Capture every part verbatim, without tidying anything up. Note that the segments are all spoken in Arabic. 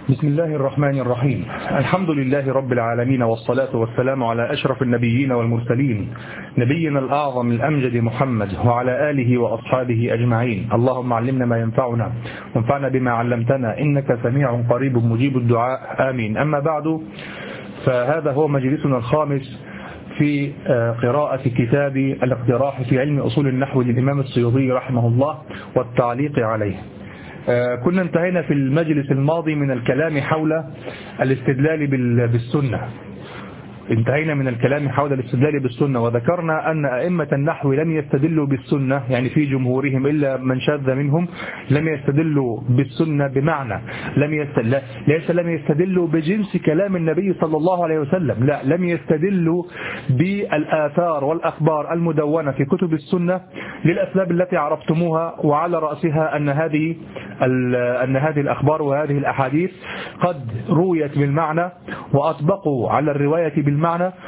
بسم الله الرحمن الرحيم. الحمد لله رب العالمين، والصلاة والسلام على أشرف النبيين والمرسلين، نبينا الأعظم الأمجد محمد وعلى آله وأصحابه أجمعين. اللهم علمنا ما ينفعنا وانفعنا بما علمتنا، إنك سميع قريب مجيب الدعاء، آمين. أما بعد، فهذا هو مجلسنا الخامس في قراءة كتاب الاقتراح في علم أصول النحو للإمام السيوطي رحمه الله والتعليق عليه. كنا انتهينا في المجلس الماضي من الكلام حول الاستدلال بالسنة انتهينا من الكلام حول الاستدلال بالسنة وذكرنا أن أئمة النحو لم يستدلوا بالسنة، يعني في جمهورهم إلا من شاذ منهم لم يستدلوا بالسنة بمعنى لم يستدل ليس لم يستدلوا بجنس كلام النبي صلى الله عليه وسلم، لا، لم يستدلوا بالآثار والأخبار المدونة في كتب السنة للأسباب التي عرفتموها، وعلى رأسها أن هذه أن هذه الأخبار وهذه الأحاديث قد رويت بالمعنى وأطبقوا على الرواية بالمعنى،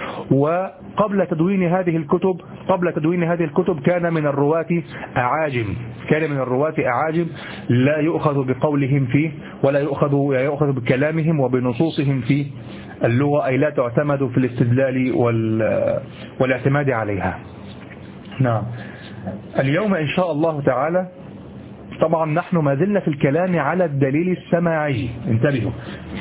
وقبل تدوين هذه الكتب قبل تدوين هذه الكتب كان من الرواة أعاجم كان من الرواة أعاجم لا يؤخذ بقولهم فيه ولا يؤخذ يؤخذ بكلامهم وبنصوصهم في اللغة، أي لا تعتمد في الاستدلال والاعتماد عليها. نعم. اليوم إن شاء الله تعالى طبعا نحن ما زلنا في الكلام على الدليل السماعي، انتبهوا.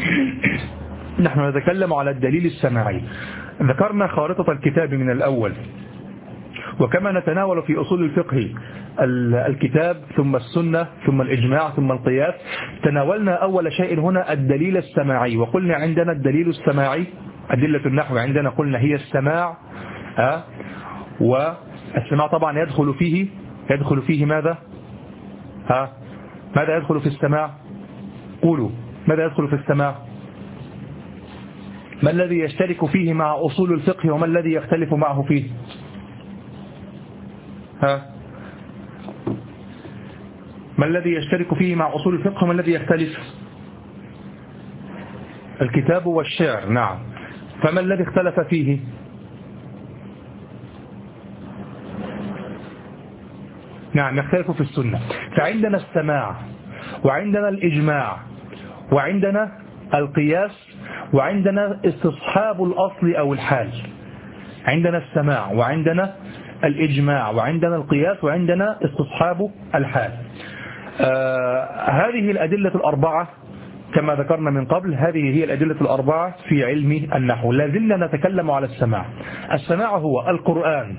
نحن نتكلم على الدليل السماعي. ذكرنا خارطة الكتاب من الأول، وكما نتناول في أصول الفقه الكتاب ثم السنة ثم الإجماع ثم القياس، تناولنا أول شيء هنا الدليل السماعي، وقلنا عندنا الدليل السماعي أدلة النحو عندنا قلنا هي السماع، ها، والسماع طبعا يدخل فيه يدخل فيه ماذا؟ ها، ماذا يدخل في السماع؟ قولوا ماذا يدخل في السماع؟ ما الذي يشترك فيه مع أصول الفقه وما الذي يختلف معه فيه؟ ها، ما الذي يشترك فيه مع أصول الفقه وما الذي يختلف؟ الكتاب والشعر، نعم. فما الذي اختلف فيه؟ نعم، يختلف في السنة. فعندنا السماع وعندنا الإجماع وعندنا القياس وعندنا استصحاب الأصل أو الحال. عندنا السماع وعندنا الإجماع وعندنا القياس وعندنا استصحاب الحال. آه هذه الأدلة الأربعة كما ذكرنا من قبل، هذه هي الأدلة الأربعة في علم النحو. لازلنا نتكلم على السماع. السماع هو القرآن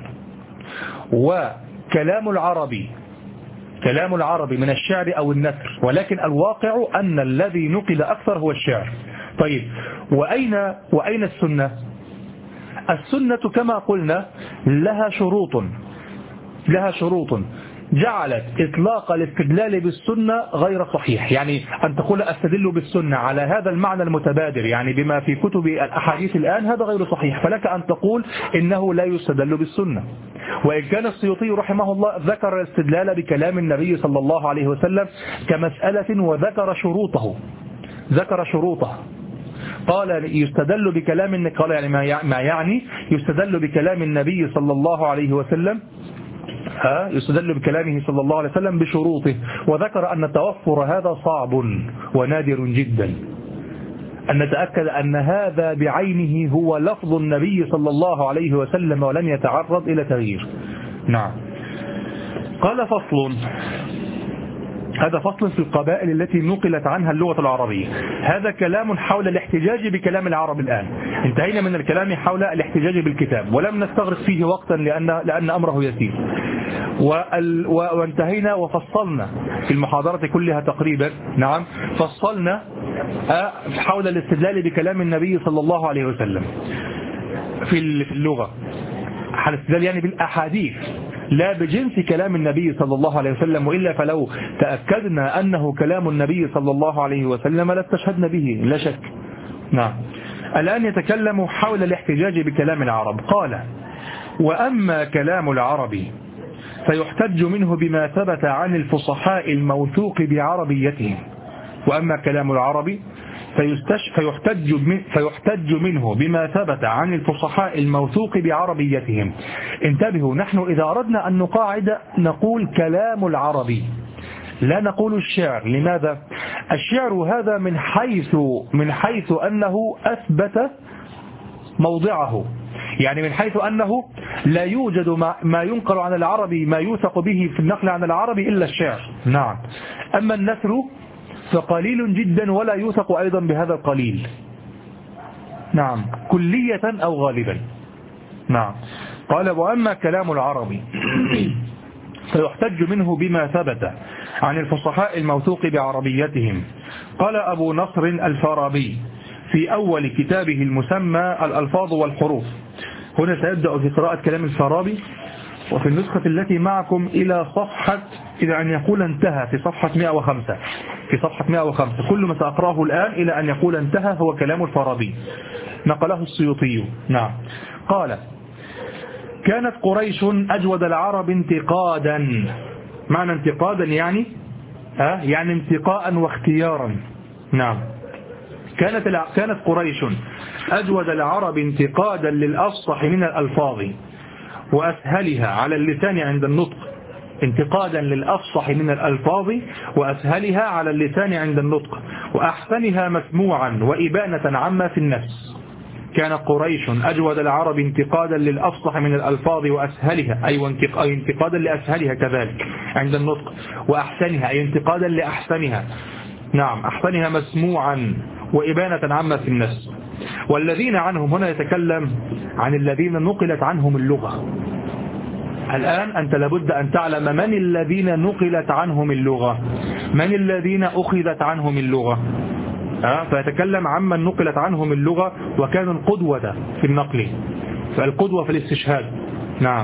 وكلام العربي كلام العربي من الشعر أو النثر، ولكن الواقع أن الذي نقل أكثر هو الشعر. طيب، وأين وأين السنة؟ السنة كما قلنا لها شروط لها شروط جعلت إطلاق الاستدلال بالسنة غير صحيح. يعني أن تقول أستدل بالسنة على هذا المعنى المتبادر، يعني بما في كتب الأحاديث الآن، هذا غير صحيح. فلك أن تقول إنه لا يستدل بالسنة. وإن كان السيوطي رحمه الله ذكر الاستدلال بكلام النبي صلى الله عليه وسلم كمسألة وذكر شروطه ذكر شروطه قال يستدل بكلام قال يعني ما يعني يستدل بكلام النبي صلى الله عليه وسلم ها يستدل بكلامه صلى الله عليه وسلم بشروطه، وذكر أن توفر هذا صعب ونادر جدا، أن نتأكد أن هذا بعينه هو لفظ النبي صلى الله عليه وسلم ولن يتعرض إلى تغيير. نعم. قال فصل، هذا فصل في القبائل التي نقلت عنها اللغة العربية. هذا كلام حول الاحتجاج بكلام العرب. الآن انتهينا من الكلام حول الاحتجاج بالكتاب ولم نستغرق فيه وقتا لأن, لأن أمره يسير، وانتهينا وفصلنا في المحاضرة كلها تقريبا. نعم، فصلنا حول الاستدلال بكلام النبي صلى الله عليه وسلم في اللغة، حال الاستدلال يعني بالأحاديث لا بجنس كلام النبي صلى الله عليه وسلم، وإلا فلو تأكدنا أنه كلام النبي صلى الله عليه وسلم لاستشهدنا به لا شك. نعم. الآن يتكلم حول الاحتجاج بكلام العرب. قال: وأما كلام العرب فيحتج منه بما ثبت عن الفصحاء الموثوق بعربيتهم. وأما كلام العرب فيحتج, فيحتج منه بما ثبت عن الفصحاء الموثوق بعربيتهم. انتبهوا، نحن إذا أردنا أن نقاعد نقول كلام العربي لا نقول الشعر. لماذا؟ الشعر هذا من حيث من حيث أنه أثبت موضعه، يعني من حيث أنه لا يوجد ما ينقل عن العربي ما يوثق به في النقل عن العربي إلا الشعر. نعم. أما النثر فقليل جدا ولا يوثق أيضا بهذا القليل. نعم، كلية أو غالبا. نعم. قال وأما كلام العربي فيحتج منه بما ثبت عن الفصحاء الموثوق بعربيتهم. قال أبو نصر الفارابي في أول كتابه المسمى الألفاظ والحروف. هنا سيبدأ في قراءة كلام الفارابي، وفي النسخة التي معكم إلى صفحة إلى أن يقول انتهى في صفحة مئة وخمسة في صفحة مئة وخمسة. كل ما سأقرأه الآن إلى أن يقول انتهى هو كلام الفارابي، نقله السيوطي. نعم. قال كانت قريش أجود العرب انتقادا. معنى انتقادا يعني ها يعني انتقاء واختيارا. نعم. كانت كانت قريش أجود العرب انتقادا للأفصح من الألفاظ وأسهلها على اللسان عند النطق. انتقادا للأفصح من الألفاظ وأسهلها على اللسان عند النطق وأحسنها مسموعا وإبانة عما في النفس. كان قريش أجود العرب انتقادا للأفصح من الألفاظ وأسهلها، أي انتقادا لأسهلها كذلك عند النطق، وأحسنها أي انتقادا لأحسنها. نعم، أحسنها مسموعا وإبانة عما في النفس. والذين عنهم هنا يتكلم عن الذين نقلت عنهم اللغة. الآن أنت لابد أن تعلم من الذين نقلت عنهم اللغة، من الذين أخذت عنهم اللغة. أه؟ فيتكلم عمن نقلت عنهم اللغة وكانوا القدوة في النقل، فالقدوة في الاستشهاد. نعم.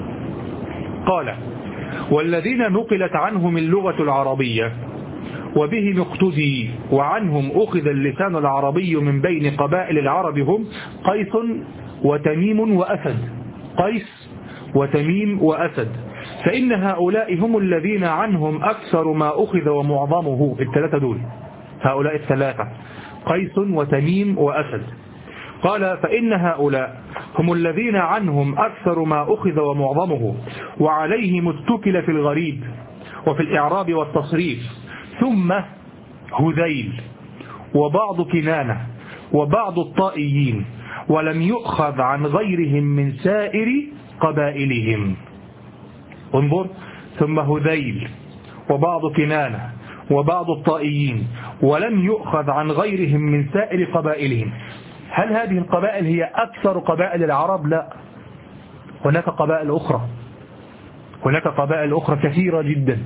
قال والذين نقلت عنهم اللغة العربية وبهم اقتدي وعنهم أخذ اللسان العربي من بين قبائل العرب هم قيس وتميم وأسد. قيس وتميم وأسد، فإن هؤلاء هم الذين عنهم أكثر ما أخذ ومعظمه. الثلاثة دول، هؤلاء الثلاثة قيس وتميم وأسد. قال فإن هؤلاء هم الذين عنهم أكثر ما أخذ ومعظمه وعليهم اتكل في الغريب وفي الإعراب والتصريف، ثم هذيل وبعض كنانة وبعض الطائيين، ولم يؤخذ عن غيرهم من سائر قبائلهم. انظر، ثم هذيل وبعض كنانة وبعض الطائيين ولم يؤخذ عن غيرهم من سائر قبائلهم. هل هذه القبائل هي أكثر قبائل العرب؟ لا، هناك قبائل أخرى، هناك قبائل أخرى كثيرة جدا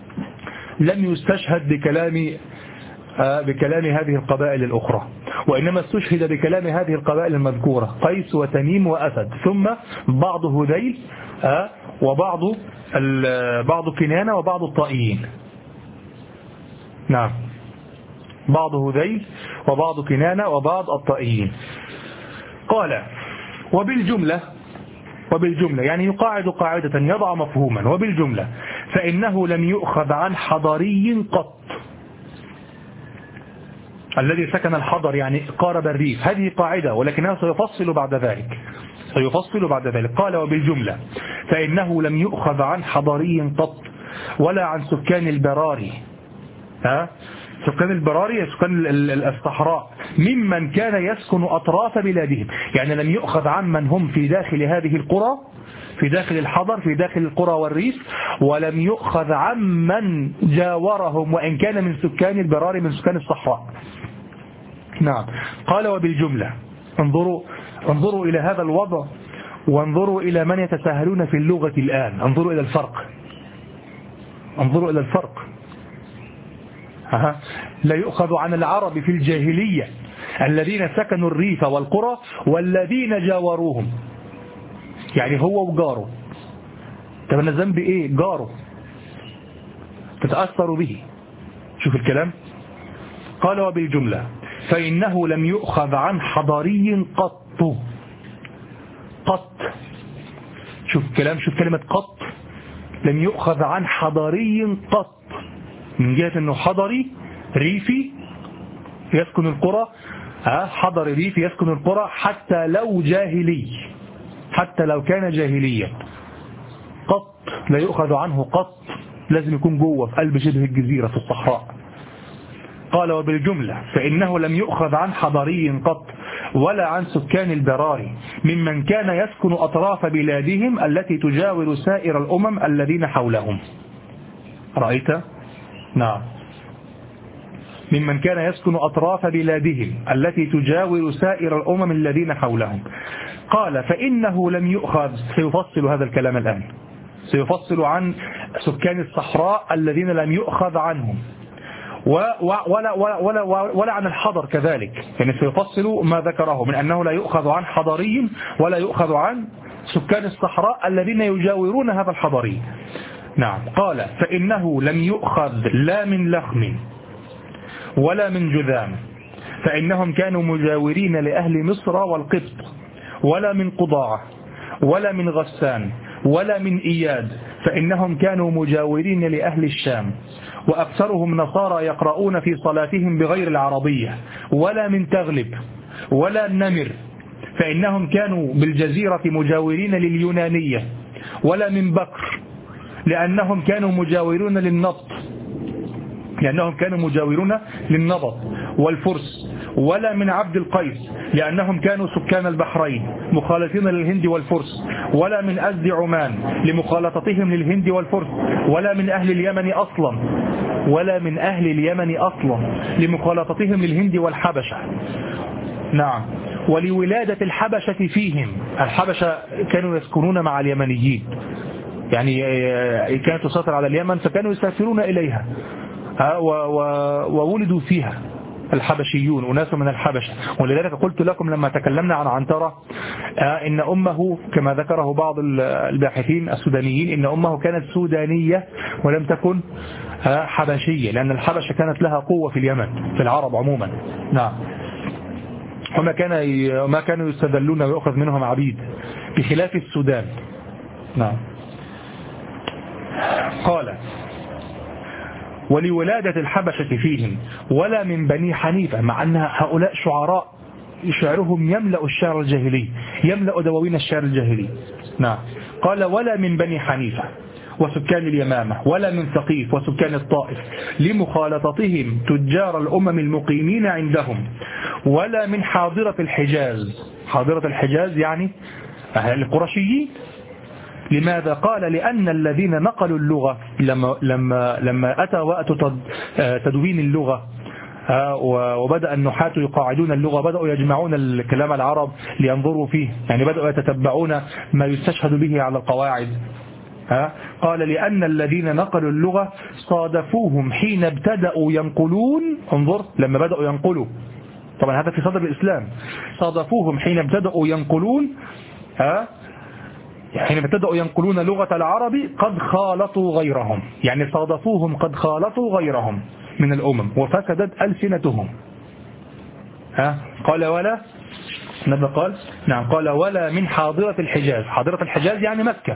لم يستشهد بكلام بكلام هذه القبائل الأخرى، وإنما استشهد بكلام هذه القبائل المذكورة قيس وتميم وأسد، ثم بعض هذيل وبعض بعض كنانة وبعض الطائيين. نعم، بعض هذيل وبعض كنانة وبعض الطائيين. قال وبالجملة وبالجملة يعني يقاعد قاعدة يضع مفهوما. وبالجملة فإنه لم يؤخذ عن حضري قط. الذي سكن الحضر يعني قارب الريف، هذه قاعدة ولكنها سيفصل بعد ذلك سيفصل بعد ذلك. قال وبالجملة فإنه لم يؤخذ عن حضري قط ولا عن سكان البراري. ها؟ سكان البراري سكان الصحراء ممن كان يسكن أطراف بلادهم، يعني لم يؤخذ عمن هم في داخل هذه القرى، في داخل الحضر، في داخل القرى والريف، ولم يؤخذ عمن جاورهم وإن كان من سكان البراري من سكان الصحراء. نعم. قال وبالجملة انظروا انظروا إلى هذا الوضع، وانظروا إلى من يتساهلون في اللغة الآن. انظروا إلى الفرق انظروا إلى الفرق أه. لا يؤخذ عن العرب في الجاهلية الذين سكنوا الريف والقرى والذين جاوروهم، يعني هو وجاره. طب أنا ذنبي إيه؟ جاره تتأثر به. شوف الكلام. قال وبالجملة فإنه لم يؤخذ عن حضري قط. قط، شوف الكلام، شوف كلمة قط. لم يؤخذ عن حضري قط، من جهة أنه حضري ريفي يسكن القرى، حضر ريفي يسكن القرى حتى لو جاهلي، حتى لو كان جاهليا. قط لا يؤخذ عنه قط، لازم يكون جوه في قلب شبه الجزيرة في الصحراء. قال وبالجملة فإنه لم يؤخذ عن حضري قط ولا عن سكان البراري ممن كان يسكن أطراف بلادهم التي تجاور سائر الأمم الذين حولهم. رأيت؟ نعم، ممن كان يسكن أطراف بلادهم التي تجاور سائر الأمم الذين حولهم. قال فإنه لم يؤخذ، سيفصل هذا الكلام الآن، سيفصل عن سكان الصحراء الذين لم يؤخذ عنهم ولا, ولا, ولا, ولا عن الحضر كذلك، يعني سيفصل ما ذكره من أنه لا يؤخذ عن حضري ولا يؤخذ عن سكان الصحراء الذين يجاورون هذا الحضري. نعم. قال فإنه لم يؤخذ لا من لخم ولا من جذام فإنهم كانوا مجاورين لأهل مصر والقبط، ولا من قضاعة ولا من غسان ولا من إياد فإنهم كانوا مجاورين لأهل الشام، وأكثرهم نصارى يقرؤون في صلاتهم بغير العربية، ولا من تغلب ولا النمر فإنهم كانوا بالجزيرة مجاورين لليونانية، ولا من بكر لأنهم كانوا مجاورون للنبط لأنهم كانوا مجاورون للنبط والفرس، ولا من عبد القيس لأنهم كانوا سكان البحرين مخالطين للهند والفرس، ولا من أزد عمان لمخالطتهم للهند والفرس، ولا من أهل اليمن أصلا ولا من أهل اليمن أصلا لمخالطتهم للهند والحبشة. نعم. ولولادة الحبشة فيهم، الحبشة كانوا يسكنون مع اليمنيين، يعني كانت تسيطر على اليمن فكانوا يسافرون إليها وولدوا فيها الحبشيون وناس من الحبشة. ولذلك قلت لكم لما تكلمنا عن عنترة إن أمه كما ذكره بعض الباحثين السودانيين إن أمه كانت سودانية ولم تكن حبشية، لأن الحبشة كانت لها قوة في اليمن في العرب عموما. نعم. وما كان ما كانوا يستذلون ويؤخذ منهم عبيد بخلاف السودان. نعم. قال ولولادة الحبشة فيهم، ولا من بني حنيفة، مع أن هؤلاء شعراء شعرهم يملأ الشعر الجاهلي، يملأ دواوين الشعر الجاهلي. نعم. قال ولا من بني حنيفة وسكان اليمامة، ولا من ثقيف وسكان الطائف لمخالطتهم تجار الأمم المقيمين عندهم، ولا من حاضرة الحجاز. حاضرة الحجاز يعني أهل القرشيين. لماذا؟ قال لأن الذين نقلوا اللغة لما, لما, لما أتى وقت تدوين اللغة وبدأ النحاة يقاعدون اللغة، بدأوا يجمعون الكلام العرب لينظروا فيه، يعني بدأوا يتتبعون ما يستشهد به على القواعد. قال لأن الذين نقلوا اللغة صادفوهم حين ابتدأوا ينقلون، انظر لما بدأوا ينقلوا، طبعا هذا في صدر الإسلام، صادفوهم حين ابتدأوا ينقلون ها حين ابتدأوا ينقلون لغة العرب قد خالطوا غيرهم، يعني صادفوهم قد خالطوا غيرهم من الأمم وفسدت ألسنتهم. ها قال ولا نبي قال نعم قال ولا من حاضرة الحجاز. حاضرة الحجاز يعني مكة،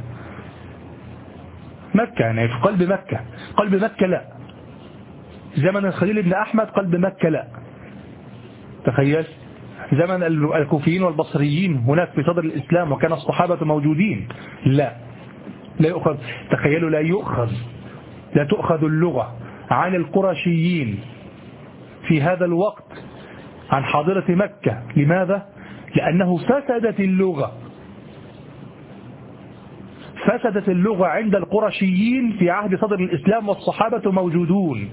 مكة يعني في قلب مكة. قلب مكة لا، زمن الخليل بن أحمد قلب مكة لا. تخيل زمن الكوفيين والبصريين هناك في صدر الإسلام وكان الصحابة موجودين، لا لا يؤخذ. تخيلوا لا يؤخذ لا تؤخذ اللغة عن القرشيين في هذا الوقت عن حاضرة مكة. لماذا؟ لأنه فسدت اللغة فسدت اللغة عند القرشيين في عهد صدر الإسلام والصحابة موجودون.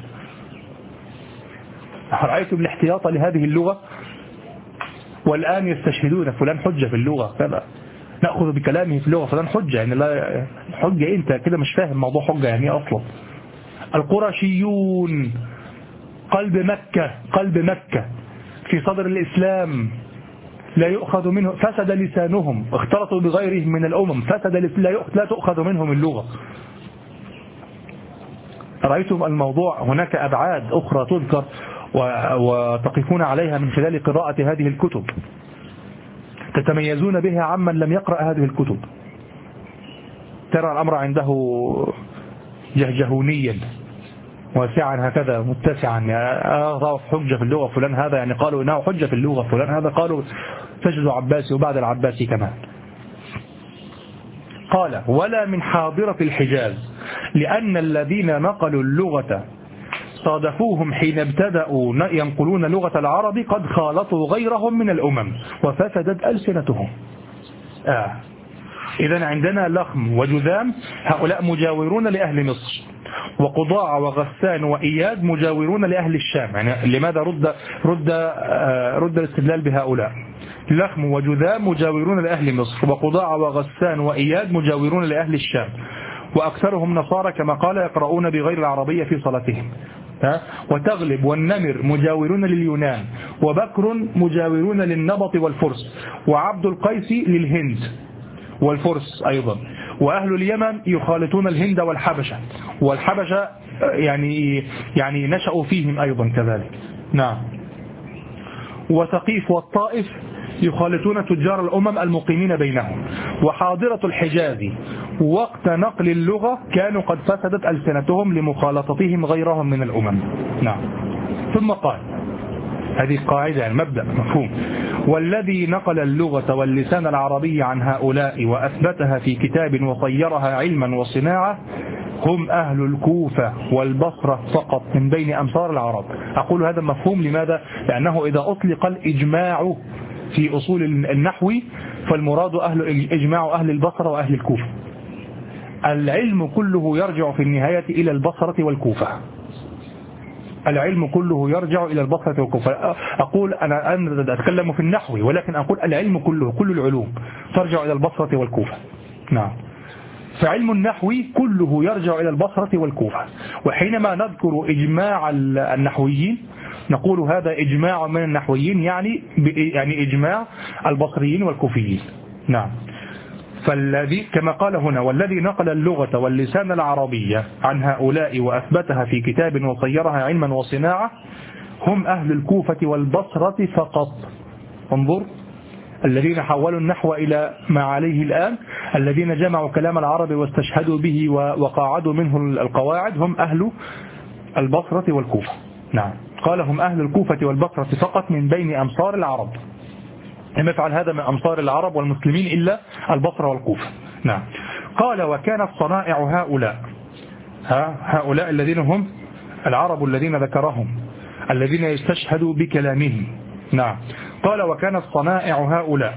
رأيتم الاحتياط لهذه اللغة؟ والآن يستشهدون فلان حجة في اللغة، كذا نأخذ بكلامه في اللغة فلان حجة، يعني لا حجة أنت كده مش فاهم موضوع حجة يعني أصلا. القرشيون قلب مكة قلب مكة في صدر الإسلام لا يؤخذ منه، فسد لسانهم، اختلطوا بغيرهم من الأمم، فسد لا تؤخذ منهم اللغة. رأيتم الموضوع هناك أبعاد أخرى تذكر وتقفون عليها من خلال قراءة هذه الكتب، تتميزون بها عمن لم يقرأ هذه الكتب. ترى الأمر عنده جهجهونيا واسعا هكذا متسعا، يعني حجة في اللغة فلان هذا، يعني قالوا إنه حجة في اللغة فلان هذا، قالوا سجد عباسي وبعد العباسي كمان. قال ولا من حاضرة الحجاز لأن الذين نقلوا اللغة صادفوهم حين ابتدأوا ينقلون لغة العرب قد خالطوا غيرهم من الأمم وفسدت ألسنتهم. آه. إذن عندنا لخم وجذام هؤلاء مجاورون لأهل مصر، وقضاع وغسان وإياد مجاورون لأهل الشام. يعني لماذا رد رد آه رد الاستدلال بهؤلاء؟ لخم وجذام مجاورون لأهل مصر، وقضاع وغسان وإياد مجاورون لأهل الشام، وأكثرهم نصارى كما قال يقرؤون بغير العربية في صلاتهم. وتغلب والنمر مجاورون لليونان، وبكر مجاورون للنبط والفرس، وعبد القيس للهند والفرس أيضا، وأهل اليمن يخالطون الهند والحبشة، والحبشة يعني يعني نشأوا فيهم أيضا كذلك. نعم. وثقيف والطائف يخالطون تجار الأمم المقيمين بينهم، وحاضرة الحجاز وقت نقل اللغة كانوا قد فسدت ألسنتهم لمخالطتهم غيرهم من الأمم. نعم. ثم قال، هذه قاعدة يعني مبدأ مفهوم: والذي نقل اللغة واللسان العربي عن هؤلاء وأثبتها في كتاب وصيرها علما وصناعة هم أهل الكوفة والبصرة فقط من بين أمصار العرب. أقول هذا مفهوم لماذا؟ لأنه إذا أطلق الإجماع في أصول النحو فالمراد أهل إجماع أهل البصرة وأهل الكوفة. العلم كله يرجع في النهاية إلى البصرة والكوفة. العلم كله يرجع إلى البصرة والكوفة. أقول أنا أنا أتكلم في النحو، ولكن أقول العلم كله، كل العلوم ترجع إلى البصرة والكوفة. نعم. فعلم النحو كله يرجع إلى البصرة والكوفة. وحينما نذكر إجماع النحويين نقول هذا إجماع من النحويين، يعني يعني إجماع البصريين والكوفيين. نعم. فالذي كما قال هنا: والذي نقل اللغة واللسان العربية عن هؤلاء وأثبتها في كتاب وصيرها علما وصناعة هم أهل الكوفة والبصرة فقط. انظر، الذين حولوا النحو إلى ما عليه الآن، الذين جمعوا كلام العرب واستشهدوا به وقاعدوا منه القواعد هم أهل البصرة والكوفة. نعم. قال هم أهل الكوفة والبصرة فقط من بين أمصار العرب. لم يفعل هذا من أمصار العرب والمسلمين إلا البصرة والكوفة. نعم. قال: وكانت صنائع هؤلاء ها هؤلاء الذين هم العرب الذين ذكرهم الذين يستشهدوا بكلامهم. نعم. قال: وكانت صنائع هؤلاء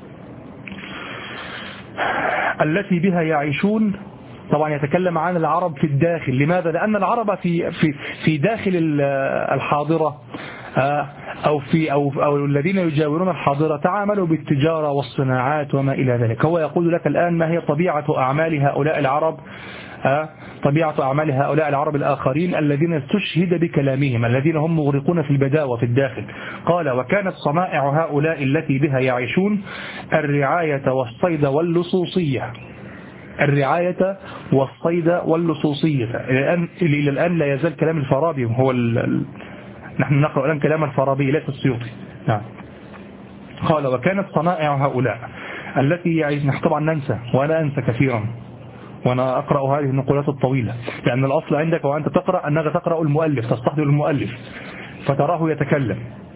التي بها يعيشون. طبعا يتكلم عن العرب في الداخل. لماذا؟ لأن العرب في في في داخل الحاضرة أو في أو أو الذين يجاورون الحاضرة تعاملوا بالتجارة والصناعات وما إلى ذلك. هو يقول لك الآن ما هي طبيعة أعمال هؤلاء العرب، طبيعة أعمال هؤلاء العرب الآخرين الذين استشهد بكلامهم، الذين هم مغرقون في البداوة في الداخل. قال: وكانت صنائع هؤلاء التي بها يعيشون الرعاية والصيد واللصوصية. الرعاية والصيد واللصوصية. الآن إلى الآن لا يزال كلام الفارابي هو ال... نحن نقرأ الآن كلام الفارابي ليس السيوطي. نعم. قال: وكانت صنائع هؤلاء التي يعيشون. طبعا ننسى وأنا أنسى كثيرا وأنا أقرأ هذه النقولات الطويلة، لأن الأصل عندك وأنت تقرأ أنك تقرأ المؤلف، تستحضر المؤلف فتراه يتكلم،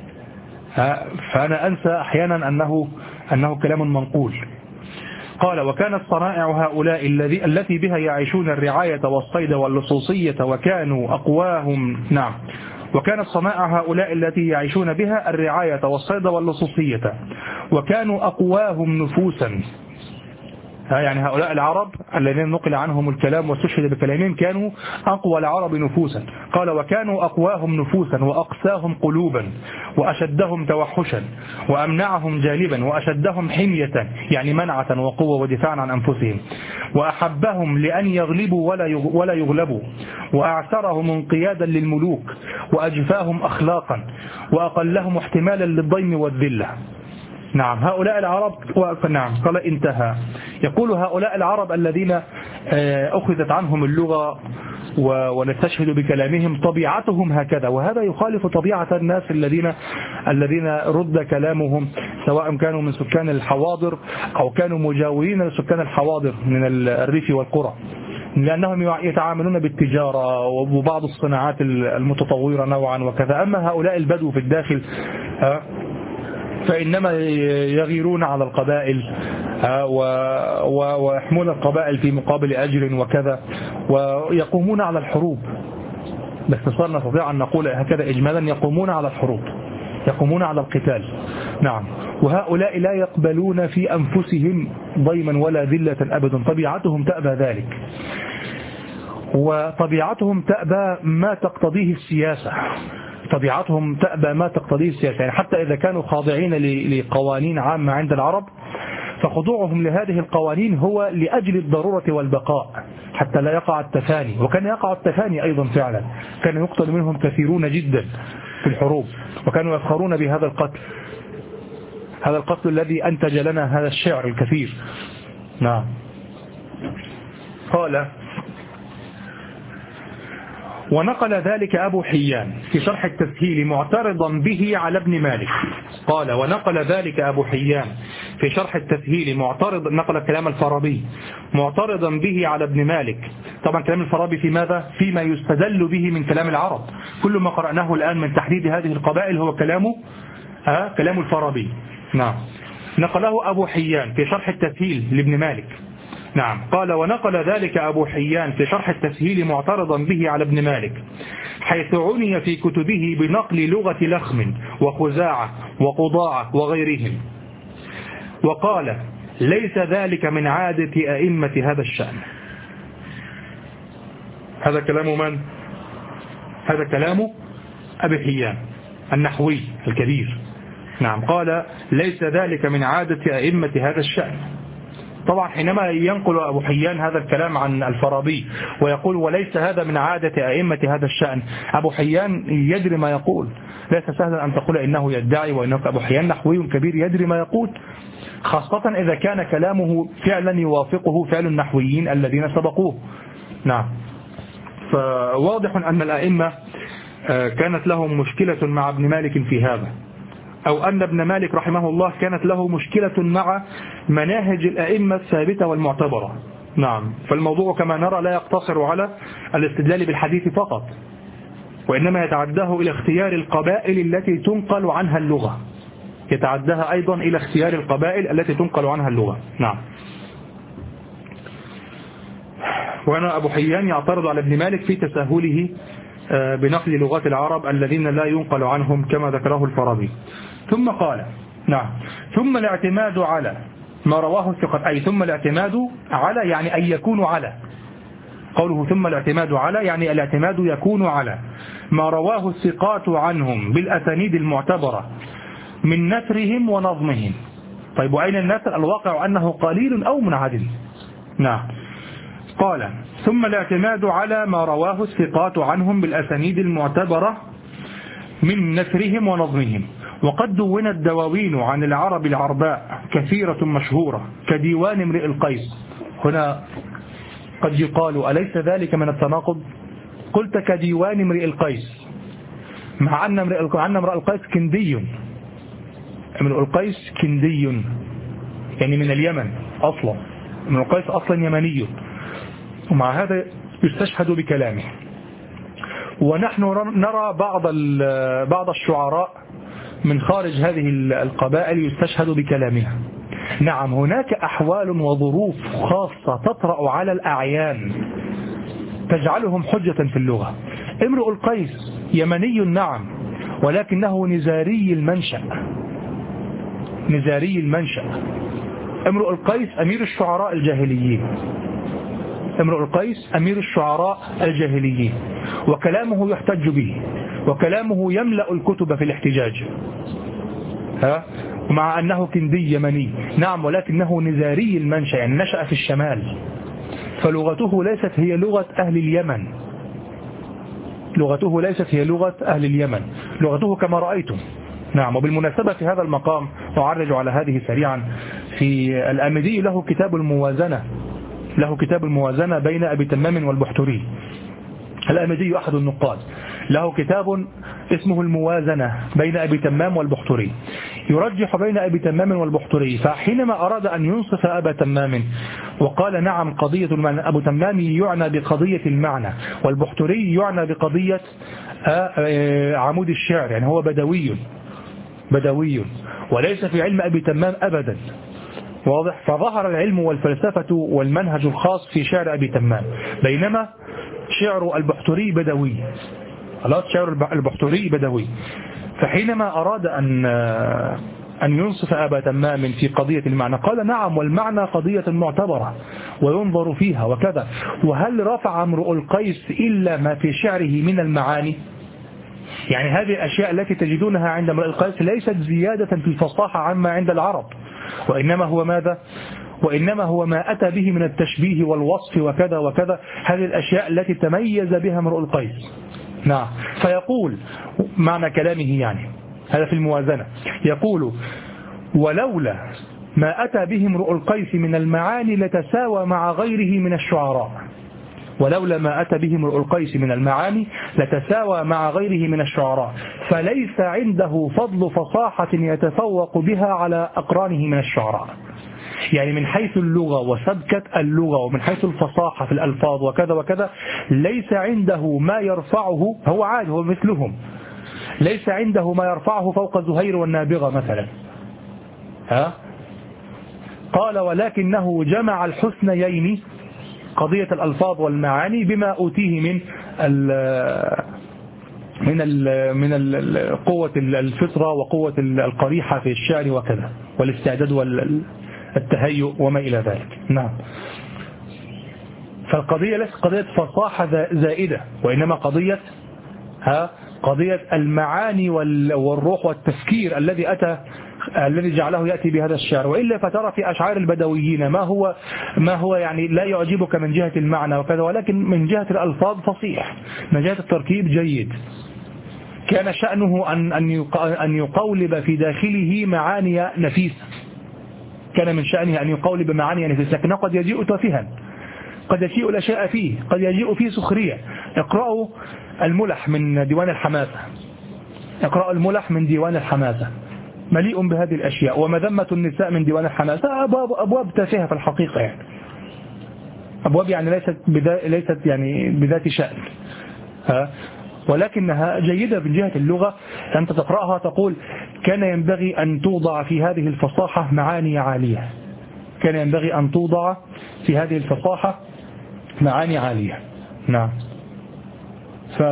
فأنا أنسى أحيانا أنه أنه كلام منقول. قال: وكانت صنائع هؤلاء الذي التي بها يعيشون الرعاية والصيد واللصوصية وكانوا أقواهم. نعم. وكانت صنائع هؤلاء التي يعيشون بها الرعاية والصيد واللصوصية وكانوا أقواهم نفوسا. يعني هؤلاء العرب الذين نقل عنهم الكلام واستشهد بكلامهم كانوا أقوى العرب نفوسا. قال: وكانوا أقواهم نفوسا وأقساهم قلوبا وأشدهم توحشا وأمنعهم جانبا وأشدهم حمية، يعني منعة وقوة ودفاعا عن أنفسهم، وأحبهم لأن يغلبوا ولا يغلبوا، وأعسرهم انقيادا للملوك، وأجفاهم أخلاقا، وأقلهم احتمالا للضيم والذلة. نعم. هؤلاء العرب. نعم. قال: انتهى. يقول: هؤلاء العرب الذين أخذت عنهم اللغة ونستشهد بكلامهم طبيعتهم هكذا، وهذا يخالف طبيعة الناس الذين الذين رد كلامهم، سواء كانوا من سكان الحواضر أو كانوا مجاورين لسكان الحواضر من الريف والقرى، لأنهم يتعاملون بالتجارة وبعض الصناعات المتطورة نوعا وكذا. أما هؤلاء البدو في الداخل فإنما يغيرون على القبائل ويحمون القبائل في مقابل أجر وكذا، ويقومون على الحروب. باختصار نستطيع أن نقول هكذا إجمالا: يقومون على الحروب، يقومون على القتال. نعم. وهؤلاء لا يقبلون في أنفسهم ضيما ولا ذلة أبدا، طبيعتهم تأبى ذلك، وطبيعتهم تأبى ما تقتضيه السياسة، طبيعتهم تأبى ما تقتضيه السياسة. يعني حتى إذا كانوا خاضعين لقوانين عامة عند العرب، فخضوعهم لهذه القوانين هو لأجل الضرورة والبقاء حتى لا يقع التفاني. وكان يقع التفاني أيضا فعلا، كان يقتل منهم كثيرون جدا في الحروب، وكانوا يفخرون بهذا القتل، هذا القتل الذي أنتج لنا هذا الشعر الكثير. نعم. قال: ونقل ذلك أبو حيان في شرح التسهيل معترضا به على ابن مالك. قال: ونقل ذلك أبو حيان في شرح التسهيل معترض، نقل كلام الفارابي معترضا به على ابن مالك. طبعا كلام الفارابي في ماذا؟ فيما يستدل به من كلام العرب. كل ما قرأناه الآن من تحديد هذه القبائل هو كلامه آه كلام الفارابي. نعم. نقله أبو حيان في شرح التسهيل لابن مالك. نعم. قال: ونقل ذلك أبو حيان في شرح التسهيل معترضا به على ابن مالك، حيث عني في كتبه بنقل لغة لخم وخزاعة وقضاعة وغيرهم، وقال: ليس ذلك من عادة أئمة هذا الشأن. هذا كلام من؟ هذا كلام أبي حيان النحوي الكبير. نعم. قال: ليس ذلك من عادة أئمة هذا الشأن. طبعا حينما ينقل أبو حيان هذا الكلام عن الفارابي ويقول وليس هذا من عادة أئمة هذا الشأن، أبو حيان يدري ما يقول. ليس سهلا أن تقول إنه يدعي، وإنه أبو حيان نحوي كبير يدري ما يقول، خاصة إذا كان كلامه فعلا يوافقه فعل النحويين الذين سبقوه. نعم. فواضح أن الأئمة كانت لهم مشكلة مع ابن مالك في هذا، أو أن ابن مالك رحمه الله كانت له مشكلة مع مناهج الأئمة الثابتة والمعتبرة. نعم. فالموضوع كما نرى لا يقتصر على الاستدلال بالحديث فقط، وإنما يتعداه إلى اختيار القبائل التي تنقل عنها اللغة، يتعداها أيضا إلى اختيار القبائل التي تنقل عنها اللغة. نعم. وأنا أبو حيان يعترض على ابن مالك في تساهله بنقل لغات العرب الذين لا ينقل عنهم كما ذكره الفارابي. ثم قال: نعم. ثم الاعتماد على ما رواه الثقات، أي ثم الاعتماد على يعني أن يكون على، قوله ثم الاعتماد على يعني الاعتماد يكون على ما رواه الثقات عنهم بالأسانيد المعتبرة من نثرهم ونظمهم. طيب، وأين النثر؟ الواقع أنه قليل أو منعدم. نعم. قال: ثم الاعتماد على ما رواه الثقات عنهم بالأسانيد المعتبرة من نثرهم ونظمهم. وقد دونت دواوين عن العرب العرباء كثيرة مشهورة كديوان امرئ القيس. هنا قد يقال أليس ذلك من التناقض؟ قلت كديوان امرئ القيس، مع أن امرئ القيس كندي، امرئ القيس كندي يعني من اليمن أصلا، امرئ القيس أصلا يمني، ومع هذا يستشهد بكلامه. ونحن نرى بعض بعض الشعراء من خارج هذه القبائل يستشهد بكلامها. نعم. هناك أحوال وظروف خاصة تطرأ على الأعيان تجعلهم حجة في اللغة. امرؤ القيس يمني نعم، ولكنه نزاري المنشأ، نزاري المنشأ. امرؤ القيس أمير الشعراء الجاهليين، امرؤ القيس أمير الشعراء الجاهليين، وكلامه يحتج به، وكلامه يملأ الكتب في الاحتجاج، ها؟ مع أنه كندي يمني نعم، ولكنه نزاري المنشأ، يعني نشأ في الشمال، فلغته ليست هي لغة أهل اليمن، لغته ليست هي لغة أهل اليمن، لغته كما رأيتم. نعم. وبالمناسبة في هذا المقام أعرج على هذه سريعا، في الآمدي له كتاب الموازنة، له كتاب الموازنة بين أبي تمام والبحتري. الآمدي أحد النقاد، له كتاب اسمه الموازنة بين أبي تمام والبحتري، يرجح بين أبي تمام والبحتري. فحينما أراد أن ينصف أبا تمام وقال نعم قضية المعنى، أبو تمام يعنى بقضية المعنى، والبحتري يعنى بقضية عمود الشعر، يعني هو بدوي بدوي وليس في علم أبي تمام أبدا، واضح. فظهر العلم والفلسفة والمنهج الخاص في شعر أبي تمام، بينما شعر البحتري بدوي، خلاص شعر البحتري بدوي. فحينما أراد أن أن ينصف أبا تمام في قضية المعنى قال نعم والمعنى قضية معتبرة وينظر فيها وكذا، وهل رفع امرؤ القيس إلا ما في شعره من المعاني؟ يعني هذه الأشياء التي تجدونها عند امرؤ القيس ليست زيادة في الفصاحة عما عند العرب، وإنما هو ماذا؟ وإنما هو ما أتى به من التشبيه والوصف وكذا وكذا، هذه الأشياء التي تميز بها امرؤ القيس. نعم. فيقول معنى كلامه يعني هذا في الموازنة، يقول ولولا ما أتى به امرؤ القيس من المعاني لتساوى مع غيره من الشعراء. ولولا ما أتى به امرؤ القيس من المعاني لتساوى مع غيره من الشعراء، فليس عنده فضل فصاحة يتفوق بها على أقرانه من الشعراء. يعني من حيث اللغة وسبكة اللغة ومن حيث الفصاحة في الألفاظ وكذا وكذا ليس عنده ما يرفعه، هو عاد هو مثلهم، ليس عنده ما يرفعه فوق زهير والنابغة مثلا. ها؟ قال ولكنه جمع الحسنيين قضية الألفاظ والمعاني بما أوتيه من ال من ال من ال قوة الفطرة وقوة القريحة في الشعر وكذا والاستعداد والتهيؤ وما إلى ذلك. نعم. فالقضية ليست قضية فصاحة زائدة، وإنما قضية ها قضية المعاني والروح والتفكير الذي أتى الذي جعله يأتي بهذا الشعر. وإلا فترى في أشعار البدويين ما هو ما هو يعني لا يعجبك من جهة المعنى وكذا، ولكن من جهة الألفاظ فصيح، من جهة التركيب جيد. كان شأنه أن أن يقولب في داخله معاني نفيسة، كان من شأنه أن يقولب معاني نفيسة، لكن قد يجيء تافها، قد يجيء الأشياء فيه، قد يجيء فيه سخرية. اقرأوا الملح من ديوان الحماسة، اقرأوا الملح من ديوان الحماسة، مليء بهذه الأشياء. ومذمة النساء من ديوان الحماسة أبواب, أبواب تافهة في الحقيقة، يعني أبواب يعني ليست ليست يعني بذات شأن، ها ولكنها جيدة من جهة اللغة. أنت تقرأها تقول كان ينبغي أن توضع في هذه الفصاحة معاني عالية، كان ينبغي أن توضع في هذه الفصاحة معاني عالية. نعم. ف...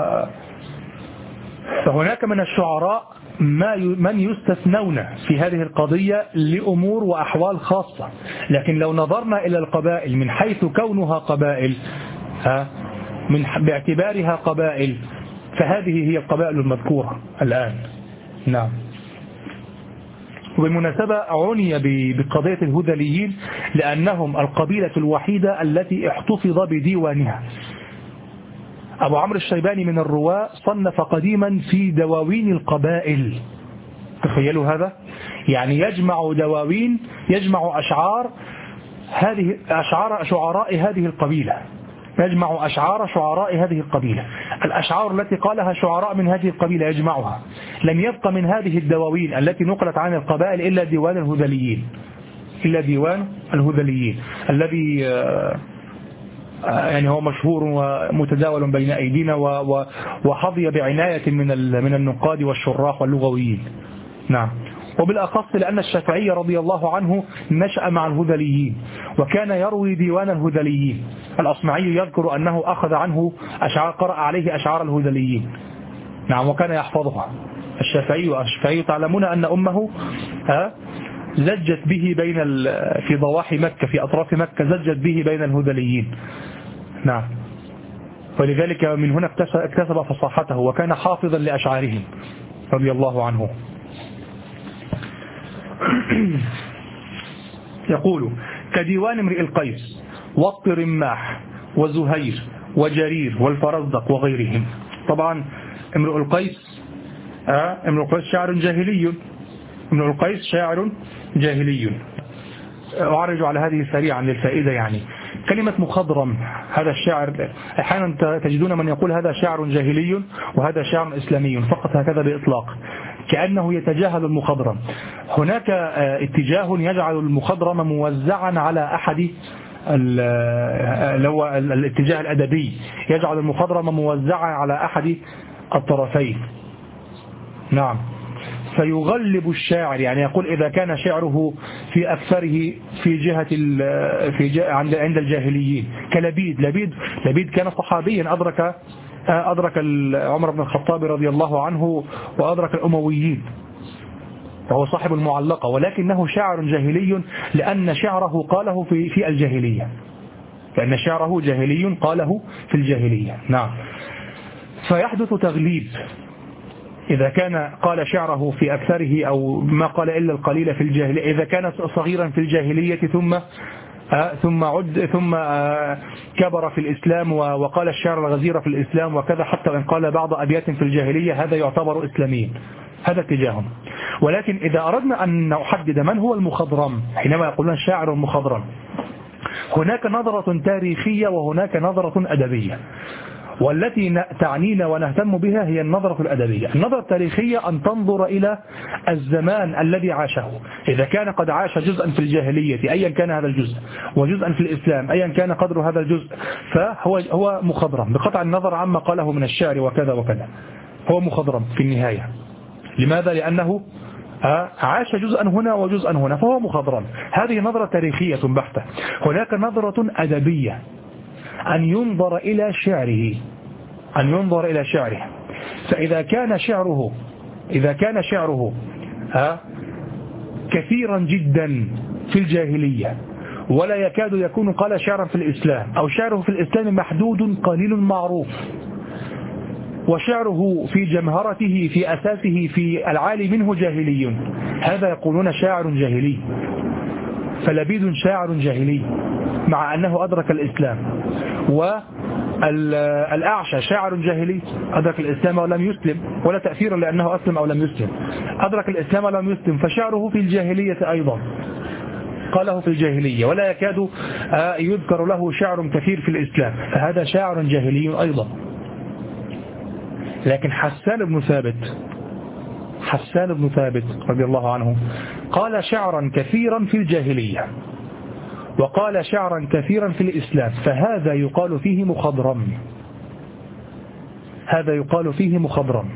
فهناك من الشعراء ما ي... من يستثنون في هذه القضية لأمور وأحوال خاصة، لكن لو نظرنا إلى القبائل من حيث كونها قبائل، ها من باعتبارها قبائل، فهذه هي القبائل المذكورة الآن. نعم. وبالمناسبة عني بقضية الهذليين لأنهم القبيلة الوحيدة التي احتفظ بديوانها. أبو عمرو الشيباني من الرواة صنف قديما في دواوين القبائل، تخيلوا هذا، يعني يجمع دواوين، يجمع أشعار هذه أشعار شعراء هذه القبيلة، يجمع أشعار شعراء هذه القبيلة، الأشعار التي قالها شعراء من هذه القبيلة يجمعها. لم يبق من هذه الدواوين التي نقلت عن القبائل إلا ديوان الهذليين، إلا ديوان الهذليين الذي يعني هو مشهور ومتداول بين أيدينا وحظي بعناية من من النقاد والشراح واللغويين. نعم. وبالأخص لأن الشافعي رضي الله عنه نشأ مع الهذليين وكان يروي ديوان الهذليين. الأصمعي يذكر أنه أخذ عنه أشعار، قرأ عليه أشعار الهذليين. نعم. وكان يحفظها. الشافعي والشافعي تعلمون أن أمه ها زجت به بين في ضواحي مكة، في أطراف مكة زجت به بين الهذليين. نعم. ولذلك من هنا اكتسب فصاحته وكان حافظا لأشعارهم رضي الله عنه. يقول كديوان امرئ القيس والطرماح وزهير وجرير والفرزدق وغيرهم. طبعا امرئ القيس آه امرئ القيس شاعر جاهلي، امرئ القيس شاعر جاهلي. أعرج على هذه سريعا للفائدة. يعني كلمة مخضرم، هذا الشاعر أحيانا تجدون من يقول هذا شاعر جاهلي وهذا شاعر إسلامي فقط هكذا بإطلاق، كأنه يتجاهل المخضرم. هناك اتجاه يجعل المخضرم موزعا على أحد لو الاتجاه الأدبي، يجعل المخضرم موزعا على أحد الطرفين. نعم. فيغلب الشاعر، يعني يقول إذا كان شعره في أكثره في جهة في جهة عند عند الجاهليين كلبيد. لبيد لبيد كان صحابيا أدرك أدرك عمر بن الخطاب رضي الله عنه وأدرك الأمويين، وهو صاحب المعلقة، ولكنه شاعر جاهلي لأن شعره قاله في في الجاهلية، لأن شعره جاهلي قاله في الجاهلية. نعم. فيحدث تغليب إذا كان قال شعره في أكثره أو ما قال إلا القليل في الجاهلية، إذا كان صغيرا في الجاهلية ثم آه ثم عد ثم آه كبر في الإسلام وقال الشعر الغزير في الإسلام وكذا، حتى وإن قال بعض أبيات في الجاهلية، هذا يعتبر إسلاميا، هذا اتجاههم. ولكن إذا أردنا أن نحدد من هو المخضرم حينما يقولون شاعر مخضرم، هناك نظرة تاريخية وهناك نظرة أدبية، والتي تعنينا ونهتم بها هي النظرة الأدبية. النظرة التاريخية أن تنظر إلى الزمان الذي عاشه، إذا كان قد عاش جزءا في الجاهلية أيا كان هذا الجزء، وجزءا في الإسلام أيا كان قدر هذا الجزء، فهو هو مخضرم بقطع النظر عما قاله من الشعر وكذا وكذا، هو مخضرم في النهاية. لماذا؟ لأنه عاش جزءا هنا وجزءا هنا، فهو مخضرم. هذه نظرة تاريخية بحتة. هناك نظرة أدبية، أن ينظر إلى شعره، أن ينظر إلى شعره. فإذا كان شعره إذا كان شعره ها كثيرا جدا في الجاهلية ولا يكاد يكون قال شعرا في الإسلام، أو شعره في الإسلام محدود قليل معروف، وشعره في جمهرته في أساسه في العالي منه جاهلي، هذا يقولون شاعر جاهلي. فلبيد شاعر جاهلي مع أنه أدرك الإسلام، والأعشى شاعر جاهلي أدرك الإسلام ولم يسلم، ولا تأثير لأنه أسلم أو لم يسلم، أدرك الإسلام ولم يسلم، فشعره في الجاهلية أيضا قاله في الجاهلية، ولا يكاد يذكر له شعر كثير في الإسلام، فهذا شاعر جاهلي أيضا. لكن حسان بن ثابت حسان بن ثابت رضي الله عنه قال شعرا كثيرا في الجاهلية وقال شعرا كثيرا في الإسلام، فهذا يقال فيه مخضرم، هذا يقال فيه مخضرم.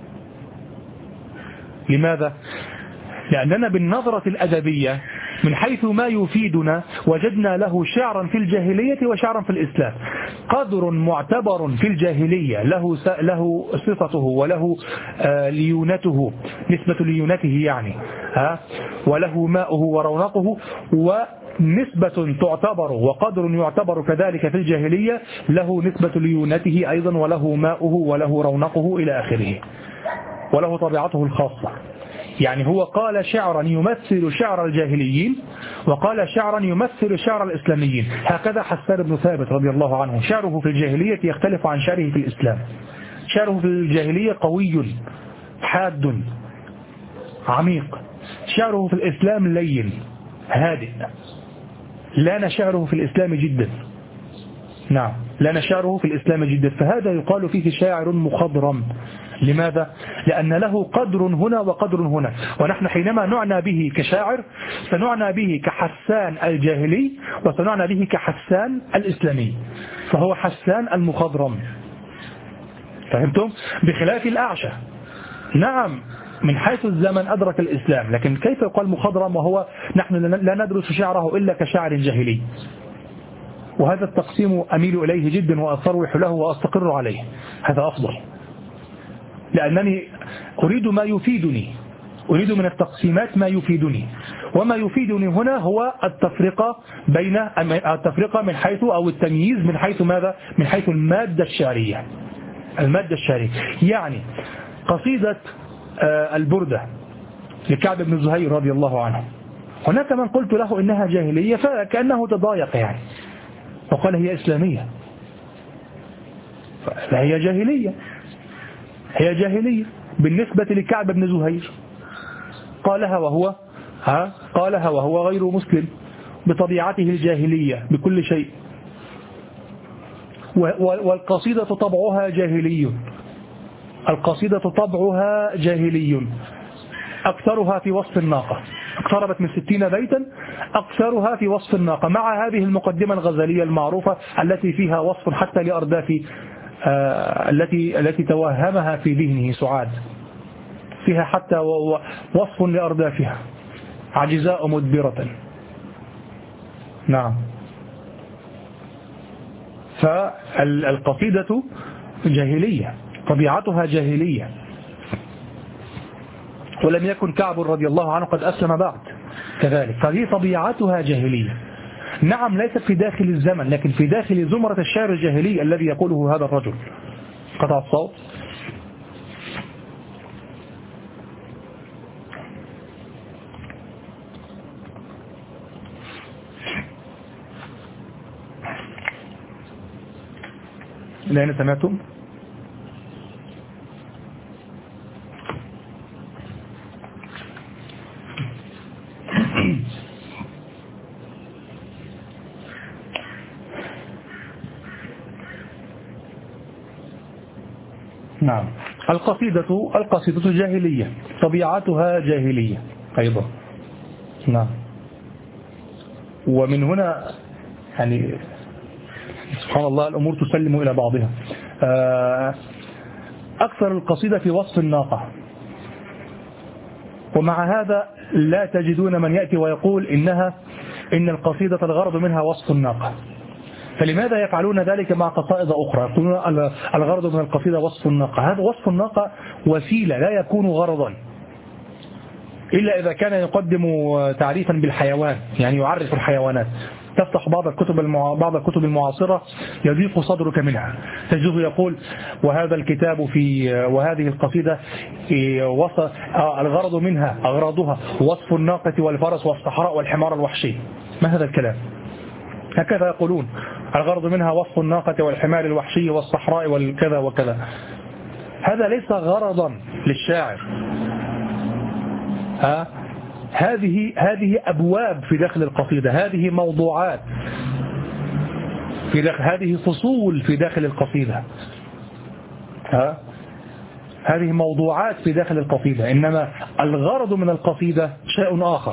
لماذا؟ لأننا بالنظرة الأدبية من حيث ما يفيدنا وجدنا له شعرا في الجاهلية وشعرا في الإسلام. قدر معتبر في الجاهلية له له صفته وله آه ليونته، نسبة ليونته يعني ها، وله ماؤه ورونقه، ونسبة تعتبر وقدر يعتبر كذلك في الجاهلية له نسبة ليونته أيضا، وله ماؤه وله رونقه إلى آخره، وله طبيعته الخاصة. يعني هو قال شعرا يمثل شعر الجاهليين وقال شعرا يمثل شعر الإسلاميين. هكذا حسان بن ثابت رضي الله عنه، شعره في الجاهلية يختلف عن شعره في الإسلام. شعره في الجاهلية قوي حاد عميق، شعره في الإسلام لين هادئ. لان شعره في الإسلام جدا، نعم لان شعره في الإسلام جدا، فهذا يقال فيه شاعر مخضرم. لماذا؟ لأن له قدر هنا وقدر هنا، ونحن حينما نعنى به كشاعر سنعنى به كحسان الجاهلي وسنعنى به كحسان الإسلامي، فهو حسان المخضرم. فهمتم؟ بخلاف الأعشى، نعم من حيث الزمن أدرك الإسلام، لكن كيف يقال مخضرم وهو نحن لا ندرس شعره إلا كشاعر جاهلي؟ وهذا التقسيم أميل إليه جدا وأصرح له وأستقر عليه، هذا أفضل، لأنني أريد ما يفيدني، أريد من التقسيمات ما يفيدني، وما يفيدني هنا هو التفرقة بين التفرقة من حيث أو التمييز من حيث ماذا؟ من حيث المادة الشعرية. المادة الشعرية يعني قصيدة البردة لكعب بن زهير رضي الله عنه، هناك من قلت له إنها جاهلية فكأنه تضايق يعني وقال هي إسلامية، فهي جاهلية، هي جاهلية بالنسبة لكعب بن زهير، قالها وهو ها قالها وهو غير مسلم بطبيعته الجاهلية بكل شيء، والقصيدة طبعها جاهلي، القصيدة طبعها جاهلي، أكثرها في وصف الناقة، اقتربت من ستين بيتا، أكثرها في وصف الناقة، مع هذه المقدمة الغزلية المعروفة التي فيها وصف حتى لأرداف آه التي التي توهمها في ذهنه سعاد، فيها حتى وصف لأردافها، عجزاء مدبرة. نعم. فالقصيدة جاهلية، طبيعتها جاهلية. ولم يكن كعب رضي الله عنه قد أسلم بعد كذلك، فهي طبيعتها جاهلية. نعم ليست في داخل الزمن، لكن في داخل زمرة الشعر الجاهلي الذي يقوله هذا الرجل. قطع الصوت. لأن سمعتم؟ نعم. القصيدة القصيدة جاهلية، طبيعتها جاهلية أيضا. نعم. ومن هنا يعني سبحان الله الأمور تسلم إلى بعضها. أكثر القصيدة في وصف الناقة، ومع هذا لا تجدون من يأتي ويقول إنها إن القصيدة الغرض منها وصف الناقة. فلماذا يفعلون ذلك مع قصائد أخرى؟ يقولون الغرض من القصيدة وصف الناقة. هذا وصف الناقة وسيلة، لا يكون غرضا إلا إذا كان يقدم تعريفا بالحيوان، يعني يعرف الحيوانات. تفتح بعض الكتب المع... بعض الكتب المعاصرة يضيق صدرك منها، تجده يقول وهذا الكتاب في وهذه القصيدة في وصف الغرض منها أغراضها وصف الناقة والفرس والصحراء والحمار الوحشي. ما هذا الكلام؟ هكذا يقولون الغرض منها وصف الناقة والحمار الوحشي والصحراء والكذا وكذا. هذا ليس غرضا للشاعر. ها هذه هذه أبواب في داخل القصيدة، هذه موضوعات في داخل، هذه فصول في داخل القصيدة. ها هذه موضوعات في داخل القصيدة، إنما الغرض من القصيدة شيء آخر.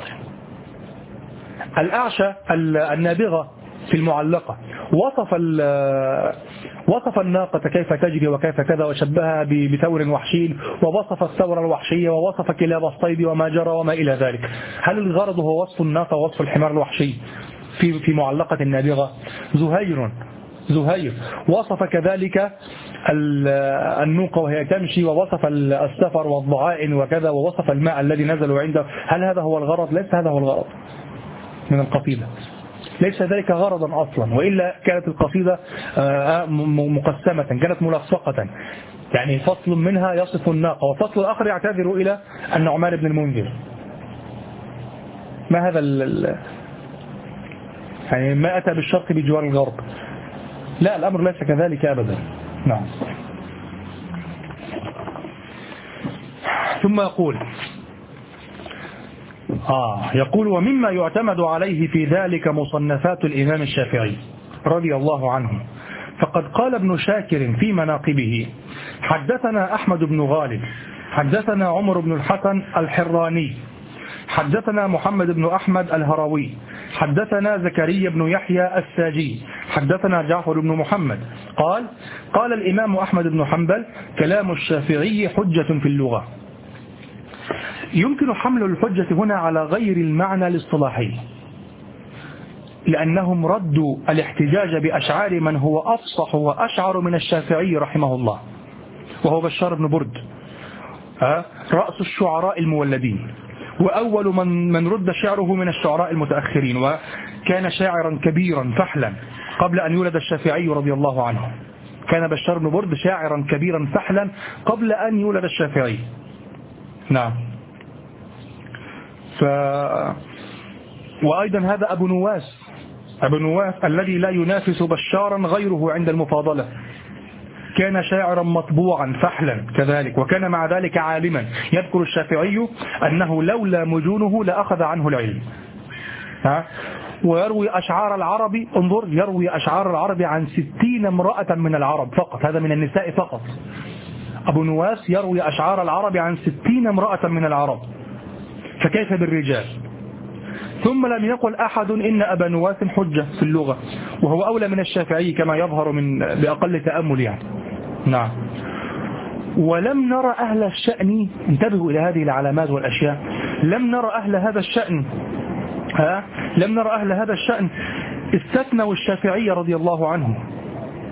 الأعشى النابغة في المعلقة وصف وصف الناقة كيف تجري وكيف كذا، وشبهها بثور وحشي، ووصف الثور الوحشية، ووصف كلاب الصيد وما جرى وما إلى ذلك. هل الغرض هو وصف الناقة ووصف الحمار الوحشي في في معلقة النابغة؟ زهير زهير وصف كذلك النوقة وهي تمشي، ووصف السفر والضعائن وكذا، ووصف الماء الذي نزلوا عنده. هل هذا هو الغرض؟ ليس هذا هو الغرض من القصيدة، ليس ذلك غرضا أصلا، وإلا كانت القصيدة مقسمة، كانت ملصقة، يعني فصل منها يصف الناقة وفصل آخر يعتذر إلى النعمان بن المنذر. ما هذا ال... يعني ما أتى بالشرق بجوار الغرب. لا، الأمر ليس كذلك أبدا. نعم. ثم يقول آه يقول ومما يعتمد عليه في ذلك مصنفات الإمام الشافعي رضي الله عنه، فقد قال ابن شاكر في مناقبه حدثنا أحمد بن غالب حدثنا عمر بن الحسن الحراني حدثنا محمد بن أحمد الهروي حدثنا زكريا بن يحيى الساجي حدثنا جعفر بن محمد قال قال الإمام أحمد بن حنبل كلام الشافعي حجة في اللغة. يمكن حمل الحجة هنا على غير المعنى الاصطلاحي، لأنهم ردوا الاحتجاج بأشعار من هو أفصح وأشعر من الشافعي رحمه الله، وهو بشار بن برد رأس الشعراء المولدين، وأول من من رد شعره من الشعراء المتأخرين، وكان شاعرا كبيرا فحلا قبل أن يولد الشافعي رضي الله عنه. كان بشار بن برد شاعرا كبيرا فحلا قبل أن يولد الشافعي. نعم. ف... وأيضا هذا أبو نواس أبو نواس الذي لا ينافس بشارا غيره عند المفاضلة، كان شاعرا مطبوعا فحلا كذلك، وكان مع ذلك عالما. يذكر الشافعي أنه لولا مجونه لأخذ عنه العلم. ها؟ ويروي أشعار العرب، انظر، يروي أشعار العرب عن ستين امرأة من العرب فقط، هذا من النساء فقط. أبو نواس يروي أشعار العرب عن ستين امرأة من العرب، فكيف بالرجال؟ ثم لم يقل أحد إن أبا نواس حجة في اللغة، وهو أولى من الشافعي كما يظهر من بأقل تأمل يعني. نعم. ولم نرى أهل الشأن، انتبهوا إلى هذه العلامات والأشياء، لم نرى أهل هذا الشأن ها لم نرى أهل هذا الشأن استثنوا الشافعي رضي الله عنه،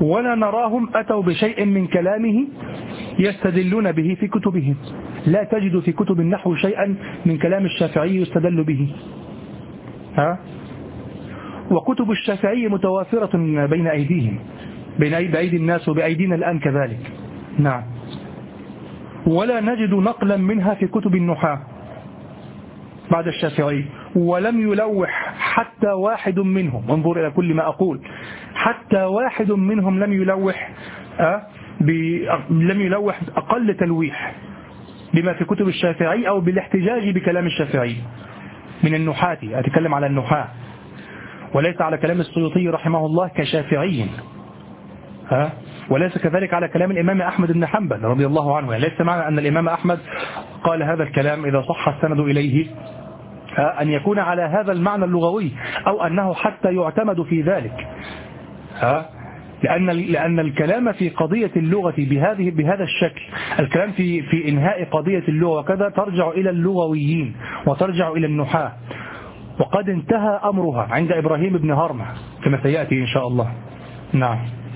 ولا نراهم أتوا بشيء من كلامه يستدلون به في كتبهم. لا تجد في كتب النحو شيئا من كلام الشافعي يستدل به. ها؟ وكتب الشافعي متوافرة بين أيديهم، بين أيدي الناس وبأيدينا الآن كذلك. نعم. ولا نجد نقلا منها في كتب النحاة بعد الشافعي، ولم يلوح حتى واحد منهم، انظر إلى كل ما أقول، حتى واحد منهم لم يلوح أه لم يلوح أقل تلويح بما في كتب الشافعي أو بالاحتجاج بكلام الشافعي من النحاة. أتكلم على النحاة وليس على كلام السيوطي رحمه الله كشافعي، ها؟ وليس كذلك على كلام الإمام أحمد بن حنبل رضي الله عنه. يعني ليس معنى أن الإمام أحمد قال هذا الكلام إذا صح السند إليه أن يكون على هذا المعنى اللغوي أو أنه حتى يعتمد في ذلك، ها؟ لأن لأن الكلام في قضية اللغة بهذه بهذا الشكل، الكلام في في إنهاء قضية اللغة وكذا، ترجع إلى اللغويين وترجع إلى النحاة، وقد انتهى أمرها عند إبراهيم بن هرمة كما سيأتي إن شاء الله. نعم.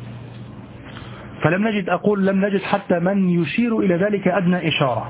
فلم نجد، أقول لم نجد حتى من يشير إلى ذلك أدنى إشارة.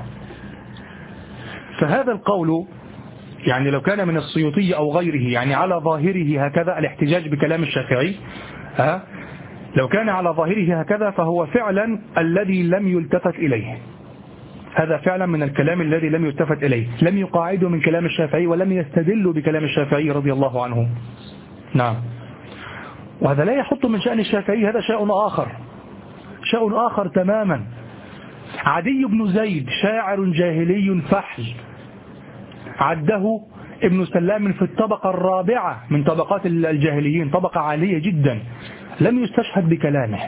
فهذا القول يعني لو كان من السيوطي أو غيره يعني على ظاهره هكذا الاحتجاج بكلام الشافعي، ها، لو كان على ظاهره هكذا فهو فعلا الذي لم يلتفت إليه. هذا فعلا من الكلام الذي لم يلتفت إليه، لم يقاعدوا من كلام الشافعي ولم يستدلوا بكلام الشافعي رضي الله عنه. نعم. وهذا لا يحط من شأن الشافعي، هذا شيء آخر، شيء آخر تماما. عدي بن زيد شاعر جاهلي فحل، عده ابن سلام في الطبقة الرابعة من طبقات الجاهليين، طبقة عالية جدا، لم يستشهد بكلامه،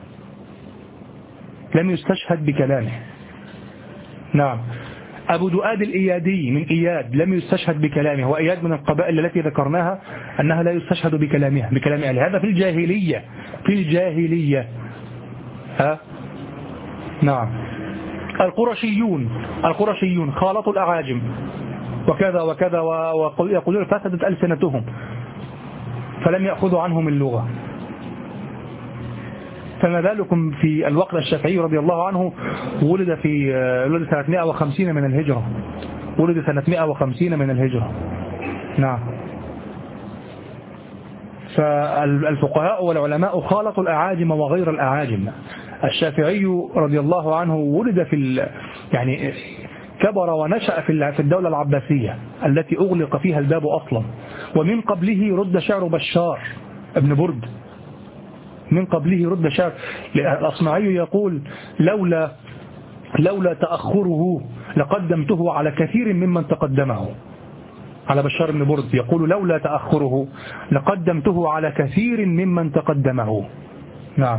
لم يستشهد بكلامه. نعم. أبو دؤاد الإيادي من إياد لم يستشهد بكلامه، وإياد من القبائل التي ذكرناها أنها لا يستشهد بكلامها بكلام أهلها. هذا في الجاهلية، في الجاهلية. ها؟ نعم. القرشيون القرشيون خالطوا الأعاجم وكذا وكذا، ويقولون فسدت ألسنتهم فلم يأخذوا عنهم اللغة. فما بالكم في الوقت الشافعي رضي الله عنه ولد في ولد سنة مئة وخمسين من الهجرة، ولد سنة مئة وخمسين من الهجرة. نعم. فالفقهاء والعلماء خالطوا الأعاجم وغير الأعاجم. الشافعي رضي الله عنه ولد في يعني كبر ونشأ في الدولة العباسية التي أغلق فيها الباب أصلا، ومن قبله رد شعر بشار ابن برد، من قبله رد شعر. الأصمعي يقول لولا لولا تأخره لقدمته على كثير ممن تقدمه. على بشار بن برد يقول لولا تأخره لقدمته على كثير ممن تقدمه. نعم.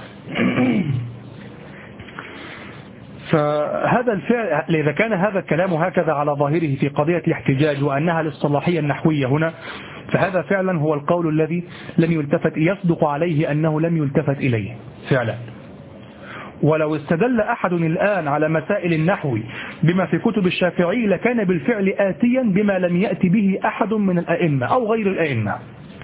فهذا الفعل، إذا كان هذا الكلام هكذا على ظاهره في قضية الاحتجاج وأنها للصلاحية النحوية هنا، فهذا فعلا هو القول الذي لم يلتفت، يصدق عليه أنه لم يلتفت إليه فعلا. ولو استدل أحد الآن على مسائل النحو بما في كتب الشافعي لكان بالفعل آتيا بما لم يأتي به أحد من الأئمة أو غير الأئمة.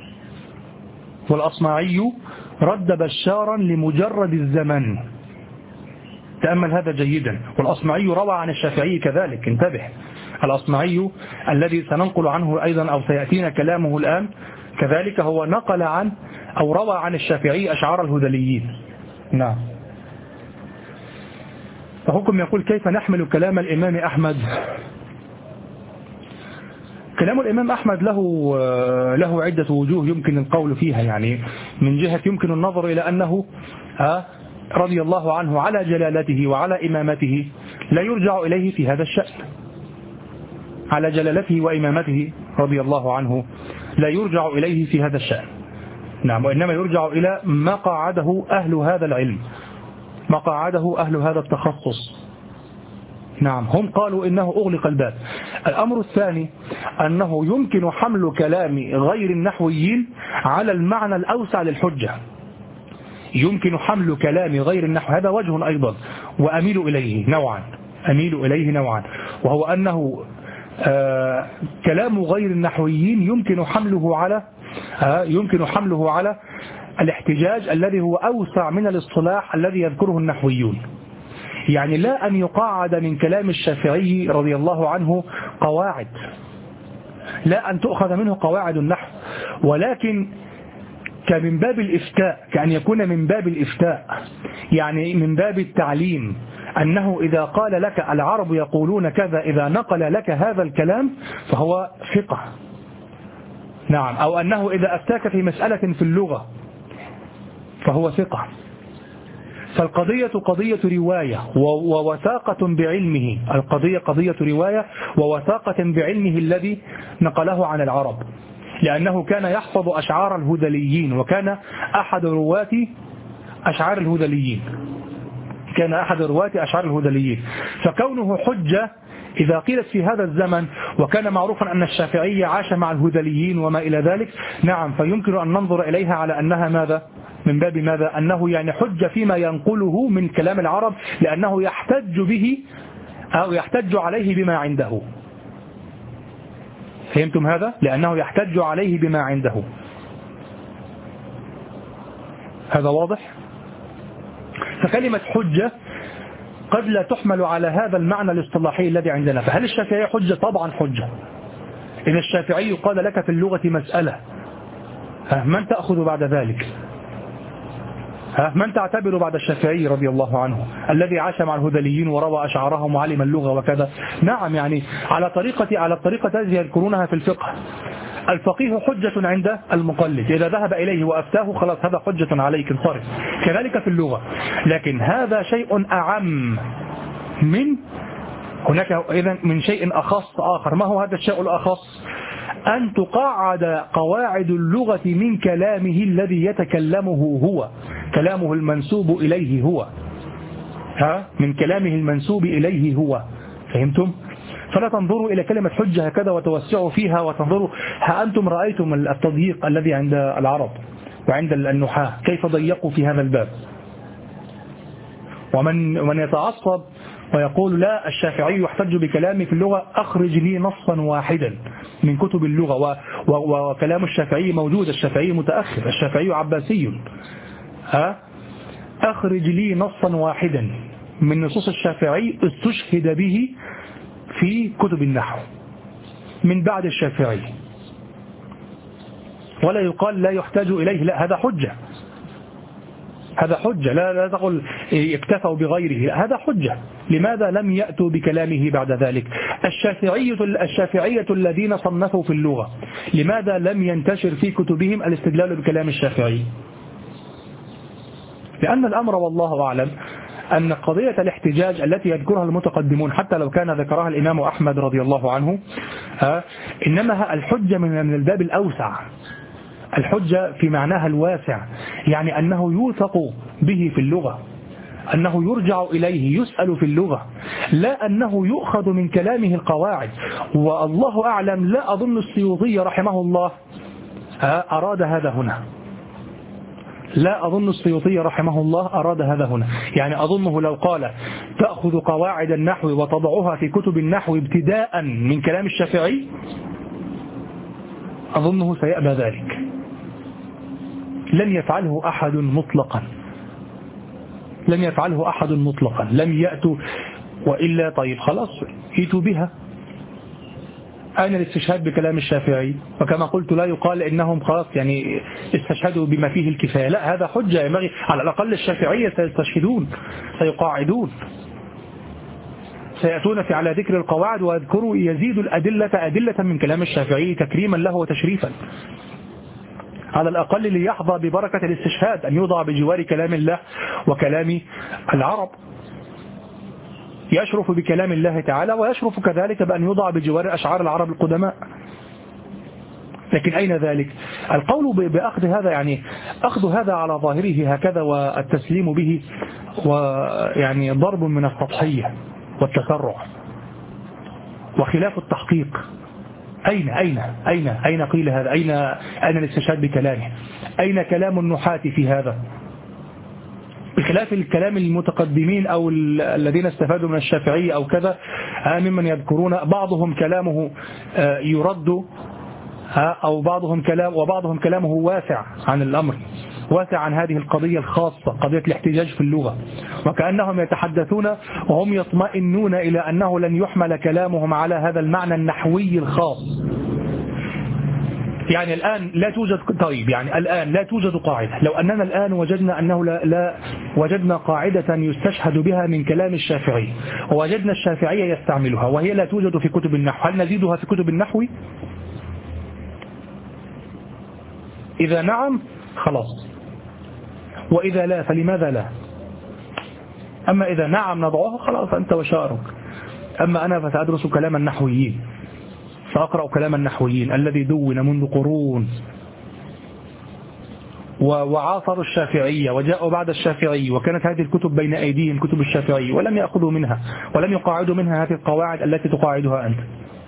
والأصمعي رد بشارا لمجرد الزمن، تأمل هذا جيدا. والأصمعي روى عن الشافعي كذلك، انتبه. الأصمعي الذي سننقل عنه أيضا أو سيأتينا كلامه الآن كذلك هو نقل عن أو روى عن الشافعي أشعار الهذليين. نعم. فحكم يقول كيف نحمل كلام الإمام أحمد؟ كلام الإمام أحمد له له عدة وجوه يمكن القول فيها. يعني من جهة يمكن النظر إلى أنه رضي الله عنه على جلالته وعلى إمامته لا يرجع إليه في هذا الشأن، على جلالته وإمامته رضي الله عنه لا يرجع إليه في هذا الشأن. نعم. وإنما يرجع إلى ما قاعده أهل هذا العلم، ما قاعده أهل هذا التخصص. نعم. هم قالوا إنه أغلق الباب. الأمر الثاني أنه يمكن حمل كلام غير النحويين على المعنى الأوسع للحجة، يمكن حمل كلام غير النحو، هذا وجه أيضا وأميل إليه نوعا، أميل إليه نوعا وهو أنه آه كلام غير النحويين يمكن حمله على آه يمكن حمله على الاحتجاج الذي هو أوسع من الاصطلاح الذي يذكره النحويون. يعني لا أن يقاعد من كلام الشافعي رضي الله عنه قواعد، لا أن تؤخذ منه قواعد النحو، ولكن كمن باب الإفتاء، كأن يكون من باب الإفتاء، يعني من باب التعليم، أنه إذا قال لك العرب يقولون كذا، إذا نقل لك هذا الكلام فهو ثقة. نعم. أو أنه إذا أفتاك في مسألة في اللغة فهو ثقة. فالقضية قضية رواية ووثاقة بعلمه، القضية قضية رواية ووثاقة بعلمه الذي نقله عن العرب، لأنه كان يحفظ أشعار الهذليين، وكان أحد رواة أشعار الهذليين كان أحد رواة أشعار الهذليين فكونه حجة إذا قيلت في هذا الزمن، وكان معروفا أن الشافعي عاش مع الهذليين وما إلى ذلك، نعم، فيمكن أن ننظر إليها على أنها ماذا؟ من باب ماذا؟ أنه يعني حجة فيما ينقله من كلام العرب، لأنه يحتج به أو يحتج عليه بما عنده. فهمتم هذا؟ لأنه يحتج عليه بما عنده. هذا واضح؟ فكلمة حجة قد لا تحمل على هذا المعنى الاصطلاحي الذي عندنا. فهل الشافعي حجة؟ طبعا حجة. إذا الشافعي قال لك في اللغة مسألة، من تأخذ بعد ذلك؟ من تعتبر بعد الشافعي رضي الله عنه الذي عاش مع الهذليين وروى أشعارهم وعلم اللغة وكذا؟ نعم، يعني على طريقة على الطريقة التي يذكرونها في الفقه. الفقيه حجة عند المقلد، إذا ذهب إليه وأفتاه خلاص هذا حجة عليك انصرف. كذلك في اللغة. لكن هذا شيء أعم من هناك إذن من شيء أخص آخر. ما هو هذا الشيء الأخص؟ أن تقاعد قواعد اللغة من كلامه الذي يتكلمه هو، كلامه المنسوب إليه هو، ها من كلامه المنسوب إليه هو. فهمتم؟ فلا تنظروا إلى كلمة حجة هكذا وتوسعوا فيها وتنظروا. ها أنتم رأيتم التضييق الذي عند العرب وعند النحاة كيف ضيقوا في هذا الباب. ومن من يتعصب ويقول لا الشافعي يحتج بكلامي في اللغة، أخرج لي نصا واحدا من كتب اللغة. و و وكلام الشافعي موجود، الشافعي متأخر، الشافعي عباسي. ها أخرج لي نصا واحدا من نصوص الشافعي استشهد به في كتب النحو من بعد الشافعي، ولا يقال لا يحتاج إليه، لا هذا حجة، هذا حجة. لا لا تقول اكتفوا بغيره، هذا حجة. لماذا لم يأتوا بكلامه بعد ذلك؟ الشافعية الشافعية الذين صنفوا في اللغة لماذا لم ينتشر في كتبهم الاستدلال بكلام الشافعي؟ لأن الأمر والله أعلم أن قضية الاحتجاج التي يذكرها المتقدمون حتى لو كان ذكرها الإمام أحمد رضي الله عنه، إنما الحجة من الباب الأوسع، الحجة في معناها الواسع، يعني أنه يوثق به في اللغة، أنه يرجع إليه يسأل في اللغة، لا أنه يؤخذ من كلامه القواعد. والله أعلم لا أظن السيوطي رحمه الله أراد هذا هنا، لا أظن السيوطي رحمه الله أراد هذا هنا. يعني أظنه لو قال تأخذ قواعد النحو وتضعها في كتب النحو ابتداء من كلام الشافعي، أظنه سيأبى ذلك، لم يفعله أحد مطلقا، لم يفعله أحد مطلقا، لم يأتوا. وإلا طيب خلاص ائتوا بها. أين الاستشهاد بكلام الشافعي؟ وكما قلت لا يقال إنهم خلاص يعني استشهدوا بما فيه الكفاية، لا هذا حجة ينبغي على الأقل الشافعية سيستشهدون، سيقاعدون، سيأتون في على ذكر القواعد ويذكروا يزيد الأدلة أدلة من كلام الشافعي تكريما له وتشريفا، على الأقل ليحظى ببركة الاستشهاد أن يوضع بجوار كلام الله وكلام العرب، يشرف بكلام الله تعالى ويشرف كذلك بأن يوضع بجوار أشعار العرب القدماء. لكن أين ذلك؟ القول بأخذ هذا يعني أخذ هذا على ظاهره هكذا والتسليم به ويعني ضرب من السطحية والتسرع وخلاف التحقيق. أين أين أين أين قيل هذا؟ أين أين الاستشهاد بكلامه؟ أين كلام النحاة في هذا؟ بخلاف الكلام المتقدمين أو الذين استفادوا من الشافعي أو كذا ممن يذكرون بعضهم كلامه يرد أو بعضهم كلام وبعضهم كلامه واسع عن الأمر واسع عن هذه القضية الخاصة، قضية الاحتجاج في اللغة، وكأنهم يتحدثون وهم يطمئنون إلى أنه لن يحمل كلامهم على هذا المعنى النحوي الخاص. يعني الآن لا توجد طيب يعني الآن لا توجد قاعدة. لو أننا الآن وجدنا أنه لا, لا وجدنا قاعدة يستشهد بها من كلام الشافعي، ووجدنا الشافعية يستعملها وهي لا توجد في كتب النحو، هل نزيدها في كتب النحو؟ إذا نعم خلاص، وإذا لا فلماذا لا؟ أما إذا نعم نضعها خلاص أنت وشارك. أما أنا فسأدرس كلام النحويين، سأقرأ كلام النحويين الذي دون منذ قرون وعاصروا الشافعية وجاءوا بعد الشافعي، وكانت هذه الكتب بين أيديهم كتب الشافعي ولم يأخذوا منها ولم يقاعدوا منها هذه القواعد التي تقاعدها أنت.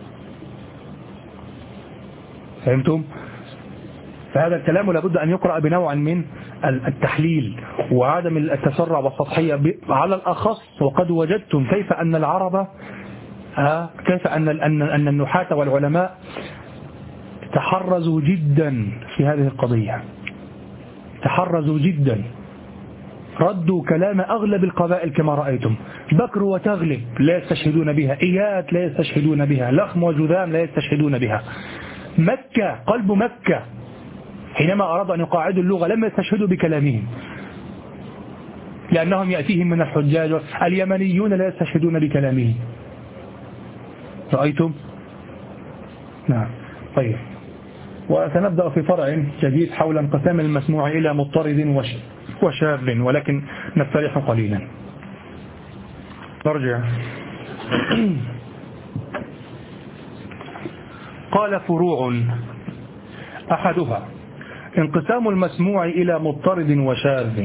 فهمتم؟ فهذا الكلام لابد أن يقرأ بنوع من التحليل وعدم التسرع والسطحية على الأخص. وقد وجدتم كيف أن العرب كيف أن أن النحاة والعلماء تحرزوا جدا في هذه القضية، تحرزوا جدا، ردوا كلام أغلب القبائل كما رأيتم. بكر وتغلب لا يستشهدون بها، إيات لا يستشهدون بها، لخم وجذام لا يستشهدون بها. مكة قلب مكة حينما أرادوا أن يقاعدوا اللغة لم يستشهدوا بكلامهم لأنهم يأتيهم من الحجاج. اليمنيون لا يستشهدون بكلامهم. رأيتم؟ نعم. طيب، وسنبدأ في فرع جديد حول انقسام المسموع إلى مضطرد وشاذ، ولكن نستريح قليلا. نرجع. قال فروع أحدها انقسام المسموع إلى مضطرد وشاذ.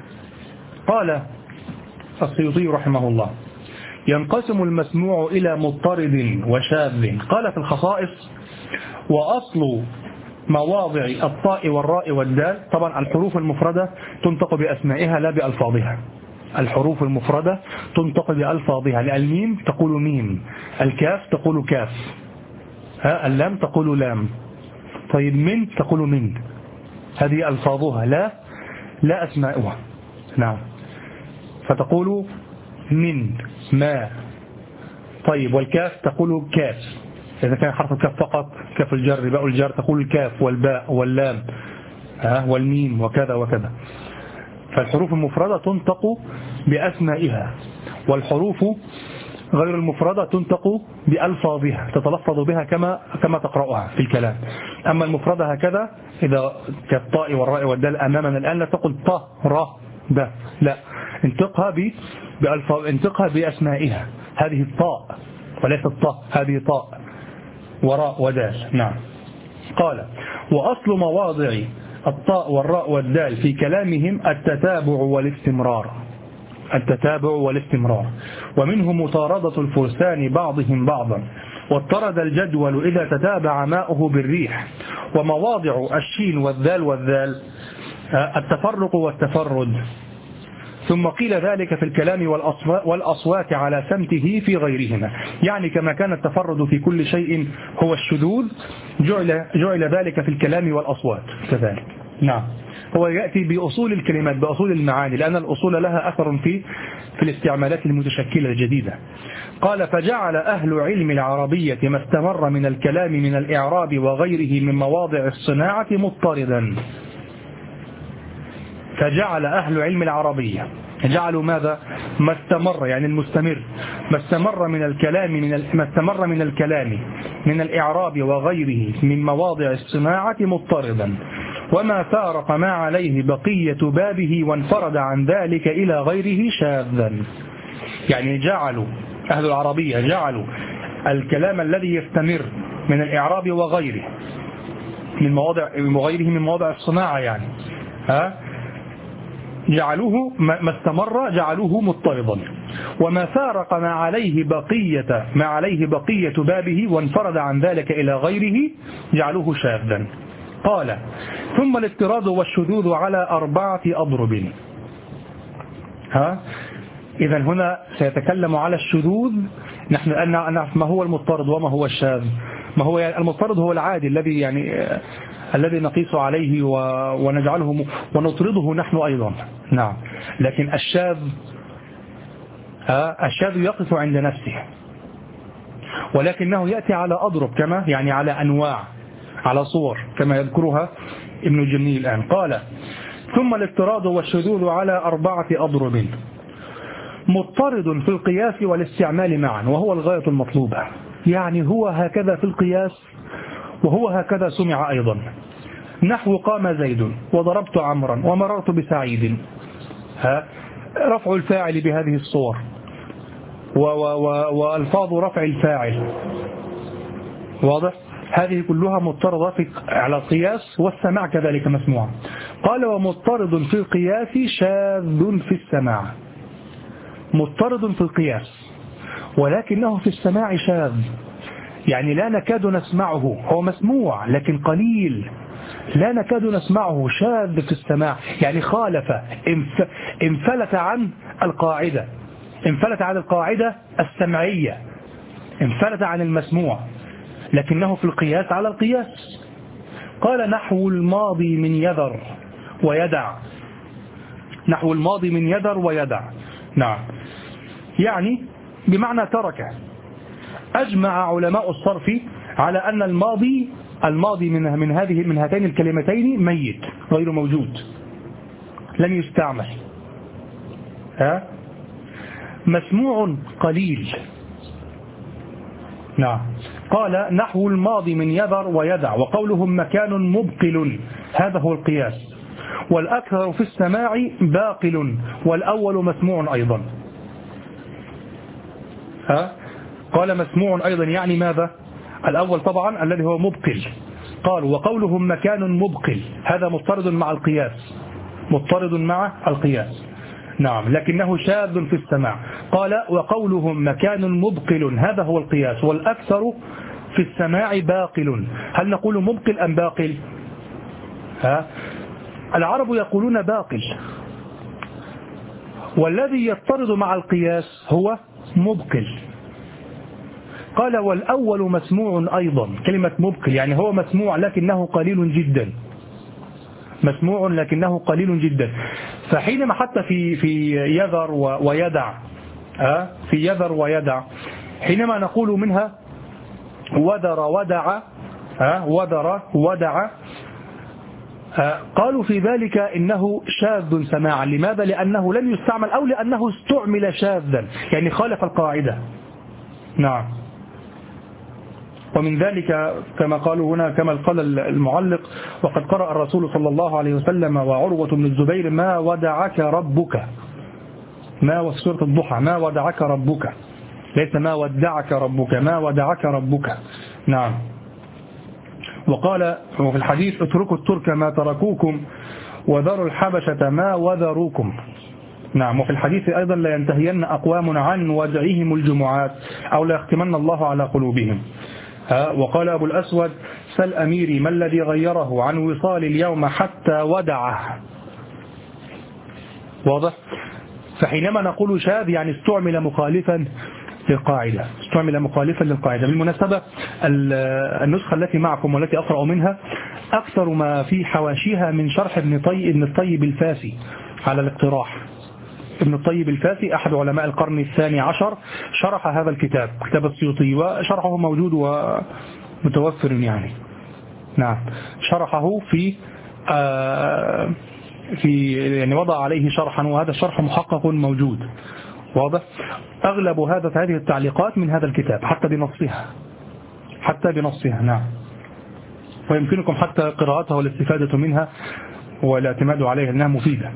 قال السيوطي رحمه الله ينقسم المسموع إلى مضطرد وشاذ. قال في الخصائص وأصل مواضع الطاء والراء والدال، طبعا الحروف المفردة تنطق بأسمائها لا بألفاظها، الحروف المفردة تنطق بألفاظها، الميم تقول ميم، الكاف تقول كاف، ها اللام تقول لام، طيب من تقول من، هذه ألفاظها لا لا أسماؤها. نعم، فتقول من ما. طيب والكاف تقول كاف إذا كان حرف الكاف فقط، كاف الجر باء الجر تقول الكاف والباء واللام ها والميم وكذا وكذا. فالحروف المفردة تنطق بأسمائها، والحروف غير المفردة تنطق بألفاظها تتلفظ بها كما كما تقرأها في الكلام. أما المفردة هكذا إذا كالطاء والراء والدال أمامنا الآن لا تقول طا را دا، لا، انطقها بألفاظ، انطقها بأسمائها. هذه الطاء وليس الطاء، هذه طاء وراء ودال. نعم. قال وأصل مواضع الطاء والراء والدال في كلامهم التتابع والاستمرار، التتابع والاستمرار، ومنه مطاردة الفرسان بعضهم بعضا، واضطرد الجدول إذا تتابع ماؤه بالريح. ومواضع الشين والذال والذال التفرق والتفرد. ثم قيل ذلك في الكلام والأصوات على سمته في غيرهما، يعني كما كان التفرد في كل شيء هو الشذوذ جعل, جعل ذلك في الكلام والأصوات كذلك. نعم، هو يأتي بأصول الكلمات بأصول المعاني، لأن الأصول لها أثر في في الاستعمالات المتشكلة الجديدة. قال فجعل أهل علم العربية ما استمر من الكلام من الإعراب وغيره من مواضع الصناعة مضطردا. فجعل أهل علم العربية جعلوا ماذا؟ ما استمر يعني المستمر، ما استمر من الكلام من ال... ما استمر من الكلام من الإعراب وغيره من مواضع الصناعة مضطردا، وما فارق ما عليه بقية بابه وانفرد عن ذلك إلى غيره شاذا. يعني جعلوا أهل العربية جعلوا الكلام الذي يستمر من الإعراب وغيره من مواضع وغيره من مواضع الصناعة يعني ها جعلوه ما استمر جعلوه مضطردا، وما فارق ما عليه بقية ما عليه بقية بابه وانفرد عن ذلك إلى غيره جعلوه شاذا. قال ثم الاضطراد والشذوذ على أربعة أضرب. ها إذا هنا سيتكلم على الشذوذ. نحن الآن نعرف ما هو المضطرد وما هو الشاذ. ما هو يعني المضطرد هو العادي الذي يعني الذي نقيس عليه ونجعله ونطرده نحن أيضا. نعم. لكن الشاذ الشاذ يقف عند نفسه، ولكنه يأتي على أضرب، كما يعني على أنواع، على صور كما يذكرها ابن الجني الآن. قال: ثم الاضطراد والشذوذ على أربعة أضرب، مضطرد في القياس والاستعمال معا، وهو الغاية المطلوبة. يعني هو هكذا في القياس وهو هكذا سمع أيضا، نحو قام زيد وضربت عمرا ومررت بسعيد. ها رفع الفاعل بهذه الصور وألفاظ رفع الفاعل، واضح؟ هذه كلها مضطردة على القياس، والسماع كذلك مسموع. قال: ومضطرد في القياس شاذ في السماع. مضطرد في القياس ولكنه في السماع شاذ، يعني لا نكاد نسمعه، هو مسموع لكن قليل، لا نكاد نسمعه، شاذ في السماع، يعني خالف، انفلت عن القاعدة، انفلت عن القاعدة السمعية، انفلت عن المسموع، لكنه في القياس على القياس. قال: نحو الماضي من يذر ويدع. نحو الماضي من يذر ويدع. نعم، يعني بمعنى ترك. أجمع علماء الصرف على أن الماضي الماضي من من هذه من هاتين الكلمتين ميت، غير موجود، لم يستعمل. ها مسموع قليل. نعم. قال: نحو الماضي من يذر ويدع، وقولهم مكان مبقل، هذا هو القياس. والأكثر في السماع باقل، والأول مسموع أيضا. ها قال مسموع أيضا، يعني ماذا؟ الأول طبعا الذي هو مبقل. قال: وقولهم مكان مبقل، هذا مضطرد مع القياس، مضطرد مع القياس. نعم، لكنه شاذ في السماع. قال: وقولهم مكان مبقل، هذا هو القياس. والأكثر في السماع باقل. هل نقول مبقل أم باقل؟ ها العرب يقولون باقل، والذي يضطرد مع القياس هو مبقل. قال: والأول مسموع أيضا. كلمة مبقل يعني هو مسموع لكنه قليل جدا، مسموع لكنه قليل جدا. فحينما حتى في في يذر ويدع، أه؟ في يذر ويدع، حينما نقول منها وذر ودع، أه؟ وذر ودع، أه؟ قالوا في ذلك إنه شاذ سماعا. لماذا؟ لأنه لم يستعمل، أو لأنه استعمل شاذا، يعني خالف القاعدة. نعم. ومن ذلك كما قالوا هنا، كما قال المعلق: وقد قرأ الرسول صلى الله عليه وسلم وعروة بن الزبير ما ودعك ربك، ما وفي سورة الضحى، ما ودعك ربك، ليس ما ودعك ربك، ما ودعك ربك. نعم. وقال وفي الحديث: اتركوا الترك ما تركوكم وذروا الحبشة ما وذروكم. نعم. وفي الحديث أيضا: لا ينتهين أقوام عن ودعهم الجمعات أو لا يختمن الله على قلوبهم. وقال أبو الأسود: سل أميري ما الذي غيره عن وصال اليوم حتى ودعه. واضح؟ فحينما نقول شاذ يعني استعمل مخالفا للقاعدة، استعمل مخالفا للقاعدة. بالمناسبة النسخة التي معكم والتي أقرأ منها أكثر ما في حواشيها من شرح ابن طيب ابن الطيب الفاسي على الاقتراح. ابن الطيب الفاسي أحد علماء القرن الثاني عشر شرح هذا الكتاب، كتاب السيوطي، وشرحه موجود ومتوفر يعني. نعم، شرحه في آه في يعني وضع عليه شرحا، وهذا الشرح محقق موجود. واضح؟ أغلب هذا هذه التعليقات من هذا الكتاب، حتى بنصها، حتى بنصها. نعم. ويمكنكم حتى قراءتها والاستفادة منها والاعتماد عليها أنها مفيدة.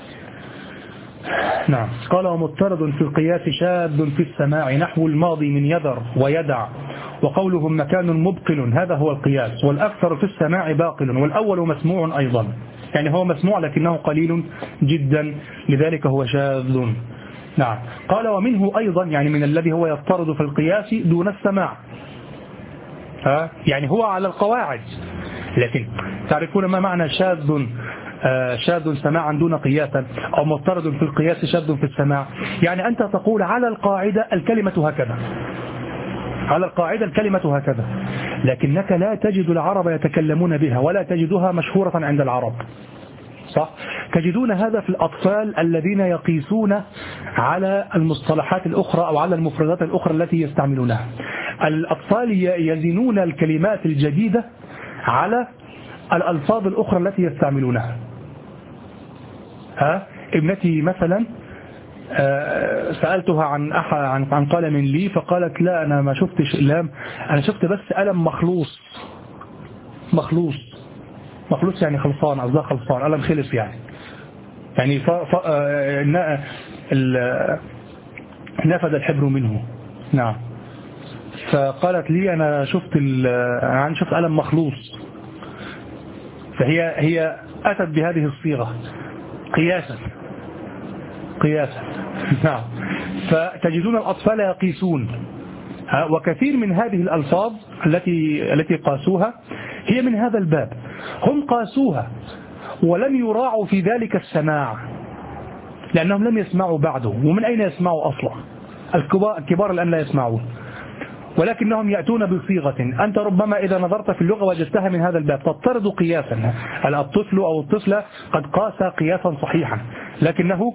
نعم. قال: ومضطرد في القياس شاذ في السماع، نحو الماضي من يذر ويدع، وقولهم مكان مبقل، هذا هو القياس. والأكثر في السماع باقل، والأول مسموع أيضا، يعني هو مسموع لكنه قليل جدا، لذلك هو شاذ. نعم. قال: ومنه أيضا، يعني من الذي هو يضطرد في القياس دون السماع، ها يعني هو على القواعد، لكن تعرفون ما معنى شاذ؟ شاذ سماعا دون قياسا، أو مضطرد في القياس شاذ في السماع. يعني أنت تقول على القاعدة الكلمة هكذا، على القاعدة الكلمة هكذا، لكنك لا تجد العرب يتكلمون بها ولا تجدها مشهورة عند العرب، صح؟ تجدون هذا في الأطفال الذين يقيسون على المصطلحات الأخرى أو على المفردات الأخرى التي يستعملونها. الأطفال يزنون الكلمات الجديدة على الألفاظ الأخرى التي يستعملونها. ها؟ ابنتي مثلا سألتها عن عن عن قلم لي فقالت لا أنا ما شفتش أقلام، أنا شفت بس قلم مخلوص. مخلوص مخلوص يعني خلصان، قصدها خلصان، قلم خلص يعني يعني ف... ف... نفذ الحبر منه. نعم. فقالت لي أنا شفت ال... أنا شفت قلم مخلوص. فهي هي أتت بهذه الصيغة قياسا قياسا. نعم. فتجدون الأطفال يقيسون، وكثير من هذه الألفاظ التي التي قاسوها هي من هذا الباب. هم قاسوها ولم يراعوا في ذلك السماع لأنهم لم يسمعوا بعده، ومن أين يسمعوا أصلا؟ الكبار, الكبار الآن لا يسمعون، ولكنهم يأتون بصيغة أنت ربما إذا نظرت في اللغة وجدتها من هذا الباب، تضطرد قياسا. الطفل أو الطفلة قد قاس قياسا صحيحا لكنه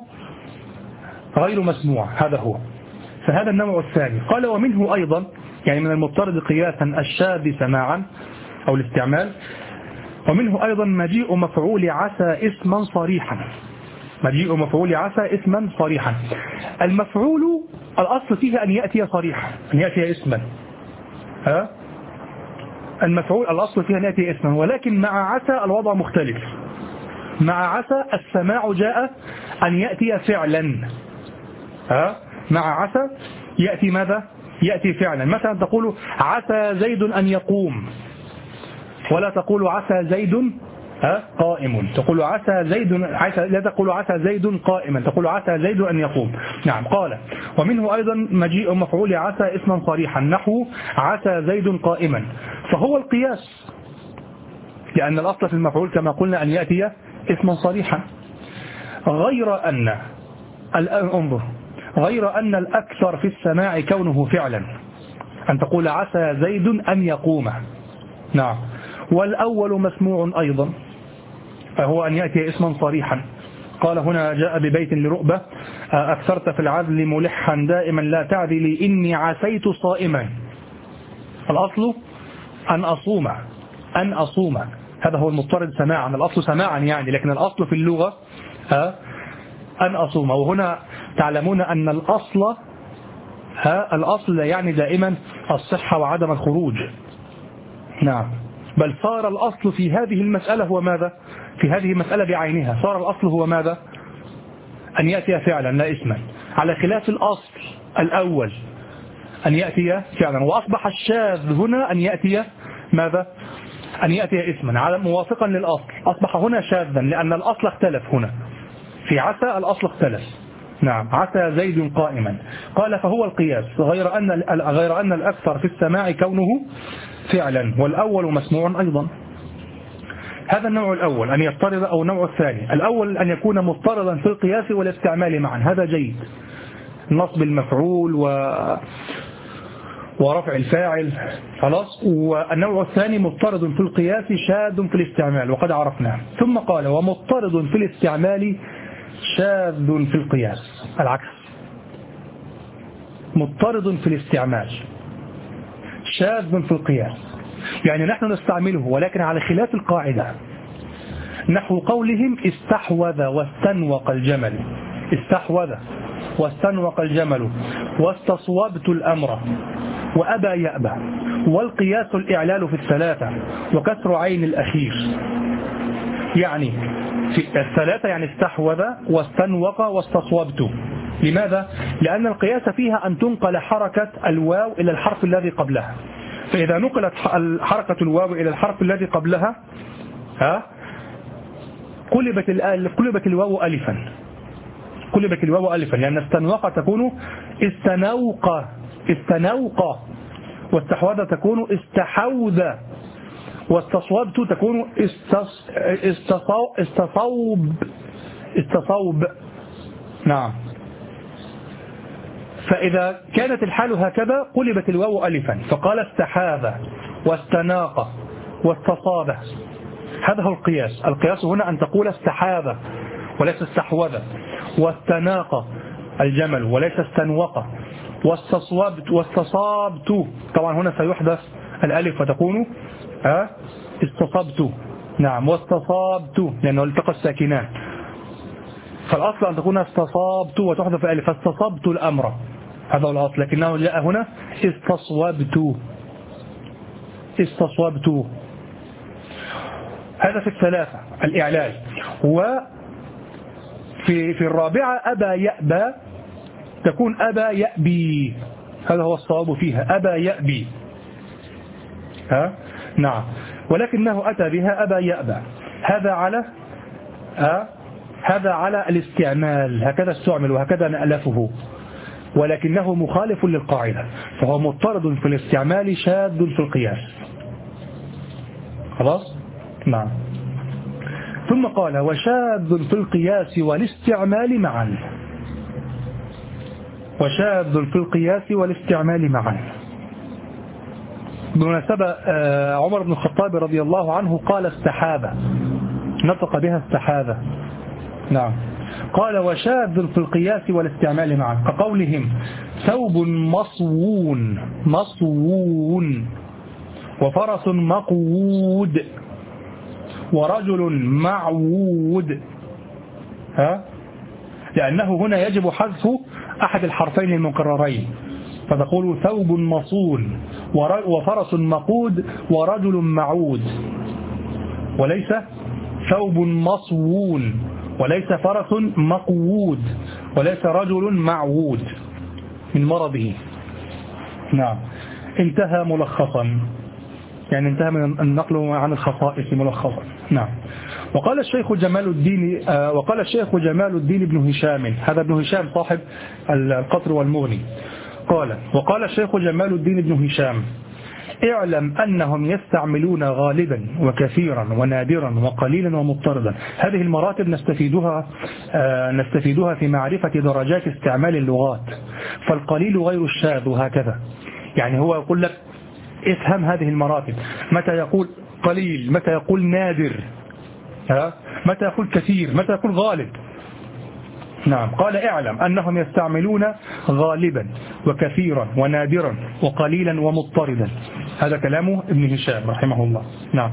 غير مسموع، هذا هو. فهذا النوع الثاني. قال ومنه أيضا يعني من المضطرد قياسا الشاذ سماعا أو الاستعمال، ومنه أيضا مجيء مفعول عسى اسما صريحا. مجيء مفعول عسى اسما صريحا. المفعول الأصل فيه أن يأتي صريحا، أن يأتي اسما. ها؟ المفعول الأصل فيه أن يأتي اسما، ولكن مع عسى الوضع مختلف. مع عسى السماع جاء أن يأتي فعلا. ها؟ مع عسى يأتي ماذا؟ يأتي فعلا. مثلا تقول عسى زيد أن يقوم، ولا تقول عسى زيد قائم. تقول عسى زيد، لا تقول عسى زيد قائما، تقول عسى زيد أن يقوم. نعم. قال ومنه أيضا مجيء مفعول عسى اسما صريحا نحو عسى زيد قائما، فهو القياس، لأن الأصل في المفعول كما قلنا أن يأتي اسما صريحا. غير أن انظر غير أن الأكثر في السماع كونه فعلا، أن تقول عسى زيد أن يقوم. نعم. والأول مسموع أيضا، فهو أن يأتي اسما صريحا. قال هنا جاء ببيت لرؤبة أكثرت في العدل ملحا دائما لا تعدلي إني عسيت صائما. الأصل أن أصوم، أن أصوم، هذا هو المضطرد سماعا. الأصل سماعا يعني، لكن الأصل في اللغة أن أصوم. وهنا تعلمون أن الأصل ها الأصل يعني دائما الصحة وعدم الخروج. نعم. بل صار الأصل في هذه المسألة هو ماذا؟ في هذه المسألة بعينها صار الأصل هو ماذا؟ أن يأتي فعلا لا اسما، على خلاف الأصل الأول أن يأتي فعلا. وأصبح الشاذ هنا أن يأتي ماذا؟ أن يأتي اسما على موافقا للأصل. أصبح هنا شاذا لأن الأصل اختلف. هنا في عسى الأصل اختلف. نعم. عسى زيد قائما. قال فهو القياس، غير أن غير أن الأكثر في السماع كونه فعلا، والأول مسموع أيضا. هذا النوع الأول أن يضطرد، أو النوع الثاني الأول أن يكون مضطردا في القياس والاستعمال معا، هذا جيد، نصب المفعول و ورفع الفاعل خلاص. والنوع الثاني مضطرد في القياس شاذ في الاستعمال، وقد عرفناه. ثم قال ومضطرد في الاستعمال شاذ في القياس، العكس، مضطرد في الاستعمال شاذ في القياس، يعني نحن نستعمله ولكن على خلاف القاعدة. نحو قولهم استحوذ واستنوق الجمل، استحوذ واستنوق الجمل واستصوبت الأمر وأبى يأبى، والقياس الإعلال في الثلاثة وكسر عين الأخير. يعني في الثلاثة يعني استحوذ واستنوق واستصوبت. لماذا؟ لأن القياس فيها أن تنقل حركة الواو إلى الحرف الذي قبلها، فإذا نقلت حركة الواو إلى الحرف الذي قبلها ها قلبت قلبت الواو ألفا، قلبت الواو ألفا، لأن استنوق تكون استنوق استنوق، واستحوذ تكون استحوذ، واستصوبت تكون استص... استصو... استصوب استصوب. نعم. فإذا كانت الحال هكذا قلبت الواو ألفا، فقال استحاذ واستناق واستصاب. هذا هو القياس. القياس هنا أن تقول استحاذ وليس استحوذ، واستناق الجمل وليس استنوق، واستصوبت واستصابت. طبعا هنا سيحدث الألف فتكون ها استصبت. نعم واستصابت لأنه التقى الساكنان، فالأصل أن تكون استصابت وتحذف الألف، فاستصبت الأمر، هذا هو الأصل. لكنه جاء هنا استصوبت استصوبت. هذا في الثلاثة الإعلال. وفي في الرابعة أبى يأبى تكون أبى يأبي، هذا هو الصواب فيها، أبى يأبي. ها نعم، ولكنه أتى بها أبى يأبى. هذا على ها هذا على الاستعمال، هكذا استعمل وهكذا نألفه، ولكنه مخالف للقاعدة، فهو مضطرد في الاستعمال شاذ في القياس. خلاص؟ نعم. ثم قال وشاذ في القياس والاستعمال معا. وشاذ في القياس والاستعمال معا. بمناسبة عمر بن الخطاب رضي الله عنه قال استحابة، نطق بها استحابة. نعم. قال وشاذ في القياس والاستعمال معا، كقولهم ثوب مصوون مصوون، وفرس مقوود، ورجل معوود. ها؟ لأنه هنا يجب حذف أحد الحرفين المكررين، فتقول ثوب مصون وفرس مقود ورجل معود، وليس ثوب مصوون، وليس فرس مقوود، وليس رجل معود من مرضه. نعم. انتهى ملخصا، يعني انتهى من النقل عن الخصائص ملخصا. نعم. وقال الشيخ جمال الدين وقال الشيخ جمال الدين بن هشام، هذا ابن هشام صاحب القطر والمغني، قال وقال الشيخ جمال الدين بن هشام اعلم أنهم يستعملون غالبا وكثيرا ونادرا وقليلا ومضطردا. هذه المراتب نستفيدها نستفيدها في معرفة درجات استعمال اللغات، فالقليل غير الشاذ وهكذا. يعني هو يقول لك افهم هذه المراتب، متى يقول قليل، متى يقول نادر، ها؟ متى يقول كثير، متى يقول غالب. نعم. قال اعلم أنهم يستعملون غالبا وكثيرا ونادرا وقليلا ومضطردا. هذا كلامه ابن هشام رحمه الله. نعم.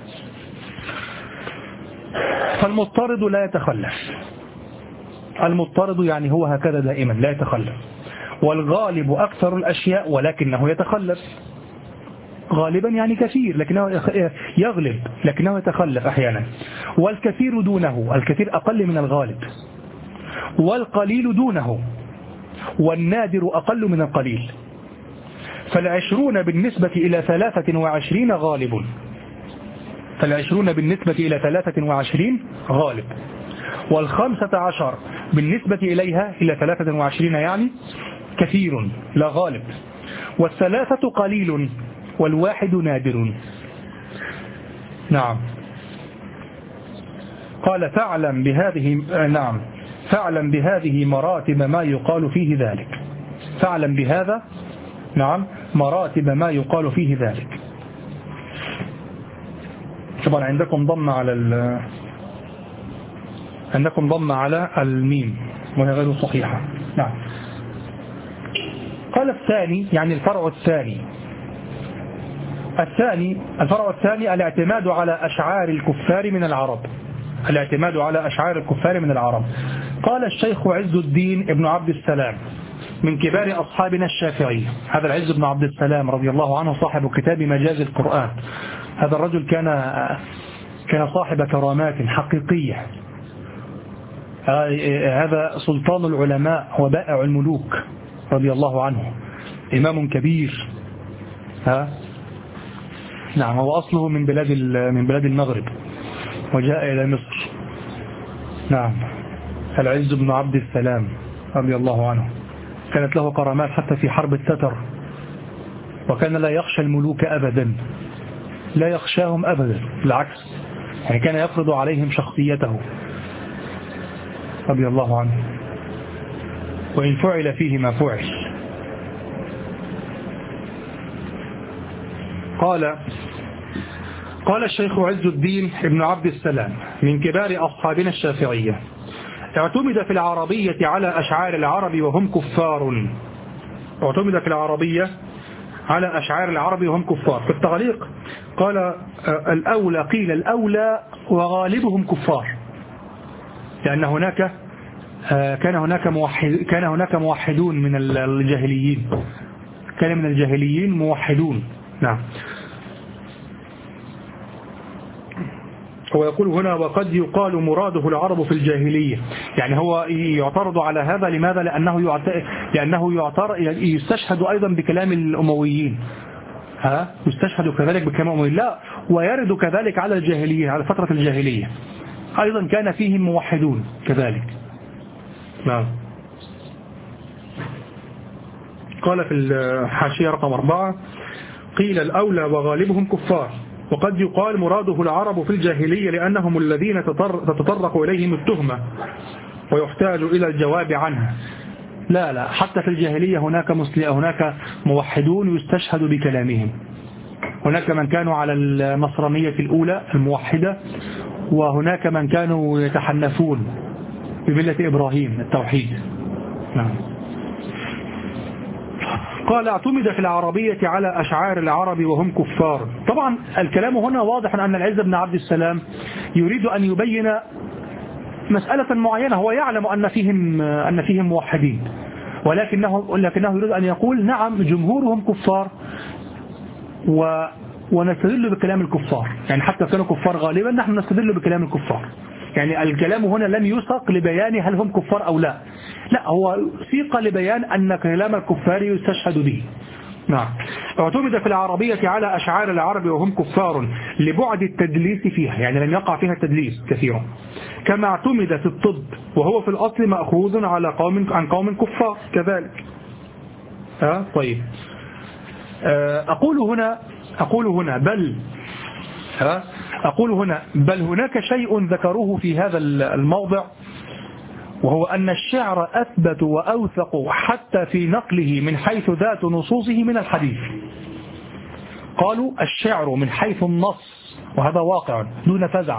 فالمضطرد لا يتخلف، المضطرد يعني هو هكذا دائما لا يتخلف. والغالب أكثر الأشياء ولكنه يتخلف. غالبا يعني كثير لكنه يغلب لكنه يتخلف أحيانا. والكثير دونه، الكثير أقل من الغالب. والقليل دونه، والنادر أقل من القليل. فالعشرون بالنسبة إلى ثلاثة وعشرين غالب، فالعشرون بالنسبة إلى ثلاثة وعشرين غالب. والخمسة عشر بالنسبة إليها إلى ثلاثة وعشرين يعني كثير لا غالب. والثلاثة قليل والواحد نادر. نعم. قال فاعلم بهذه نعم فاعلم بهذه مراتب ما يقال فيه ذلك. فاعلم بهذا نعم مراتب ما يقال فيه ذلك. طبعا عندكم ضم على ال... عندكم ضم على الميم وهي غير صحيحة. نعم. قال الثاني يعني الفرع الثاني الثاني الفرع الثاني الاعتماد على أشعار الكفار من العرب. الاعتماد على أشعار الكفار من العرب. قال الشيخ عز الدين ابن عبد السلام من كبار أصحابنا الشافعي، هذا العز بن عبد السلام رضي الله عنه صاحب كتاب مجاز القرآن. هذا الرجل كان كان صاحب كرامات حقيقية. هذا سلطان العلماء وبائع الملوك رضي الله عنه، إمام كبير. ها نعم. هو أصله من بلاد من بلاد المغرب وجاء إلى مصر. نعم. العز بن عبد السلام رضي الله عنه كانت له كرامات حتى في حرب التتر، وكان لا يخشى الملوك أبدا، لا يخشاهم أبدا، بالعكس يعني كان يفرض عليهم شخصيته رضي الله عنه، وإن فعل فيه ما فعل. قال قال الشيخ عز الدين ابن عبد السلام من كبار أصحابنا الشافعية: اعتمد في العربية على أشعار العرب وهم كفار. اعتمد في العربية على أشعار العرب وهم كفار. في التعليق قال الأولى، قيل الأولى وغالبهم كفار، لأن هناك كان هناك موحد كان هناك موحدون من الجاهليين، كان من الجاهليين موحدون. نعم. هو يقول هنا: وقد يقال مراده العرب في الجاهلية. يعني هو يعترض على هذا. لماذا؟ لأنه يعترض لأنه يعترض يستشهد أيضا بكلام الأمويين، ها يستشهد كذلك بكلام الأمويين. لا، ويرد كذلك على الجاهلية، على فترة الجاهلية أيضا كان فيهم موحدون كذلك. نعم. قال في الحاشية رقم أربعة: قيل الأولى وغالبهم كفار، وقد يقال مراده العرب في الجاهلية لأنهم الذين تتطرق إليهم التهمة ويحتاج إلى الجواب عنها. لا لا، حتى في الجاهلية هناك مسلمين، هناك موحدون يستشهد بكلامهم. هناك من كانوا على النصرانية الأولى الموحدة، وهناك من كانوا يتحنفون بملة إبراهيم التوحيد. نعم. قال: اعتمد في العربية على أشعار العرب وهم كفار. طبعا الكلام هنا واضح أن العز بن عبد السلام يريد أن يبين مسألة معينة. هو يعلم أن فيهم أن فيهم موحدين، ولكنه لكنه يريد أن يقول: نعم جمهورهم كفار، و ونستدل بكلام الكفار. يعني حتى كانوا كفار غالبا نحن نستدل بكلام الكفار. يعني الكلام هنا لم يسق لبيان هل هم كفار أو لا، لا، هو سيق لبيان أن كلام الكفار يستشهد به. نعم. اعتمد في العربية على أشعار العرب وهم كفار لبعد التدليس فيها، يعني لم يقع فيها التدليس كثيرا، كما اعتمد في الطب وهو في الأصل مأخوذ على قوم عن قوم كفار كذلك. ها طيب. أقول هنا أقول هنا بل ها أقول هنا بل هناك شيء ذكروه في هذا الموضع، وهو أن الشعر أثبت وأوثق حتى في نقله من حيث ذات نصوصه من الحديث. قالوا الشعر من حيث النص، وهذا واقع دون فزع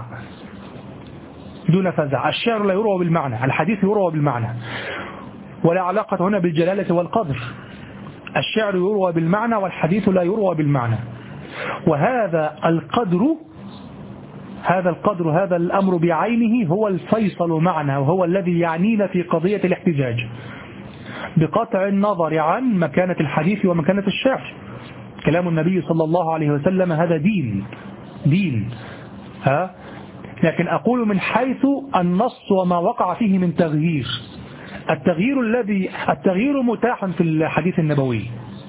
دون فزع الشعر لا يروى بالمعنى، الحديث يروى بالمعنى، ولا علاقة هنا بالجلالة والقدر. الشعر يروى بالمعنى والحديث لا يروى بالمعنى. وهذا القدر هذا القدر هذا الأمر بعينه هو الفيصل معنا، وهو الذي يعنينا في قضية الاحتجاج، بقطع النظر عن مكانة الحديث ومكانة الشعر. كلام النبي صلى الله عليه وسلم هذا دين دين ها لكن أقول من حيث النص وما وقع فيه من تغيير. التغيير الذي التغيير متاح في الحديث النبوي،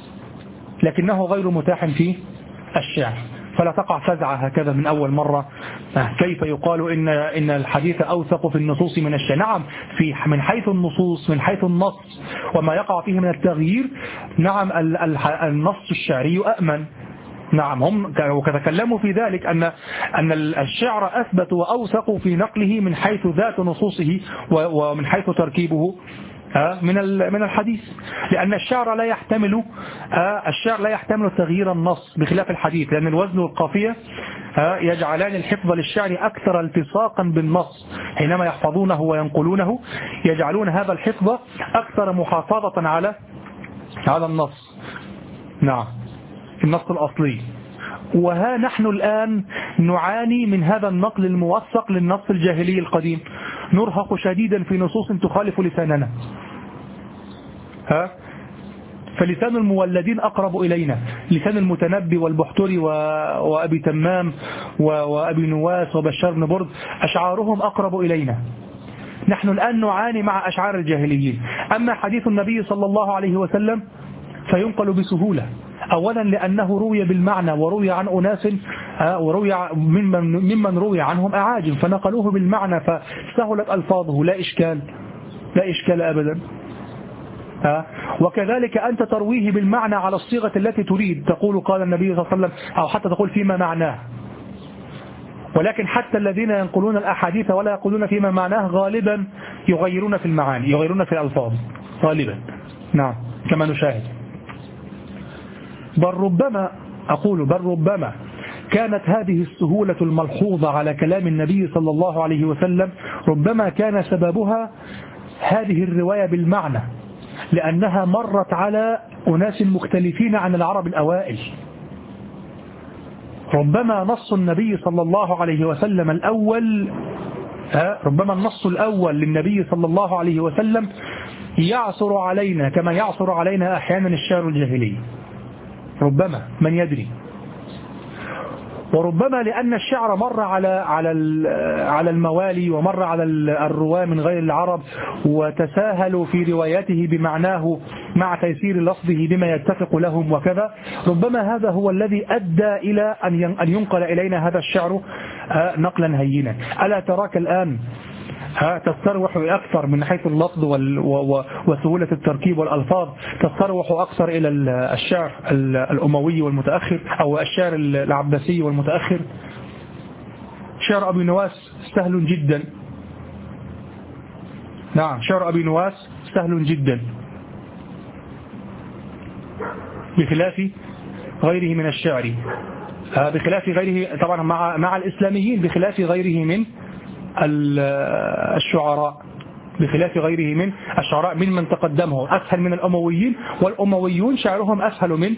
لكنه غير متاح في الشعر، فلا تقع فزعة هكذا من أول مرة. كيف يقال إن إن الحديث أوثق في النصوص من الشعر؟ نعم، في من حيث النصوص، من حيث النص وما يقع فيه من التغيير، نعم النص الشعري أأمن. نعم، هم وتكلموا في ذلك أن أن الشعر أثبت وأوثق في نقله من حيث ذات نصوصه ومن حيث تركيبه من من الحديث، لأن الشعر لا يحتمل الشعر لا يحتمل تغيير النص بخلاف الحديث، لأن الوزن والقافية يجعلان الحفظ للشعر أكثر التصاقا بالنص. حينما يحفظونه وينقلونه يجعلون هذا الحفظ أكثر محافظة على على النص. نعم، النص الأصلي. وها نحن الآن نعاني من هذا النقل الموثق للنص الجاهلي القديم، نرهق شديدا في نصوص تخالف لساننا. ها فلسان المولدين أقرب إلينا، لسان المتنبي والبحتري وأبي تمام وأبي نواس وبشار بن برد، أشعارهم أقرب إلينا. نحن الآن نعاني مع أشعار الجاهليين. أما حديث النبي صلى الله عليه وسلم فينقل بسهولة، أولا لأنه روي بالمعنى وروي عن أناس وروي ممن, ممن روي عنهم أعاجم فنقلوه بالمعنى فسهلت ألفاظه، لا إشكال لا إشكال أبدا. وكذلك أنت ترويه بالمعنى على الصيغة التي تريد، تقول قال النبي صلى الله عليه وسلم، أو حتى تقول فيما معناه. ولكن حتى الذين ينقلون الأحاديث ولا يقولون فيما معناه غالبا يغيرون في المعاني، يغيرون في الألفاظ غالبا. نعم، كما نشاهد. بل ربما أقول بل ربما كانت هذه السهولة الملحوظة على كلام النبي صلى الله عليه وسلم ربما كان سببها هذه الرواية بالمعنى، لأنها مرت على أناس مختلفين عن العرب الأوائل. ربما نص النبي صلى الله عليه وسلم الأول ربما النص الأول للنبي صلى الله عليه وسلم يعصر علينا كما يعصر علينا أحيانا الشعر الجاهلي، ربما من يدري. وربما لأن الشعر مر على على على الموالي ومر على الرواة من غير العرب وتساهلوا في روايته بمعناه مع تيسير لفظه بما يتفق لهم وكذا، ربما هذا هو الذي أدى إلى أن ينقل إلينا هذا الشعر نقلا هينا. ألا تراك الآن تستروح أكثر من حيث اللفظ وسهولة التركيب والألفاظ، تستروح أكثر إلى الشعر الأموي والمتأخر أو الشعر العباسي والمتأخر. شعر أبي نواس سهل جدا، نعم شعر أبي نواس سهل جدا بخلاف غيره من الشعر، بخلاف غيره طبعا مع مع الإسلاميين، بخلاف غيره من الشعراء بخلاف غيره من الشعراء من من تقدمه أسهل من الأمويين، والأمويون شعرهم أسهل من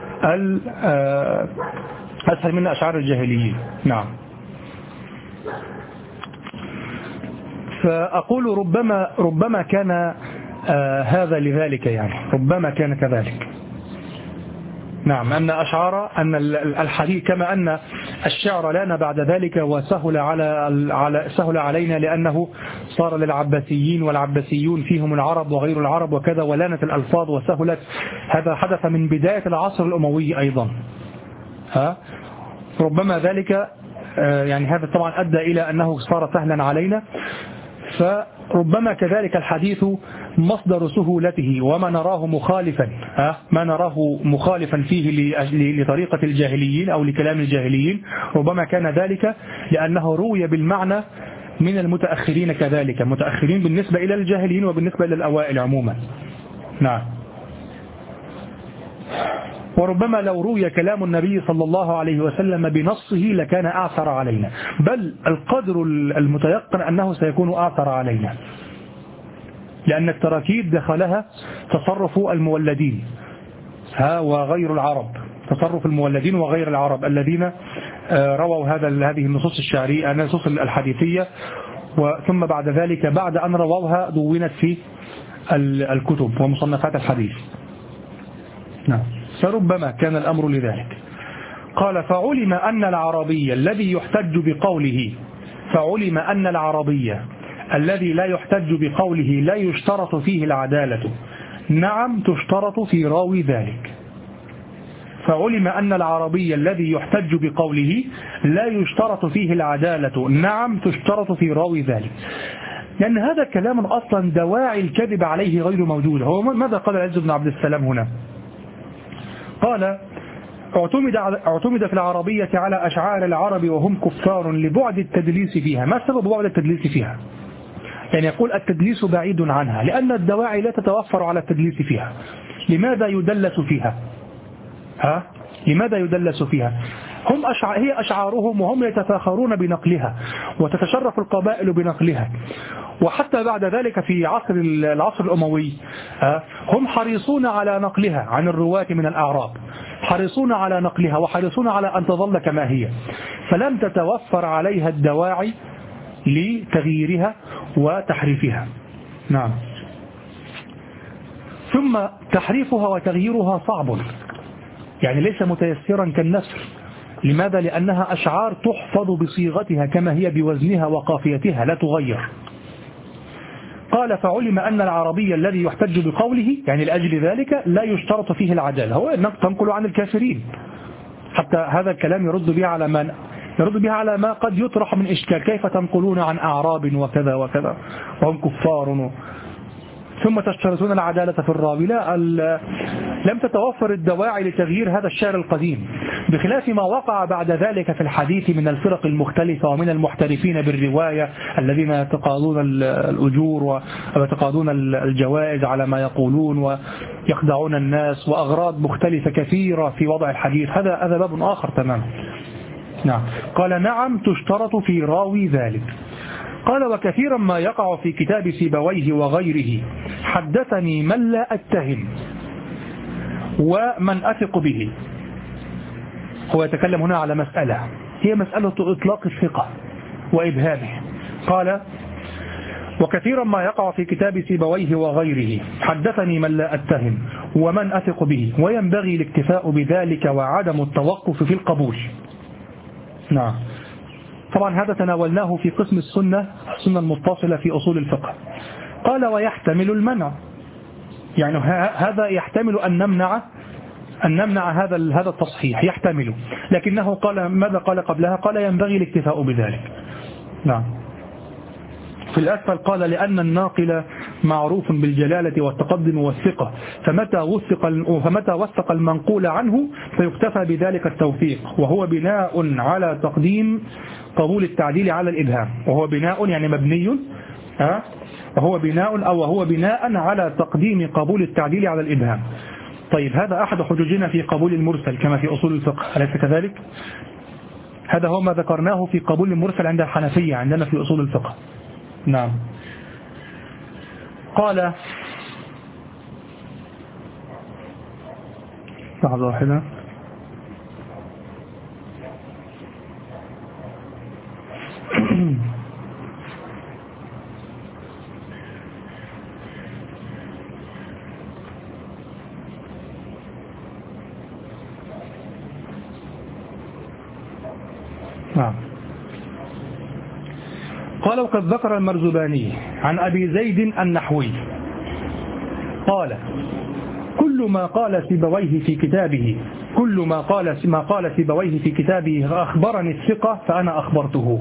أسهل من أشعار الجاهليين. نعم. فأقول ربما ربما كان هذا لذلك، يعني ربما كان كذلك. نعم، أن أشعار أن الحديث كما أن الشعر لنا بعد ذلك وسهل على على سهل علينا لأنه صار للعباسيين والعباسيون فيهم العرب وغير العرب وكذا، ولانت الألفاظ وسهلت. هذا حدث من بداية العصر الأموي أيضا. ها ربما ذلك يعني هذا طبعا أدى إلى أنه صار سهلا علينا. فربما كذلك الحديث مصدر سهولته وما نراه مخالفا ما نراه مخالفا فيه لطريقة الجاهليين أو لكلام الجاهليين، ربما كان ذلك لأنه روي بالمعنى من المتأخرين كذلك، متأخرين بالنسبة إلى الجاهليين وبالنسبة إلى الأوائل عموما. نعم. وربما لو روي كلام النبي صلى الله عليه وسلم بنصه لكان أعثر علينا، بل القدر المتيقن أنه سيكون أعثر علينا، لأن التراكيب دخلها تصرف المولدين ها وغير العرب، تصرف المولدين وغير العرب الذين رووا هذا هذه النصوص الشعرية النصوص الحديثية، وثم بعد ذلك بعد أن رووها دونت في الكتب ومصنفات الحديث. نعم. فربما كان الأمر لذلك. قال فعلم أن العربي الذي يحتج بقوله فعلم أن العربي الذي لا يحتج بقوله لا يشترط فيه العدالة، نعم تشترط في راوي ذلك. فعلم أن العربي الذي يحتج بقوله لا يشترط فيه العدالة، نعم تشترط في راوي ذلك. لأن هذا كلام أصلا دواعي الكذب عليه غير موجود. هو ماذا قال العز بن عبد السلام هنا؟ قال اعتمد, اعتمد في العربية على أشعار العرب وهم كفار لبعد التدليس فيها. ما سبب بعد التدليس فيها؟ يعني يقول التدليس بعيد عنها لأن الدواعي لا تتوفر على التدليس فيها. لماذا يدلس فيها؟ ها؟ لماذا يدلس فيها؟ هم أشع... هي أشعارهم وهم يتفاخرون بنقلها وتتشرف القبائل بنقلها، وحتى بعد ذلك في عصر العصر الأموي هم حريصون على نقلها عن الرواة من الأعراب، حريصون على نقلها وحريصون على أن تظل كما هي، فلم تتوفر عليها الدواعي لتغييرها وتحريفها. نعم. ثم تحريفها وتغييرها صعب، يعني ليس متيسرا كالنثر. لماذا؟ لأنها أشعار تحفظ بصيغتها كما هي بوزنها وقافيتها لا تغير. قال فعلم أن العربي الذي يحتج بقوله يعني لأجل ذلك لا يشترط فيه العدالة، هو أنك تنقل عن الكافرين، حتى هذا الكلام يرد به على من يرد به على ما قد يطرح من إشكال، كيف تنقلون عن أعراب وكذا وكذا وهم كفار ثم تشترطون العدالة في الراوي؟ لا، لم تتوفر الدواعي لتغيير هذا الشعر القديم، بخلاف ما وقع بعد ذلك في الحديث من الفرق المختلفة ومن المحترفين بالرواية الذين يتقاضون الأجور ويتقاضون الجوائز على ما يقولون ويخدعون الناس وأغراض مختلفة كثيرة في وضع الحديث. هذا هذا باب آخر تماما. نعم. قال نعم تشترط في راوي ذلك. قال وكثيرا ما يقع في كتاب سيبويه وغيره حدثني من لا أتهم ومن أثق به. هو يتكلم هنا على مسألة هي مسألة إطلاق الثقة وإبهامه. قال وكثيرا ما يقع في كتاب سيبويه وغيره حدثني من لا أتهم ومن أثق به وينبغي الاكتفاء بذلك وعدم التوقف في القبول. نعم. طبعا هذا تناولناه في قسم السنة السنة المتصلة في أصول الفقه. قال ويحتمل المنع، يعني هذا يحتمل أن نمنع أن نمنع هذا هذا التصحيح، يحتمل، لكنه قال ماذا قال قبلها؟ قال ينبغي الاكتفاء بذلك. نعم. في الأسفل قال لأن الناقل معروف بالجلالة والتقدم والثقة، فمتى وثق فمتى وثق المنقول عنه فيكتفى بذلك التوثيق، وهو بناء على تقديم قبول التعديل على الإبهام، وهو بناء يعني مبني ها وهو بناء أو وهو بناء على تقديم قبول التعديل على الإبهام. طيب هذا أحد حججنا في قبول المرسل كما في أصول الفقه، أليس كذلك؟ هذا هو ما ذكرناه في قبول المرسل عند الحنفية عندنا في أصول الفقه. نعم. قال لحظة واحدة. نعم. قال وقد ذكر المرزباني عن أبي زيد النحوي قال كل ما قال سيبويه في كتابه كل ما قال ما قال سيبويه في كتابه أخبرني الثقة فأنا أخبرته.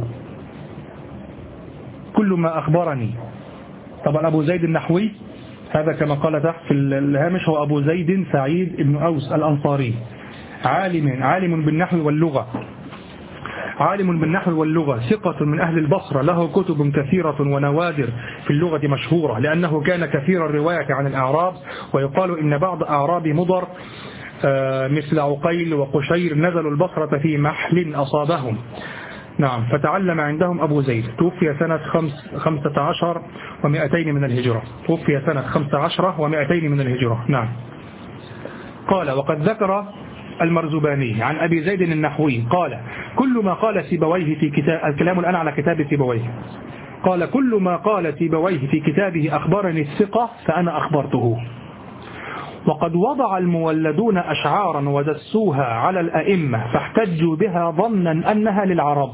كل ما أخبرني. طبعا أبو زيد النحوي هذا كما قال تحت في الهامش هو أبو زيد سعيد بن أوس الأنصاري، عالم عالم بالنحو واللغة عالم بالنحو واللغة، ثقة من أهل البصرة، له كتب كثيرة ونوادر في اللغة مشهورة لأنه كان كثير الرواية عن الأعراب، ويقال إن بعض أعراب مضر مثل عقيل وقشير نزلوا البصرة في محل أصابهم. نعم. فتعلم عندهم أبو زيد، توفي سنة خمس خمسة عشر ومئتين من الهجرة توفي سنة خمسة عشر ومئتين من الهجرة. نعم. قال وقد ذكر المرزباني عن أبي زيد النحوي قال كل ما قال سيبويه في كتاب، الكلام الآن على كتاب سيبويه، قال كل ما قال سيبويه في كتابه أخبرني الثقة فأنا أخبرته. وقد وضع المولدون أشعارا ودسوها على الأئمة فاحتجوا بها ظنا أنها للعرب.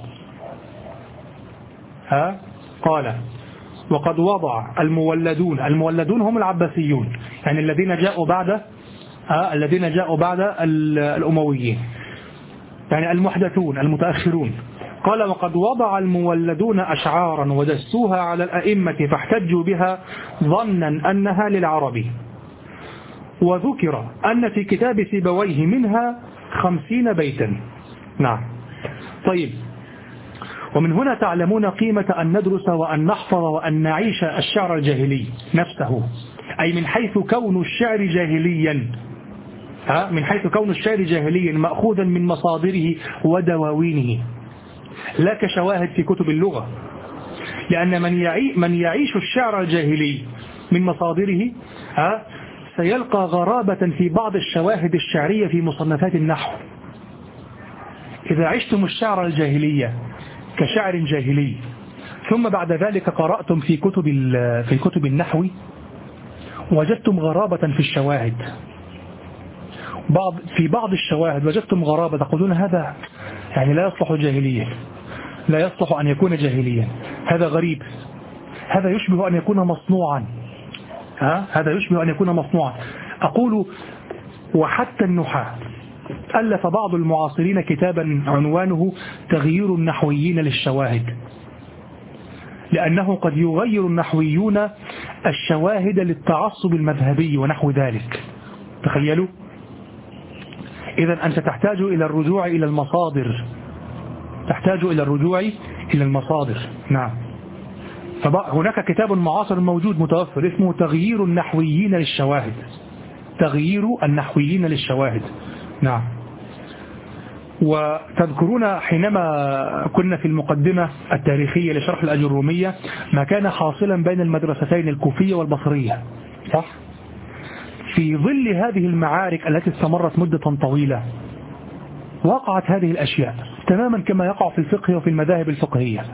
ها قال وقد وضع المولدون المولدون هم العباسيون، يعني الذين جاءوا بعد آه الذين جاءوا بعد الأمويين، يعني المحدثون المتأخرون. قال وقد وضع المولدون أشعارا ودسوها على الأئمة فاحتجوا بها ظنا أنها للعرب. وذكر أن في كتاب سيبويه منها خمسين بيتا. نعم. طيب ومن هنا تعلمون قيمة أن ندرس وأن نحفظ وأن نعيش الشعر الجاهلي نفسه، أي من حيث كون الشعر جاهليا ها من حيث كون الشعر جاهليا مأخوذا من مصادره ودواوينه لا كشواهد في كتب اللغة، لأن من يعي من يعيش الشعر الجاهلي من مصادره ها سيلقى غرابة في بعض الشواهد الشعرية في مصنفات النحو. إذا عشتم الشعر الجاهلية كشعر جاهلي ثم بعد ذلك قرأتم في كتب في كتب النحو وجدتم غرابة في الشواهد، بعض في بعض الشواهد وجدتم غرابة تقولون هذا يعني لا يصلح جاهليا، لا يصلح أن يكون جاهليا، هذا غريب، هذا يشبه أن يكون مصنوعا ها هذا يشبه أن يكون مصنوعا. أقول وحتى النحاة ألف بعض المعاصرين كتابا عنوانه تغيير النحويين للشواهد، لأنه قد يغير النحويون الشواهد للتعصب المذهبي ونحو ذلك. تخيلوا إذا أنت تحتاج إلى الرجوع إلى المصادر، تحتاج إلى الرجوع إلى المصادر. نعم. فهناك كتاب معاصر موجود متوفر اسمه تغيير النحويين للشواهد، تغيير النحويين للشواهد. نعم. وتذكرون حينما كنا في المقدمة التاريخية لشرح الأجرومية ما كان حاصلا بين المدرستين الكوفية والبصرية، صح؟ في ظل هذه المعارك التي استمرت مدة طويلة وقعت هذه الأشياء تماما كما يقع في الفقه وفي المذاهب الفقهية.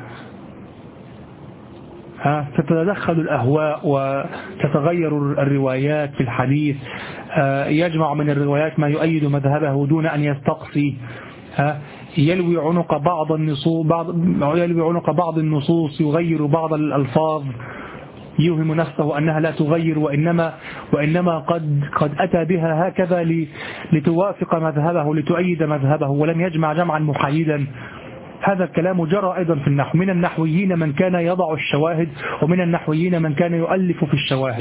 تتدخل الأهواء وتتغير الروايات في الحديث، يجمع من الروايات ما يؤيد مذهبه دون أن يستقصي، يلوي عنق بعض النصوص بعض يلوي عنق بعض النصوص يغير بعض الألفاظ، يوهم نفسه أنها لا تغير وإنما وإنما قد قد أتى بها هكذا لتوافق مذهبه لتؤيد مذهبه ولم يجمع جمعا محايدا. هذا الكلام جرى أيضا في النحو، من النحويين من كان يضع الشواهد ومن النحويين من كان يؤلف في الشواهد،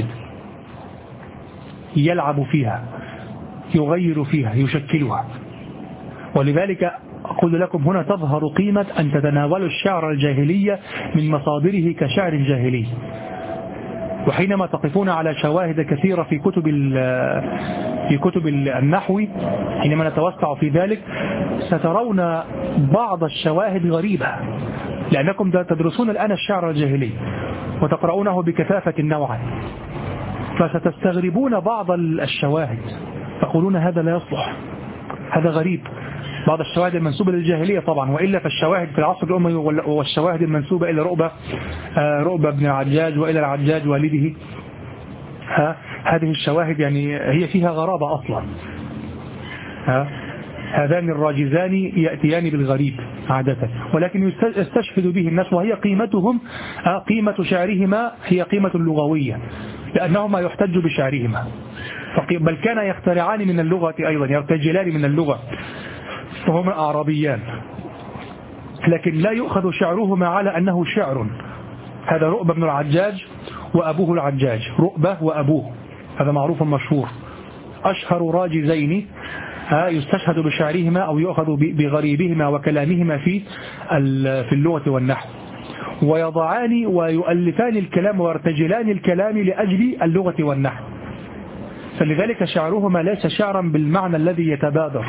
يلعب فيها، يغير فيها، يشكلها. ولذلك أقول لكم هنا تظهر قيمة أن تتناولوا الشعر الجاهلية من مصادره كشعر الجاهلي. وحينما تقفون على شواهد كثيرة في كتب في كتب النحو، حينما نتوسع في ذلك سترون بعض الشواهد غريبة، لأنكم تدرسون الآن الشعر الجاهلي وتقرؤونه بكثافة نوعا، فستستغربون بعض الشواهد تقولون هذا لا يصلح، هذا غريب. بعض الشواهد المنسوبة للجاهلية طبعا، وإلا فالشواهد في العصر الأموي والشواهد المنسوبة إلى رؤبة رؤبة بن العجاج وإلى العجاج والده، ها هذه الشواهد يعني هي فيها غرابة أصلا. ها هذان الراجزان يأتيان بالغريب عادة، ولكن يستشهد به الناس، وهي قيمتهم قيمة شعرهما هي قيمة اللغوية، لأنهما يحتج بشعرهما، بل كان يخترعان من اللغة أيضا، يرتجلان من اللغة، فهما أعرابيان، لكن لا يؤخذ شعرهما على أنه شعر. هذا رؤبة بن العجاج وأبوه العجاج، رؤبة وأبوه، هذا معروف مشهور، أشهر راجزين يستشهد بشعرهما أو يؤخذ بغريبهما وكلامهما في في اللغة والنحو، ويضعان ويؤلفان الكلام ويرتجلان الكلام لأجل اللغة والنحو. فلذلك شعرهما ليس شعرا بالمعنى الذي يتبادر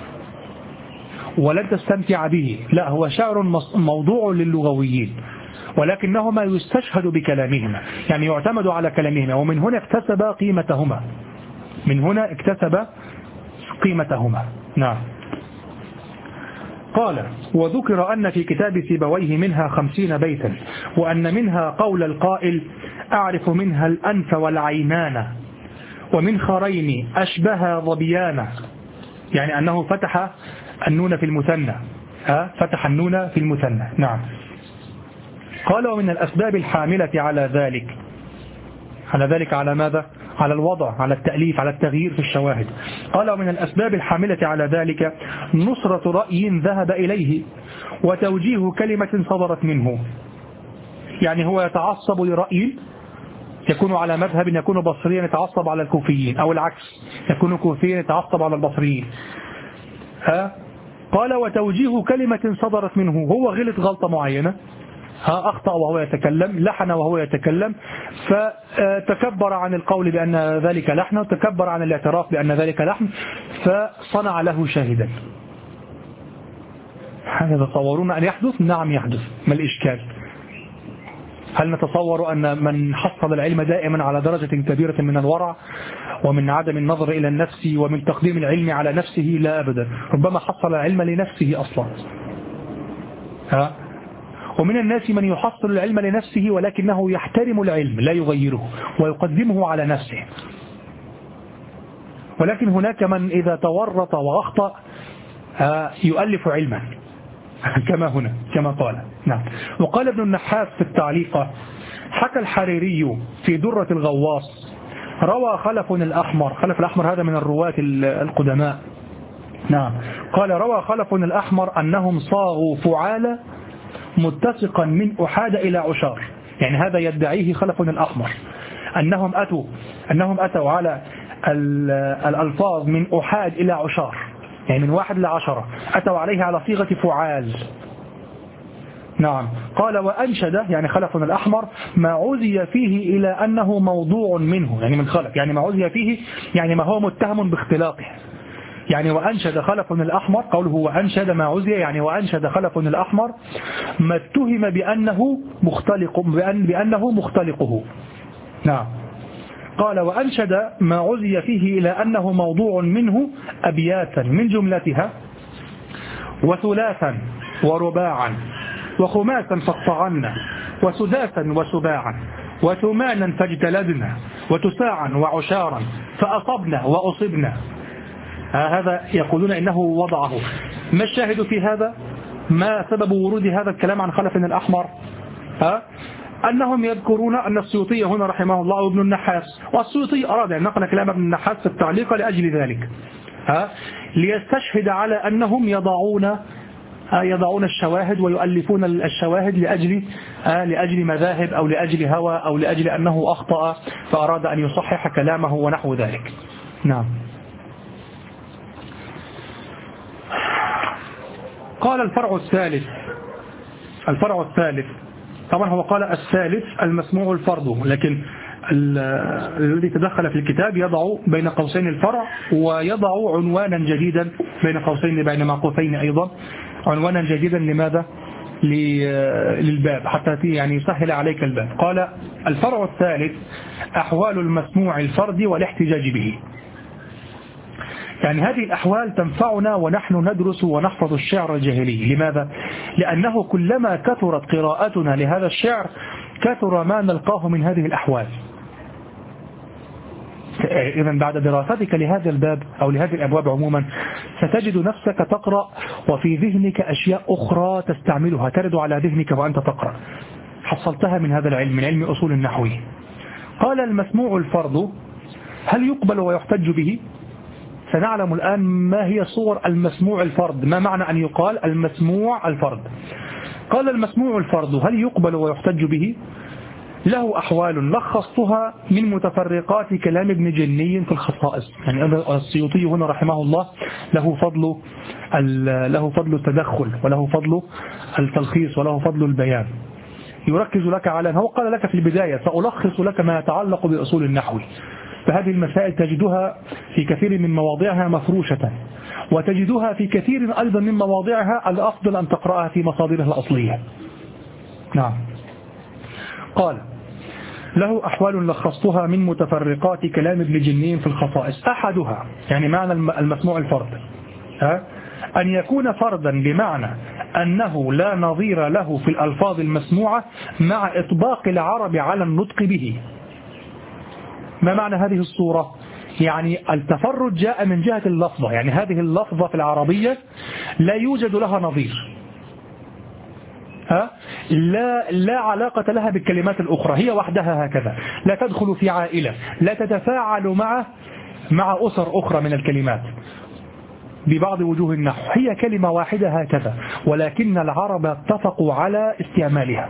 ولن تستمتع به، لا، هو شعر موضوع للغويين، ولكنهما يستشهد بكلامهما، يعني يعتمد على كلامهما، ومن هنا اكتسب قيمتهما، من هنا اكتسب قيمتهما. نعم. قال: وذكر أن في كتاب سيبويه منها خمسين بيتا، وأن منها قول القائل: أعرف منها الأنف والعينان، ومن خرين أشبه ظبيانا، يعني أنه فتح النون في المثنى، ها فتح النون في المثنى. نعم. قال: ومن الأسباب الحاملة على ذلك، على ذلك على ماذا؟ على الوضع، على التأليف، على التغيير في الشواهد. قال: ومن الأسباب الحاملة على ذلك نصرة رأي ذهب إليه وتوجيه كلمة صدرت منه، يعني هو يتعصب لرأي، يكون على مذهب، يكون بصريا يتعصب على الكوفيين، أو العكس، يكون كوفيا يتعصب على البصريين. ها قال: وتوجيه كلمة صدرت منه، هو غلط غلطة معينة، ها أخطأ وهو يتكلم، لحن وهو يتكلم، فتكبر عن القول بأن ذلك لحن، وتكبر عن الاعتراف بأن ذلك لحن، فصنع له شاهدا. هل تتصورون أن يحدث؟ نعم يحدث، ما الإشكال؟ هل نتصور أن من حصل العلم دائما على درجة كبيرة من الورع ومن عدم النظر إلى النفس ومن تقديم العلم على نفسه؟ لا أبدا، ربما حصل العلم لنفسه أصلا. ها ومن الناس من يحصل العلم لنفسه ولكنه يحترم العلم لا يغيره ويقدمه على نفسه، ولكن هناك من إذا تورط وأخطأ يؤلف علما كما هنا كما قال. نعم. وقال ابن النحاس في التعليق: حكى الحريري في درة الغواص: روى خلف الأحمر، خلف الأحمر هذا من الرواة القدماء. نعم. قال: روى خلف الأحمر أنهم صاغوا فعالة متسقا من أحاد إلى عشار، يعني هذا يدعيه خلف الأحمر، أنهم أتوا أنهم أتوا على الألفاظ من أحاد إلى عشار، يعني من واحد لعشرة أتوا عليه على صيغة فعال. نعم. قال وأنشد يعني خلف الأحمر ما عزي فيه إلى أنه موضوع منه، يعني من خلف، يعني ما عزي فيه يعني ما هو متهم باختلاقه. يعني وأنشد خلف الأحمر، قوله وأنشد ما عزي يعني وأنشد خلف الأحمر ما اتهم بأنه مختلق بأن بأنه مختلقه. نعم. قال وأنشد ما عزي فيه إلى أنه موضوع منه أبياتا من جملتها وثلاثا ورباعا وخماسا فاقطعنا وسداسا وسباعا وثمانا فاجتلدنا وتساعا وعشارا فأصبنا وأصبنا. هذا يقولون إنه وضعه. ما الشاهد في هذا؟ ما سبب ورود هذا الكلام عن خلف الأحمر؟ ها؟ أنهم يذكرون أن السيوطي هنا رحمه الله وابن النحاس، والسيوطي أراد أن نقل كلام ابن النحاس في التعليق لأجل ذلك، ها؟ ليستشهد على أنهم يضعون يضعون الشواهد ويؤلفون الشواهد لأجل لأجل مذاهب أو لأجل هوى أو لأجل أنه أخطأ فأراد أن يصحح كلامه ونحو ذلك. نعم. قال الفرع الثالث الفرع الثالث طبعا هو قال الثالث المسموع الفرض، لكن الذي تدخل في الكتاب يضع بين قوسين الفرع ويضع عنوانا جديدا بين قوسين بين معقوفين أيضا، عنوانا جديدا لماذا؟ للباب حتى يعني يسهل عليك الباب. قال الفرع الثالث أحوال المسموع الفرد والاحتجاج به. يعني هذه الأحوال تنفعنا ونحن ندرس ونحفظ الشعر الجاهلي. لماذا؟ لأنه كلما كثرت قراءتنا لهذا الشعر كثر ما نلقاه من هذه الأحوال. إذا بعد دراستك لهذا الباب أو لهذه الأبواب عموما ستجد نفسك تقرأ وفي ذهنك أشياء أخرى تستعملها ترد على ذهنك وأنت تقرأ، حصلتها من هذا العلم، من علم أصول النحو. قال المسموع الفرض هل يقبل ويحتج به؟ سنعلم الآن ما هي صور المسموع الفرد، ما معنى أن يقال المسموع الفرد. قال المسموع الفرد هل يقبل ويحتج به؟ له أحوال لخصتها من متفرقات كلام ابن جني في الخصائص. يعني السيوطي هنا رحمه الله له فضل له فضل التدخل وله فضل التلخيص وله فضل البيان. يركز لك على هو قال لك في البداية سألخص لك ما يتعلق بأصول النحو، فهذه المسائل تجدها في كثير من مواضعها مفروشة، وتجدها في كثير أيضا من مواضعها الأفضل أن تقرأها في مصادرها الأصلية. نعم. قال له أحوال لخصتها من متفرقات كلام ابن جنين في الخصائص. أحدها يعني معنى المسموع الفرد ها؟ أن يكون فردا بمعنى أنه لا نظير له في الألفاظ المسموعة مع إطباق العرب على النطق به. ما معنى هذه الصورة؟ يعني التفرد جاء من جهة اللفظة، يعني هذه اللفظة في العربية لا يوجد لها نظير، ها؟ لا لا علاقة لها بالكلمات الأخرى، هي وحدها هكذا، لا تدخل في عائلة، لا تتفاعل مع مع أسر أخرى من الكلمات ببعض وجوه النحو، هي كلمة واحدة هكذا، ولكن العرب اتفقوا على استعمالها.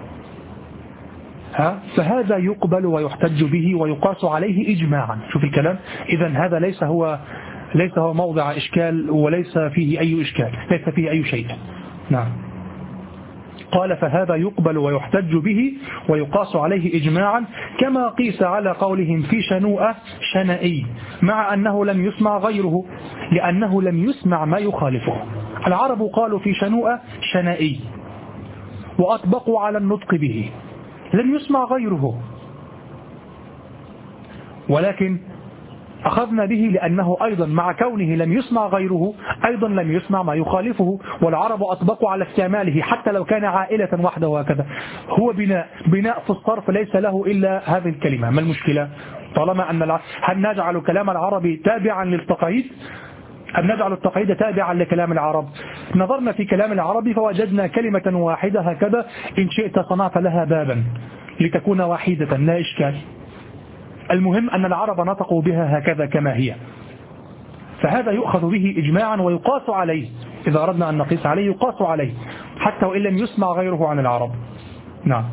ها؟ فهذا يقبل ويحتج به ويقاس عليه إجماعا. شوف الكلام. إذا هذا ليس هو ليس هو موضع إشكال وليس فيه أي إشكال، ليس فيه أي شيء. نعم. قال فهذا يقبل ويحتج به ويقاس عليه إجماعا، كما قيس على قولهم في شنوءة شنائي مع أنه لم يسمع غيره، لأنه لم يسمع ما يخالفه. العرب قالوا في شنوءة شنائي وأطبقوا على النطق به، لم يسمع غيره، ولكن أخذنا به لأنه أيضا مع كونه لم يسمع غيره أيضا لم يسمع ما يخالفه، والعرب أطبقوا على استعماله حتى لو كان عائلة واحدة وهكذا. هو بناء بناء في الصرف ليس له إلا هذه الكلمة. ما المشكلة؟ طالما أن الع... هل نجعل كلام العربي تابعا للتقعيد أم نجعل التقعيد تابعا لكلام العرب؟ نظرنا في كلام العربي فوجدنا كلمة واحدة هكذا، إن شئت صنعت لها بابا لتكون واحدة لا إشكال. المهم أن العرب نطقوا بها هكذا كما هي، فهذا يؤخذ به إجماعا ويقاس عليه. إذا أردنا أن نقيس عليه يقاس عليه حتى وإن لم يسمع غيره عن العرب. نعم.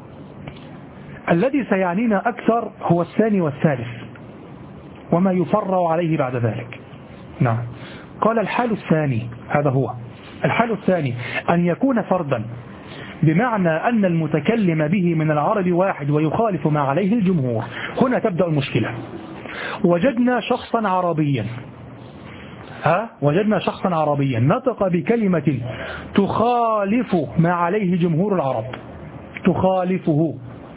الذي سيعنينا أكثر هو الثاني والثالث وما يفرع عليه بعد ذلك. نعم. قال الحال الثاني، هذا هو الحال الثاني، أن يكون فردا، بمعنى أن المتكلم به من العرب واحد ويخالف ما عليه الجمهور. هنا تبدأ المشكلة. وجدنا شخصا عربيا ها وجدنا شخصا عربيا نطق بكلمة تخالف ما عليه جمهور العرب، تخالفه،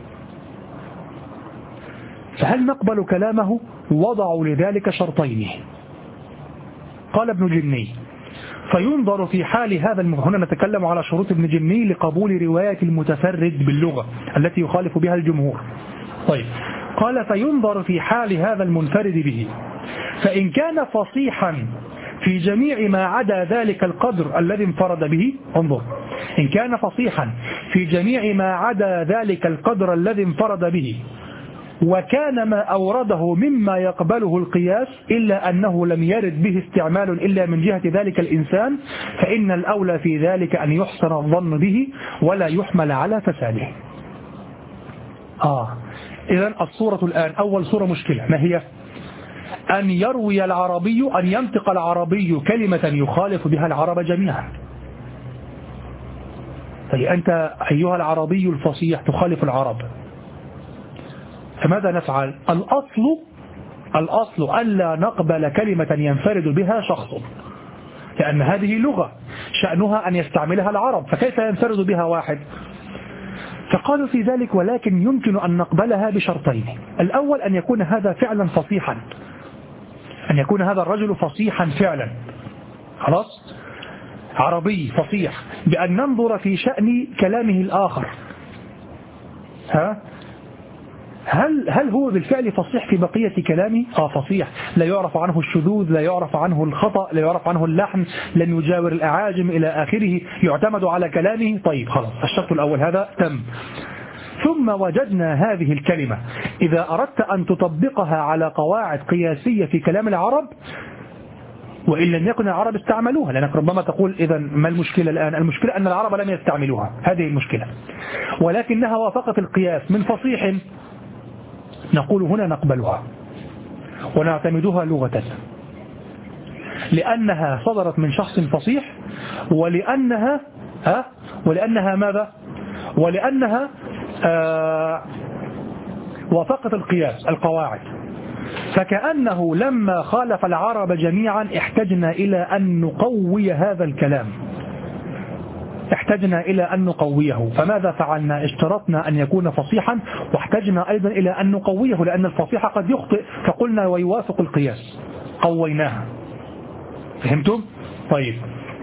فهل نقبل كلامه؟ وضعوا لذلك شرطين. قال ابن جني: فينظر في حال هذا الم... هنا نتكلم على شروط ابن جني لقبول رواية المتفرد باللغة التي يخالف بها الجمهور. طيب، قال: فينظر في حال هذا المنفرد به، فإن كان فصيحا في جميع ما عدا ذلك القدر الذي انفرد به، انظر، إن كان فصيحا في جميع ما عدا ذلك القدر الذي انفرد به، وكان ما أورده مما يقبله القياس إلا أنه لم يرد به استعمال إلا من جهة ذلك الإنسان، فإن الأولى في ذلك أن يحسن الظن به ولا يحمل على فساده. آه إذن الصورة الآن، أول صورة مشكلة، ما هي؟ أن يروي العربي، أن ينطق العربي كلمة يخالف بها العرب جميعا. فأنت أيها العربي الفصيح تخالف العرب، فماذا نفعل؟ الأصل الأصل ألا نقبل كلمة ينفرد بها شخص، لأن هذه لغة شأنها أن يستعملها العرب، فكيف ينفرد بها واحد؟ فقالوا في ذلك: ولكن يمكن أن نقبلها بشرطين. الأول أن يكون هذا فعلا فصيحا، أن يكون هذا الرجل فصيحا فعلا، خلاص، عربي فصيح، بأن ننظر في شأن كلامه الآخر. ها هل هل هو بالفعل فصيح في بقية كلامه؟ آه فصيح، لا يعرف عنه الشذوذ، لا يعرف عنه الخطأ، لا يعرف عنه اللحن، لم يجاور الأعاجم إلى آخره، يعتمد على كلامه. طيب خلاص، الشرط الأول هذا تم. ثم وجدنا هذه الكلمة إذا أردت أن تطبقها على قواعد قياسية في كلام العرب، وإن لم يكن العرب استعملوها، لأنك ربما تقول: إذا ما المشكلة الآن؟ المشكلة أن العرب لم يستعملوها، هذه المشكلة، ولكنها وافقت القياس من فصيح، نقول هنا نقبلها ونعتمدها لغة، لأنها صدرت من شخص فصيح، ولأنها ها ولأنها ماذا؟ ولأنها آه وافقت القياس القواعد. فكأنه لما خالف العرب جميعا احتجنا إلى أن نقوي هذا الكلام، احتجنا إلى أن نقويه. فماذا فعلنا؟ اشترطنا أن يكون فصيحا، واحتجنا أيضا إلى أن نقويه، لأن الفصيح قد يخطئ، فقلنا ويوافق القياس، قويناها. فهمتم؟ طيب،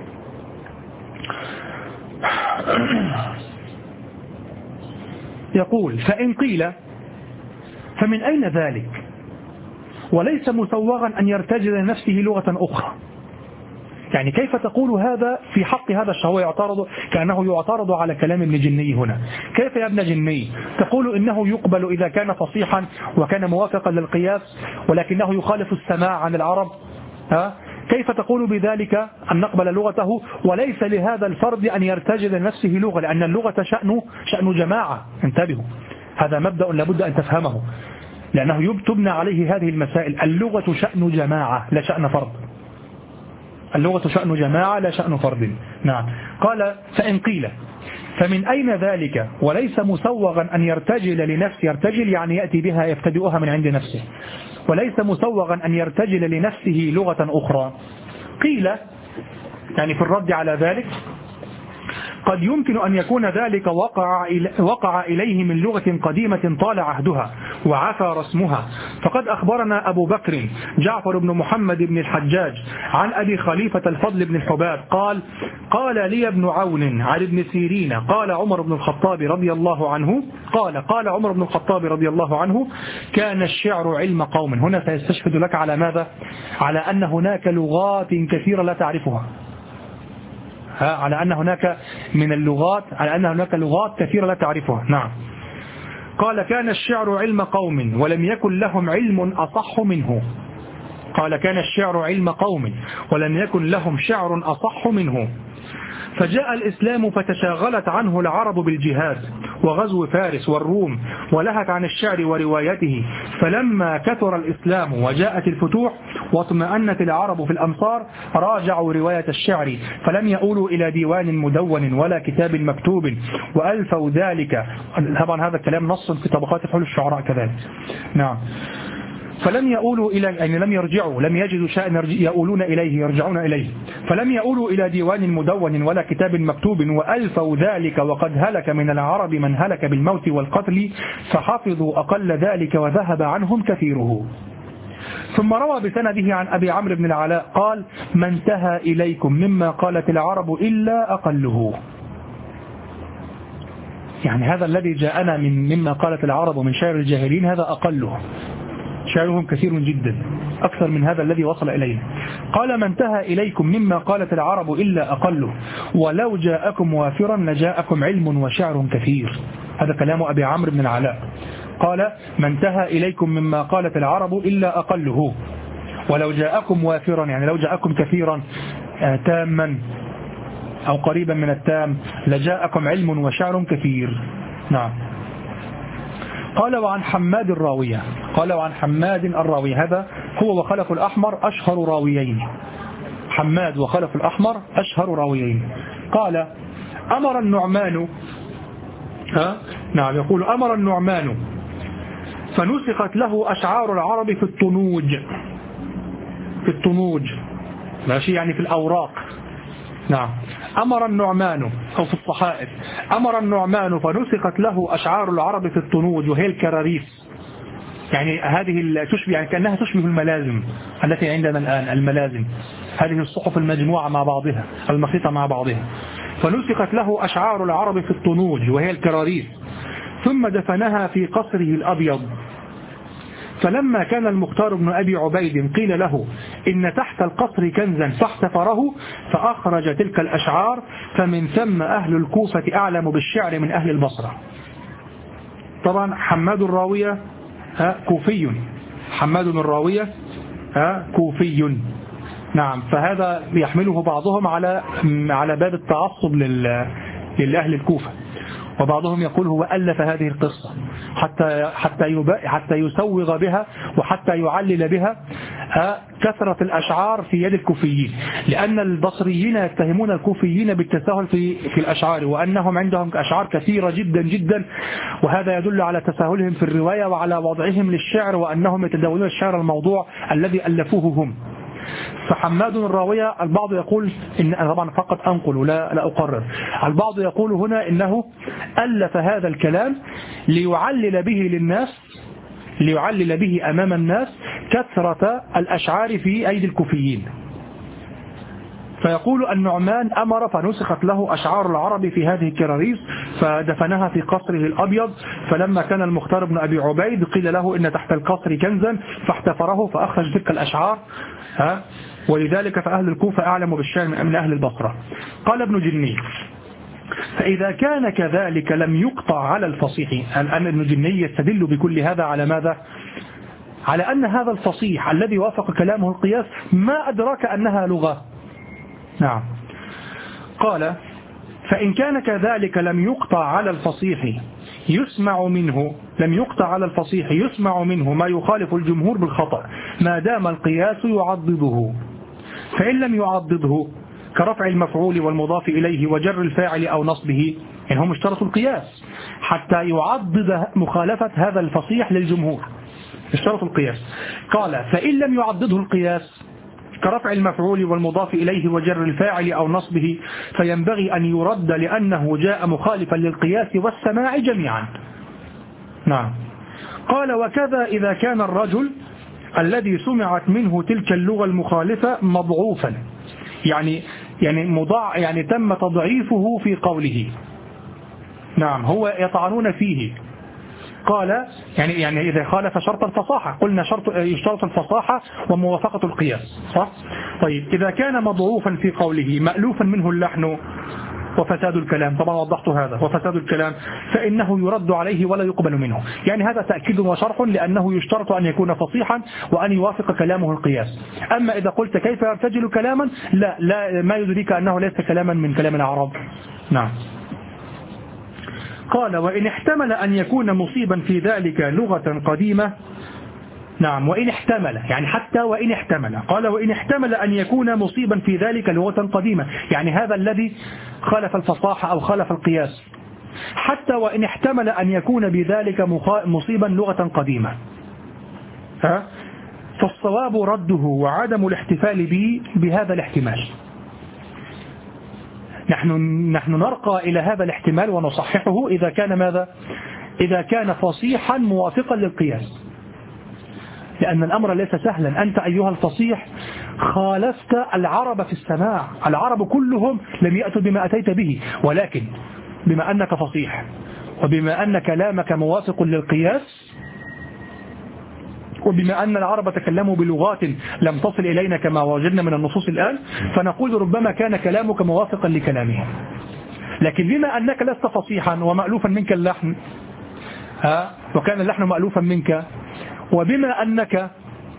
يقول: فإن قيل فمن أين ذلك؟ وليس مسوغا أن يرتجل لنفسه لغة أخرى. يعني كيف تقول هذا في حق هذا الشهوة؟ يعترض، كأنه يعترض على كلام ابن جني هنا. كيف يا ابن جني تقول إنه يقبل إذا كان فصيحا وكان موافقا للقياس، ولكنه يخالف السماع عن العرب؟ ها؟ كيف تقول بذلك أن نقبل لغته وليس لهذا الفرد أن يرتجل لنفسه لغة؟ لأن اللغة شأنه شأن جماعة. انتبهوا، هذا مبدأ لابد أن تفهمه، لأنه تبنى عليه هذه المسائل. اللغة شأن جماعة لا شأن فرد، اللغة شأن جماعة لا شأن فرد. نعم. قال: فإن قيل فمن أين ذلك وليس مسوغا أن يرتجل لنفسه، يرتجل يعني يأتي بها يبتدئها من عند نفسه، وليس مسوغا أن يرتجل لنفسه لغة أخرى. قيل يعني في الرد على ذلك: قد يمكن أن يكون ذلك وقع وقع إليه من لغة قديمة طال عهدها وعفى رسمها. فقد أخبرنا أبو بكر جعفر بن محمد بن الحجاج عن أبي خليفة الفضل بن الحباب قال: قال لي ابن عون عن ابن سيرين قال عمر بن الخطاب رضي الله عنه قال قال عمر بن الخطاب رضي الله عنه: كان الشعر علم قوم. هنا سيستشهد لك على ماذا؟ على أن هناك لغات كثيرة لا تعرفها، على أن هناك من اللغات على أن هناك لغات كثيرة لا تعرفها. نعم. قال: كان الشعر علم قوم ولم يكن لهم علم أصح منه. قال: كان الشعر علم قوم ولم يكن لهم شعر أصح منه. فجاء الإسلام فتشاغلت عنه العرب بالجهاد وغزو فارس والروم، ولهت عن الشعر وروايته. فلما كثر الإسلام وجاءت الفتوح واطمأنت العرب في الأمصار راجعوا رواية الشعر، فلم يؤولوا إلى ديوان مدون ولا كتاب مكتوب، وألفوا ذلك. طبعا هذا الكلام نص في طبقات فحول الشعراء كذلك. نعم. فلم يؤولوا إلى يعني لم يرجعوا، لم يجدوا شيئا يؤولون إليه يرجعون إليه، فلم يؤولوا إلى ديوان مدون ولا كتاب مكتوب، وألفوا ذلك. وقد هلك من العرب من هلك بالموت والقتل، فحفظوا أقل ذلك وذهب عنهم كثيره. ثم روى بسنده عن أبي عمرو بن العلاء قال: ما انتهى إليكم مما قالت العرب إلا أقله. يعني هذا الذي جاءنا من مما قالت العرب من شعر الجاهلين هذا أقله، شعرهم كثير جدا أكثر من هذا الذي وصل إلينا. قال: ما انتهى إليكم مما قالت العرب إلا أقله، ولو جاءكم وافرا لجاءكم علم وشعر كثير. هذا كلام أبي عمرو بن العلاء. قال: ما انتهى إليكم مما قالت العرب إلا أقله، ولو جاءكم وافرا يعني لو جاءكم كثيرا تاما أو قريبا من التام لجاءكم علم وشعر كثير. نعم. قال: وعن حماد الراوية قال وعن حماد الراوية هذا هو وخلف الأحمر أشهر راويين. حماد وخلف الأحمر أشهر راويين. قال: أمر النعمان ها؟ نعم يقول: أمر النعمان فنسخت له أشعار العرب في الطنوج في الطنوج ماشي يعني في الأوراق. نعم. أمر النعمان أو في الصحائف. أمر النعمان فنسخت له أشعار العرب في الطنوج، وهي الكراريس. يعني هذه تشبه يعني كأنها تشبه الملازم التي عندنا الآن، الملازم هذه الصحف المجموعة مع بعضها المخيطة مع بعضها. فنسخت له أشعار العرب في الطنوج وهي الكراريس، ثم دفنها في قصره الأبيض. فلما كان المختار بن أبي عبيد قيل له إن تحت القصر كنزا فاحتفره فأخرج تلك الأشعار، فمن ثم أهل الكوفة أعلم بالشعر من أهل البصرة. طبعا حماد الراوية كوفي، حماد الراوية كوفي. نعم. فهذا يحمله بعضهم على على باب التعصب للأهل الكوفة، وبعضهم يقول هو ألف هذه القصة حتى حتى حتى يسوغ بها وحتى يعلل بها كثرة الأشعار في يد الكوفيين، لأن البصريين يتهمون الكوفيين بالتساهل في في الأشعار، وأنهم عندهم أشعار كثيرة جدا جدا، وهذا يدل على تساهلهم في الرواية وعلى وضعهم للشعر، وأنهم يتداولون الشعر الموضوع الذي ألفوه هم. فحماد الراوية البعض يقول إن طبعا فقط أنقل ولا لا أقرر، البعض يقول هنا إنه ألف هذا الكلام ليعلل به للناس ليعلل به أمام الناس كثرة الأشعار في أيدي الكوفيين. فيقول النعمان أمر فنسخت له أشعار العرب في هذه الكراريس فدفنها في قصره الأبيض. فلما كان المختار بن أبي عبيد قيل له إن تحت القصر كنزا فاحتفره فأخرج تلك الأشعار. ها؟ ولذلك فأهل الكوفة أعلم بالشعر من أهل البصرة. قال ابن جني: فإذا كان كذلك لم يقطع على الفصيح. الآن ابن جني يستدل بكل هذا على ماذا؟ على أن هذا الفصيح الذي وافق كلامه القياس ما أدراك أنها لغة. نعم. قال: فإن كان كذلك لم يقطع على الفصيح يسمع منه لم يقطع على الفصيح يسمع منه ما يخالف الجمهور بالخطأ ما دام القياس يعضده. فإن لم يعضده كرفع المفعول والمضاف إليه وجر الفاعل أو نصبه، إنهم اشترطوا القياس حتى يعضد مخالفة هذا الفصيح للجمهور، اشترطوا القياس. قال: فإن لم يعضده القياس كرفع المفعول والمضاف إليه وجر الفاعل أو نصبه فينبغي أن يرد لأنه جاء مخالفا للقياس والسماع جميعا. نعم. قال: وكذا إذا كان الرجل الذي سمعت منه تلك اللغة المخالفة مضعوفا، يعني يعني مضاع يعني تم تضعيفه في قوله. نعم. هو يطعنون فيه. قال: يعني يعني إذا خالف شرط الفصاحة، قلنا شرط يشترط الفصاحة وموافقة القياس، صح؟ طيب إذا كان مضعوفا في قوله مألوفا منه اللحن وفساد الكلام، طبعا وضحت هذا، وفساد الكلام فإنه يرد عليه ولا يقبل منه. يعني هذا تأكيد وشرح لأنه يشترط أن يكون فصيحا وأن يوافق كلامه القياس. أما إذا قلت كيف يرتجل كلاما، لا لا ما يدريك أنه ليس كلاما من كلام العرب. نعم. قال وإن احتمل أن يكون مصيبا في ذلك لغة قديمة. نعم، وإن احتمل يعني حتى وإن احتمل. قال وإن احتمل أن يكون مصيبا في ذلك لغة قديمة، يعني هذا الذي خالف الفصاحة أو خالف القياس، حتى وإن احتمل أن يكون بذلك مصيبا لغة قديمة، ها؟ فالصواب رده وعدم الاحتفال به بهذا الاحتمال. نحن نحن نرقى إلى هذا الاحتمال ونصححه إذا كان ماذا؟ إذا كان فصيحا موافقا للقياس، لأن الأمر ليس سهلا. أنت أيها الفصيح خالفت العرب في السماع، العرب كلهم لم يأتوا بما أتيت به، ولكن بما أنك فصيح وبما أن كلامك موافق للقياس وبما أن العرب تكلموا بلغات لم تصل إلينا كما وجدنا من النصوص الآن، فنقول ربما كان كلامك موافقا لكلامهم. لكن بما أنك لست فصيحا ومألوفا منك اللحن، ها، وكان اللحن مألوفا منك، وبما أنك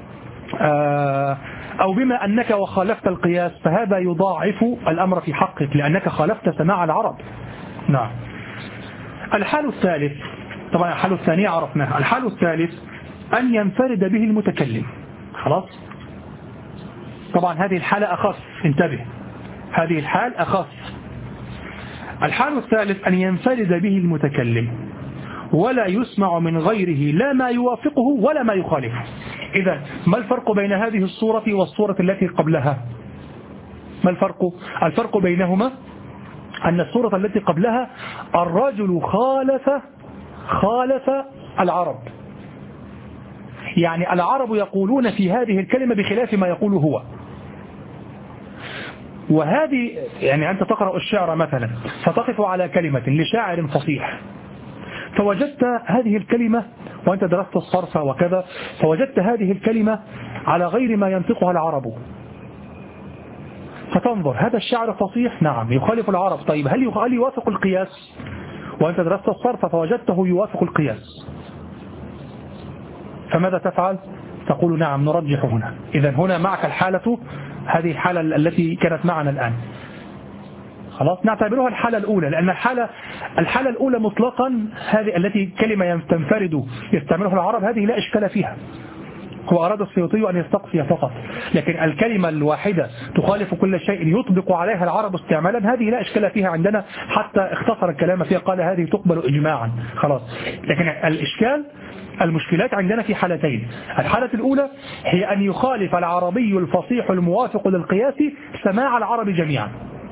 أو بما أنك وخالفت القياس، فهذا يضاعف الأمر في حقك لأنك خالفت سماع العرب. نعم. الحال الثالث، طبعا الحال الثانية عرفناها. الحال الثالث أن ينفرد به المتكلم. خلاص، طبعا هذه الحالة أخف، انتبه، هذه الحال أخف. الحال الثالث أن ينفرد به المتكلم ولا يسمع من غيره لا ما يوافقه ولا ما يخالفه. إذا ما الفرق بين هذه الصورة والصورة التي قبلها؟ ما الفرق؟ الفرق بينهما أن الصورة التي قبلها الرجل خالف خالف العرب، يعني العرب يقولون في هذه الكلمة بخلاف ما يقول هو. وهذه يعني أنت تقرأ الشعر مثلا فتقف على كلمة لشاعر فصيح، فوجدت هذه الكلمة وأنت درست الصرف وكذا، فوجدت هذه الكلمة على غير ما ينطقها العرب، فتنظر هذا الشعر فصيح، نعم يخالف العرب، طيب هل هل يوافق القياس؟ وأنت درست الصرف فوجدته يوافق القياس، فماذا تفعل؟ تقول نعم نرجح هنا. إذا هنا معك الحالة، هذه الحالة التي كانت معنا الآن، خلاص نعتبرها الحالة الأولى، لأن الحالة الحالة الأولى مطلقا هذه التي كلمة تنفرد يستعملها العرب هذه لا إشكال فيها، هو أراد السيوطي أن يستقصي فقط، لكن الكلمة الواحدة تخالف كل شيء يطبق عليها العرب استعمالا هذه لا إشكال فيها عندنا، حتى اختصر الكلام فيها قال هذه تقبل إجماعا خلاص. لكن الإشكال المشكلات عندنا في حالتين، الحالة الأولى هي أن يخالف العربي الفصيح الموافق للقياس سماع العرب جميعا.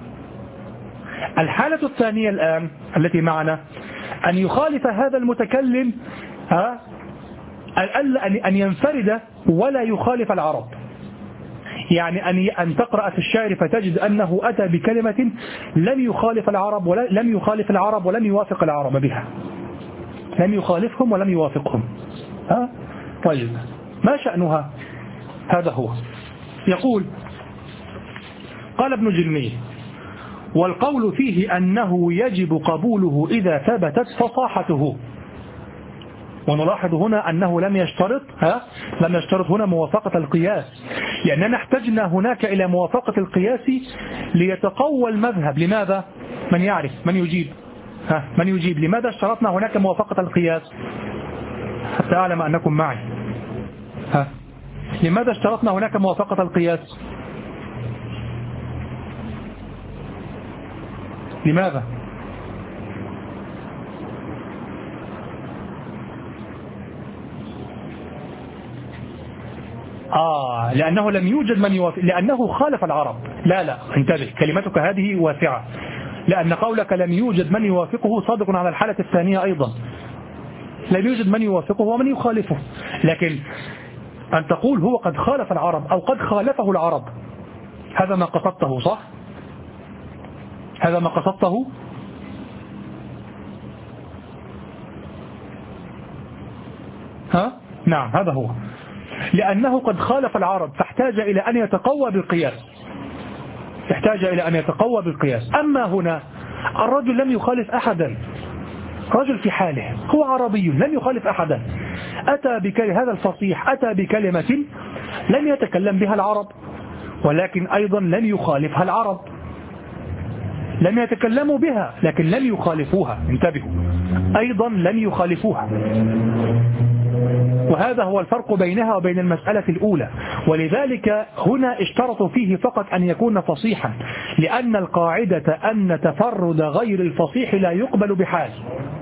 الحالة الثانية الآن التي معنا أن يخالف هذا المتكلم ها أن ينفرد ولا يخالف العرب، يعني أن أن تقرأ في الشعر فتجد أنه أتى بكلمة لم يخالف العرب ولا لم يخالف العرب ولم يوافق العرب بها، لم يخالفهم ولم يوافقهم. ها طيب ما شأنها؟ هذا هو يقول قال ابن جلمي والقول فيه أنه يجب قبوله إذا ثبتت فصاحته. ونلاحظ هنا أنه لم يشترط ها لم يشترط هنا موافقة القياس، لأننا احتجنا هناك إلى موافقة القياس ليتقوى المذهب. لماذا؟ من يعرف؟ من يجيب؟ ها من يجيب؟ لماذا اشترطنا هناك موافقة القياس؟ حتى أعلم أنكم معي. ها لماذا اشترطنا هناك موافقة القياس؟ لماذا؟ آه لأنه لم يوجد من يوافق، لأنه خالف العرب. لا لا انتبه، كلمتك هذه واسعة، لأن قولك لم يوجد من يوافقه صادق على الحالة الثانية أيضا، لم يوجد من يوافقه ومن يخالفه، لكن أن تقول هو قد خالف العرب أو قد خالفه العرب، هذا ما قصدته صح؟ هذا ما قصدته؟ ها؟ نعم هذا هو، لأنه قد خالف العرب فاحتاج إلى أن يتقوى بالقياس، احتاج إلى أن يتقوى بالقياس. أما هنا الرجل لم يخالف أحدا، رجل في حاله هو عربي لم يخالف أحدا، أتى بكلمة، هذا الفصيح أتى بكلمة لم يتكلم بها العرب ولكن أيضا لم يخالفها العرب، لم يتكلموا بها لكن لم يخالفوها، انتبهوا، أيضا لم يخالفوها. وهذا هو الفرق بينها وبين المسألة الأولى. ولذلك هنا اشترطوا فيه فقط أن يكون فصيحا، لأن القاعدة أن تفرد غير الفصيح لا يقبل بحال،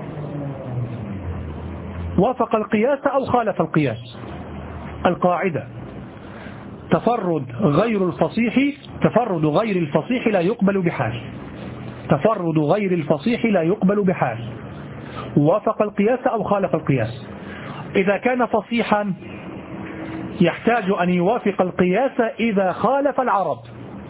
وافق القياس أو خالف القياس. القاعدة تفرد غير الفصيح تفرد غير الفصيح لا يقبل بحال، تفرد غير الفصيح لا يقبل بحال، وافق القياس أو خالف القياس. إذا كان فصيحا يحتاج أن يوافق القياس إذا خالف العرب.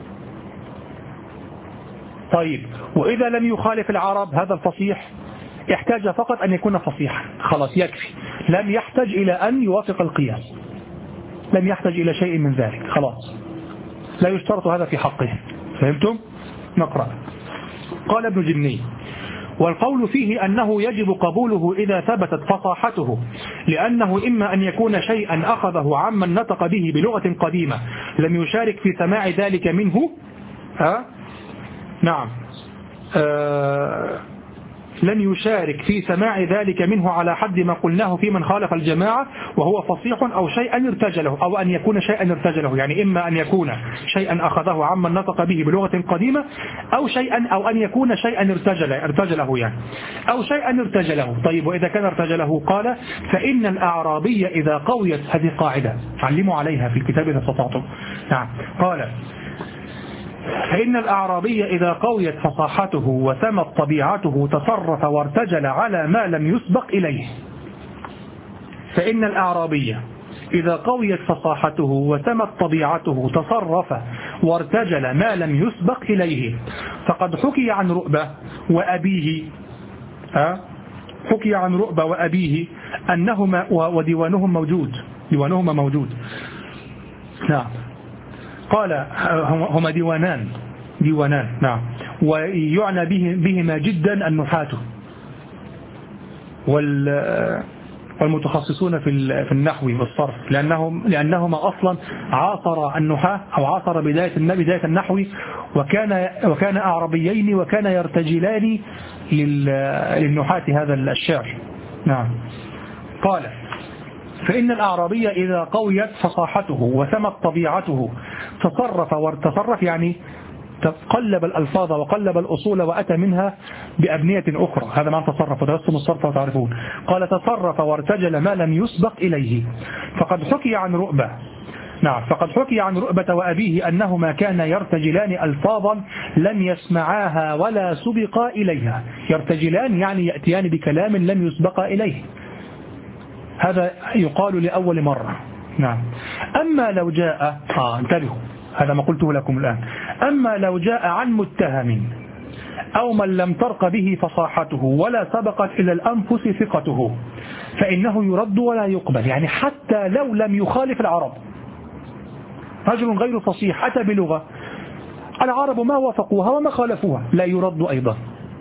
طيب، وإذا لم يخالف العرب هذا الفصيح يحتاج فقط أن يكون فصيحا، خلاص يكفي، لم يحتاج إلى أن يوافق القياس، لم يحتاج إلى شيء من ذلك، خلاص لا يشترط هذا في حقه. فهمتم؟ نقرأ. قال ابن جني: والقول فيه أنه يجب قبوله إذا ثبتت فصاحته، لأنه إما أن يكون شيئا أخذه عمن نطق به بلغة قديمة لم يشارك في سماع ذلك منه. ها؟ نعم، آه لم يشارك في سماع ذلك منه على حد ما قلناه في من خالف الجماعة وهو فصيح، أو شيئا ارتجله، أو أن يكون شيئا ارتجله، يعني إما أن يكون شيئا أخذه عمن نطق به بلغة قديمة، أو شيئا أو أن يكون شيئا ارتجله ارتجله يعني أو شيئا ارتجله. طيب، وإذا كان ارتجله قال: فإن الأعرابي إذا قويت، هذه قاعدة علموا عليها في الكتاب إذا استطعتم. نعم، قال: فإن الأعرابي إذا قويت فصاحته وسمت طبيعته تصرف وارتجل على ما لم يسبق إليه. فإن الأعرابي إذا قويت فصاحته وسمت طبيعته تصرف وارتجل ما لم يسبق إليه. فقد حكي عن رؤبة وأبيه ها حكي عن رؤبة وأبيه أنهما، وديوانهم موجود، ديوانهما موجود. نعم، قال: هما ديوانان ديوانان نعم، ويعنى به بهما جدا النحاة والمتخصصون في في النحو والصرف، لأنهم لأنهما أصلا عاصر النحاة أو عاصر بداية بداية النحو، وكان وكان أعربيين وكان يرتجلان للنحاة هذا الشعر. نعم، قال: فإن الأعرابي إذا قويت فصاحته وسمت طبيعته تصرف وارتصرف، يعني قلب الألفاظ وقلب الأصول وأتى منها بأبنية أخرى، هذا معنى تصرف، ودرستم الصرف وتعرفون. قال: تصرف وارتجل ما لم يسبق إليه. فقد حكي عن رؤبة نعم فقد حكي عن رؤبة وأبيه أنهما كانا يرتجلان ألفاظا لم يسمعاها ولا سبقا إليها. يرتجلان يعني يأتيان بكلام لم يسبق إليه، هذا يقال لأول مرة. نعم. أما لو جاء آه انتبهوا، هذا ما قلته لكم الآن. أما لو جاء عن متهم أو من لم ترق به فصاحته ولا سبقت إلى الأنفس ثقته فإنه يرد ولا يقبل، يعني حتى لو لم يخالف العرب، رجل غير فصيح أتى بلغة العرب ما وافقوها وما خالفوها، لا يرد أيضا،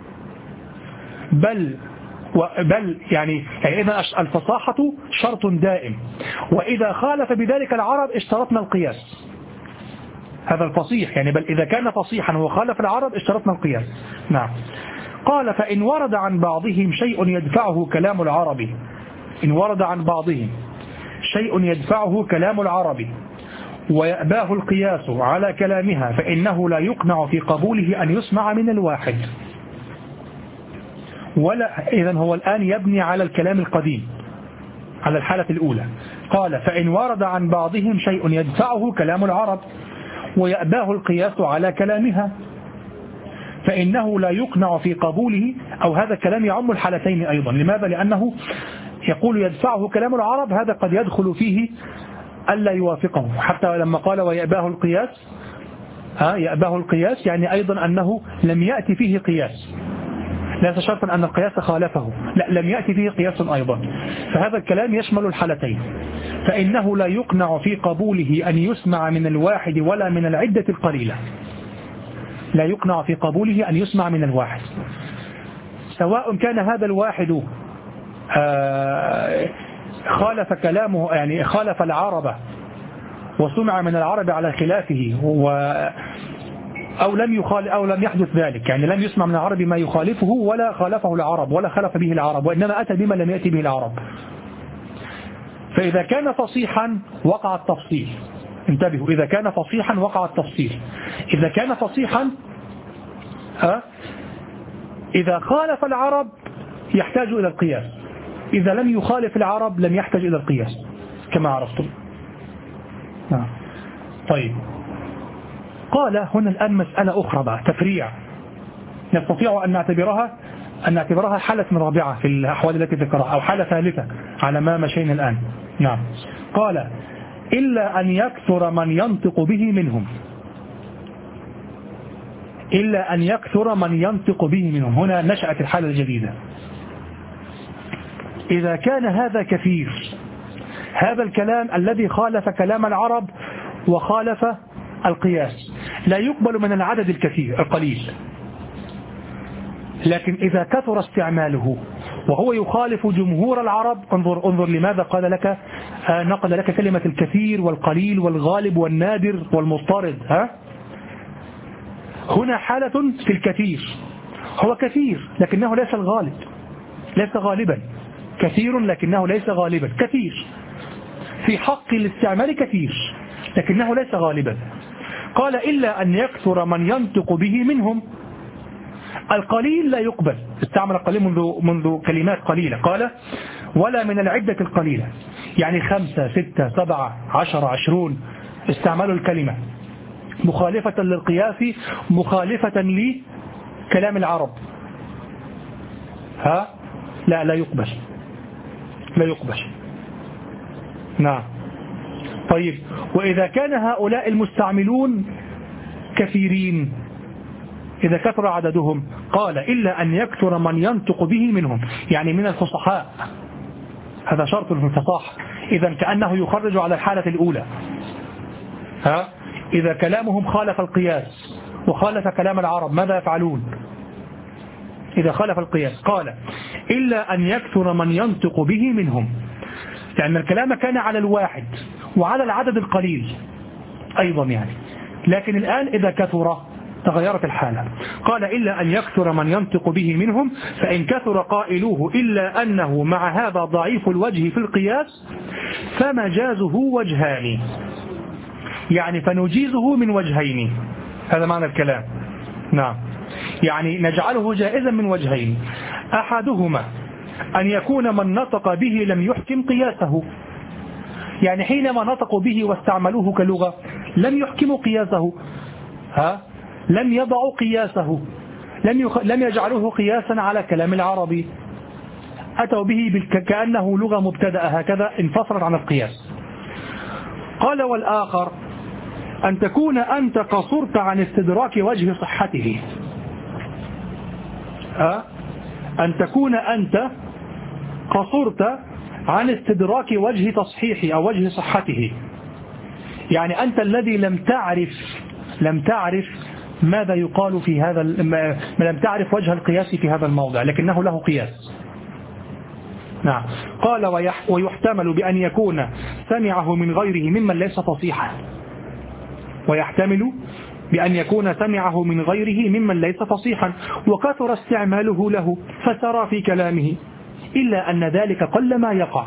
بل بل يعني, يعني إذا الفصاحة شرط دائم، وإذا خالف بذلك العرب اشترطنا القياس. هذا الفصيح يعني، بل إذا كان فصيحا وخالف العرب اشترطنا القياس. نعم. قال: فإن ورد عن بعضهم شيء يدفعه كلام العربي إن ورد عن بعضهم شيء يدفعه كلام العربي ويأباه القياس على كلامها فإنه لا يقنع في قبوله أن يسمع من الواحد. ولا إذن هو الآن يبني على الكلام القديم، على الحالة الأولى. قال: فإن ورد عن بعضهم شيء يدفعه كلام العرب ويأباه القياس على كلامها فإنه لا يقنع في قبوله، أو هذا الكلام يعم الحالتين أيضا. لماذا؟ لأنه يقول يدفعه كلام العرب، هذا قد يدخل فيه ألا يوافقه، حتى لما قال ويأباه القياس ها يأباه القياس يعني أيضا أنه لم يأتي فيه قياس، ليس شرطا أن القياس خالفه، لا، لم يأتي فيه قياس أيضا. فهذا الكلام يشمل الحالتين. فإنه لا يقنع في قبوله أن يسمع من الواحد ولا من العدة القليلة. لا يقنع في قبوله أن يسمع من الواحد، سواء كان هذا الواحد خالف كلامه، يعني خالف العرب وسمع من العرب على خلافه، و أو لم يخالف أو لم يحدث ذلك، يعني لم يسمع من العرب ما يخالفه ولا خالفه العرب ولا خلف به العرب، وإنما أتى بما لم يأتي به العرب. فإذا كان فصيحا وقع التفصيل، انتبهوا، إذا كان فصيحا وقع التفصيل. إذا كان فصيحا ها إذا خالف العرب يحتاج إلى القياس، إذا لم يخالف العرب لم يحتاج إلى القياس كما عرفتم. نعم. طيب، قال هنا الآن مسألة أخرى بقى، تفريع، نستطيع أن نعتبرها أن نعتبرها حالة رابعة في الأحوال التي ذكرها، أو حالة ثالثة على ما مشينا الآن. نعم. قال إلا أن يكثر من ينطق به منهم، إلا أن يكثر من ينطق به منهم. هنا نشأت الحالة الجديدة. إذا كان هذا كثير، هذا الكلام الذي خالف كلام العرب وخالف القياس لا يقبل من العدد الكثير القليل، لكن إذا كثر استعماله وهو يخالف جمهور العرب، انظر انظر لماذا قال لك آه نقل لك كلمة الكثير والقليل والغالب والنادر والمضطرد. ها هنا حالة في الكثير، هو كثير لكنه ليس الغالب، ليس غالبا، كثير لكنه ليس غالبا، كثير في حق الاستعمال كثير لكنه ليس غالبا. قال إلا أن يكثر من ينطق به منهم. القليل لا يقبل، استعمل القليل منذ, منذ كلمات قليلة، قال ولا من العدة القليلة، يعني خمسة ستة سبعة عشر عشرون، استعملوا الكلمة مخالفة للقياس، مخالفة لكلام العرب. ها لا لا يقبل، لا يقبل. نعم. طيب، وإذا كان هؤلاء المستعملون كثيرين، إذا كثر عددهم، قال إلا أن يكثر من ينطق به منهم، يعني من الفصحاء، هذا شرط في الفصاحة. إذا كأنه يخرج على الحالة الأولى. ها إذا كلامهم خالف القياس وخالف كلام العرب ماذا يفعلون؟ إذا خالف القياس قال إلا أن يكثر من ينطق به منهم، لأن الكلام كان على الواحد وعلى العدد القليل أيضا يعني، لكن الآن إذا كثر تغيرت الحالة. قال إلا أن يكثر من ينطق به منهم، فإن كثر قائلوه إلا أنه مع هذا ضعيف الوجه في القياس فمجازه وجهان، يعني فنجيزه من وجهين، هذا معنى الكلام. نعم، يعني نجعله جائزا من وجهين، أحدهما أن يكون من نطق به لم يحكم قياسه، يعني حينما نطقوا به واستعملوه كلغة لم يحكموا قياسه، ها لم يضعوا قياسه، لم يخ... لم يجعلوه قياسا على كلام العربي، أتوا به بالك... كأنه لغة مبتدأة هكذا انفصلت عن القياس. قال والآخر أن تكون أنت قصرت عن استدراك وجه صحته، ها أن تكون أنت قصرت عن استدراك وجه تصحيحه أو وجه صحته، يعني أنت الذي لم تعرف لم تعرف ماذا يقال في هذا، لم تعرف وجه القياس في هذا الموضع لكنه له قياس. نعم. قال ويحتمل بأن يكون سمعه من غيره ممن ليس فصيحا، ويحتمل بأن يكون سمعه من غيره ممن ليس فصيحا وكثر استعماله له فسرى في كلامه، إلا أن ذلك قل ما يقع.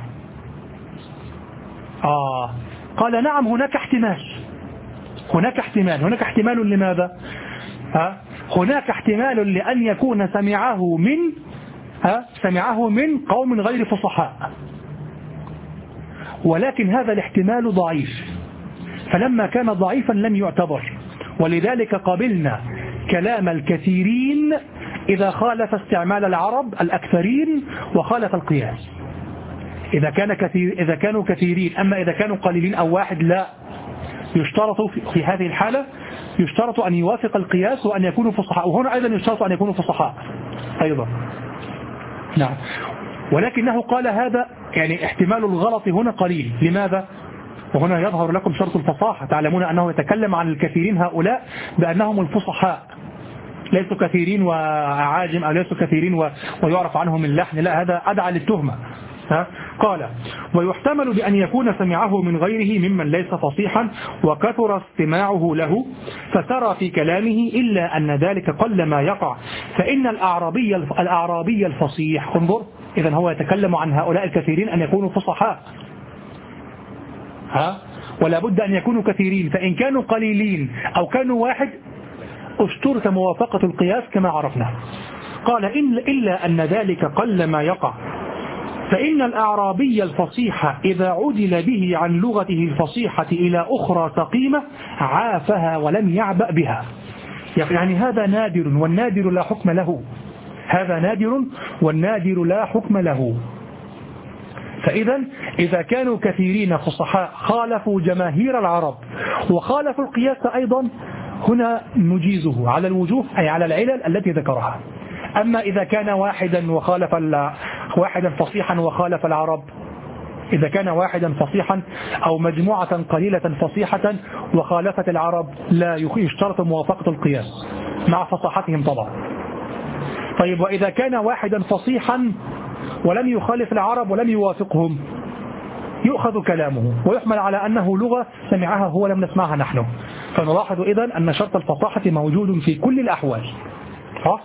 آه قال نعم، هناك احتمال، هناك احتمال هناك احتمال لماذا؟ ها هناك احتمال لأن يكون سمعه من ها سمعه من قوم غير فصحاء، ولكن هذا الاحتمال ضعيف، فلما كان ضعيفا لم يعتبر، ولذلك قبلنا كلام الكثيرين إذا خالف استعمال العرب الأكثرين وخالف القياس، إذا كان كثير إذا كانوا كثيرين. أما إذا كانوا قليلين أو واحد لا، يشترط في هذه الحالة يشترط أن يوافق القياس وأن يكونوا فصحاء، وهنا أيضا يشترط أن يكونوا فصحاء أيضا. نعم. ولكنه قال هذا يعني احتمال الغلط هنا قليل، لماذا؟ وهنا يظهر لكم شرط الفصاحة، تعلمون أنه يتكلم عن الكثيرين هؤلاء بأنهم الفصحاء، ليسوا كثيرين وعاجم أو ليسوا كثيرين ويعرف عنهم اللحن، لا، هذا أدعى للتهمة، ها؟ قال ويحتمل بأن يكون سمعه من غيره ممن ليس فصيحا وكثر استماعه له فسرى في كلامه إلا أن ذلك قل ما يقع فإن الأعرابي الأعرابي الفصيح انظر إذا هو يتكلم عن هؤلاء الكثيرين أن يكونوا فصحاء ها ولا بد أن يكونوا كثيرين فإن كانوا قليلين أو كانوا واحد اشترط موافقة القياس كما عرفنا قال إن إلا أن ذلك قل ما يقع فإن الأعرابي الفصيح إذا عدل به عن لغته الفصيحة إلى أخرى سقيمة عافها ولم يعبأ بها يعني هذا نادر والنادر لا حكم له هذا نادر والنادر لا حكم له فإذا إذا كانوا كثيرين فصحاء خالفوا جماهير العرب وخالفوا القياس أيضا هنا نجيزه على الوجوه أي على العلل التي ذكرها أما إذا كان واحدا وخالف واحدا فصيحا وخالف العرب إذا كان واحدا فصيحا أو مجموعة قليلة فصيحة وخالفت العرب لا يشترط موافقة القياس مع فصاحتهم طبعا طيب وإذا كان واحدا فصيحا ولم يخالف العرب ولم يوافقهم يؤخذ كلامه ويحمل على أنه لغة سمعها هو لم نسمعها نحن فنلاحظ إذن أن شرط الفصاحة موجود في كل الأحوال صح؟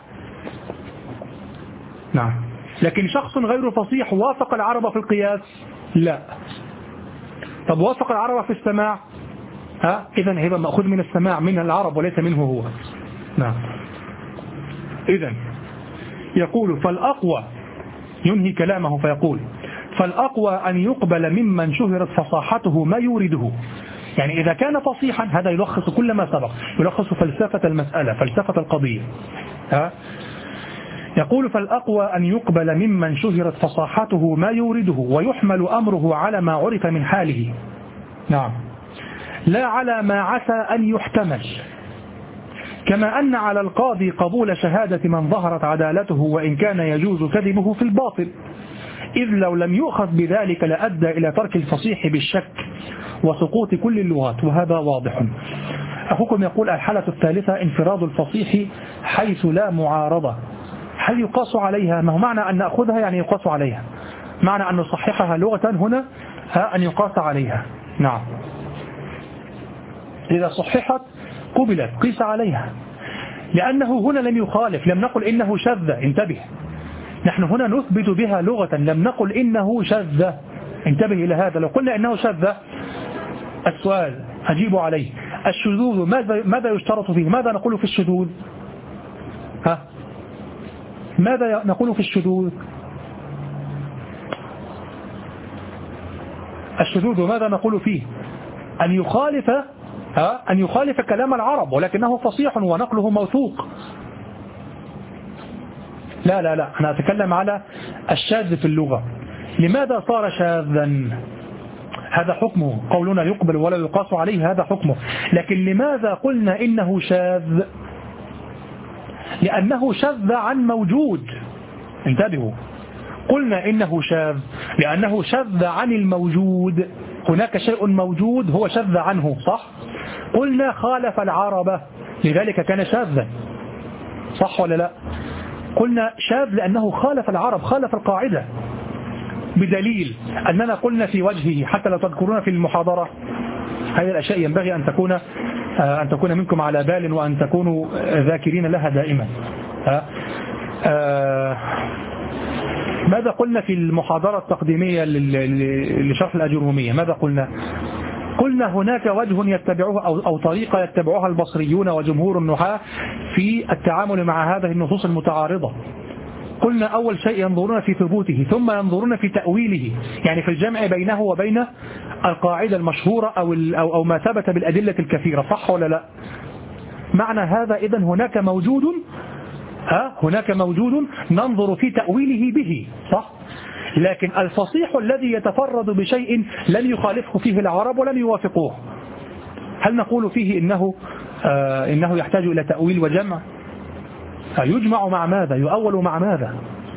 نعم لكن شخص غير فصيح وافق العرب في القياس لا طب وافق العرب في السماع ها إذن هذا مأخوذ من السماع من العرب وليس منه هو نعم إذن يقول فالأقوى ينهي كلامه فيقول فالأقوى أن يقبل ممن شهرت فصاحته ما يورده يعني إذا كان فصيحا هذا يلخص كل ما سبق يلخص فلسفة المسألة فلسفة القضية ها يقول فالأقوى أن يقبل ممن شهرت فصاحته ما يورده ويحمل أمره على ما عرف من حاله نعم لا على ما عسى أن يحتمل كما أن على القاضي قبول شهادة من ظهرت عدالته وإن كان يجوز كذبه في الباطل إذ لو لم يؤخذ بذلك لأدى إلى ترك الفصيح بالشك وسقوط كل اللغات وهذا واضح أخوكم يقول الحالة الثالثة انفراد الفصيح حيث لا معارضة هل يقاس عليها ما هو معنى أن نأخذها يعني يقاس عليها معنى أن نصححها لغة هنا أن يقاس عليها نعم إذا صححت قبلت قيس عليها لأنه هنا لم يخالف لم نقل إنه شذ انتبه نحن هنا نثبت بها لغة لم نقل إنه شذ انتبه إلى هذا لو قلنا إنه شذ السؤال أجيب عليه الشذوذ ماذا, ماذا يشترط فيه ماذا نقول في الشذوذ ها ماذا نقول في الشذوذ الشذوذ ماذا نقول فيه أن يخالف ها أن يخالف كلام العرب ولكنه فصيح ونقله موثوق لا لا لا أنا أتكلم على الشاذ في اللغة لماذا صار شاذا هذا حكمه قولنا يقبل ولا يقاس عليه هذا حكمه لكن لماذا قلنا إنه شاذ لأنه شذ عن موجود انتبهوا قلنا إنه شاذ لأنه شذ عن الموجود هناك شيء موجود هو شذ عنه صح قلنا خالف العرب لذلك كان شاذا صح ولا لا قلنا شاذ لأنه خالف العرب خالف القاعدة بدليل أننا قلنا في وجهه حتى لو تذكرون في المحاضرة هذه الأشياء ينبغي أن تكون أن تكون منكم على بال وأن تكونوا ذاكرين لها دائما ماذا قلنا في المحاضرة التقديمية لشرح الأجرومية ماذا قلنا قلنا هناك وجه يتبعه أو, أو طريقة يتبعها البصريون وجمهور النحاة في التعامل مع هذه النصوص المتعارضة قلنا أول شيء ينظرون في ثبوته ثم ينظرون في تأويله يعني في الجمع بينه وبين القاعدة المشهورة أو, أو, أو ما ثبت بالأدلة الكثيرة صح ولا لا معنى هذا إذن هناك موجود ها هناك موجود ننظر في تأويله به صح لكن الفصيح الذي يتفرد بشيء لم يخالفه فيه العرب ولم يوافقوه هل نقول فيه إنه, آه إنه يحتاج إلى تأويل وجمع يجمع مع ماذا يؤول مع ماذا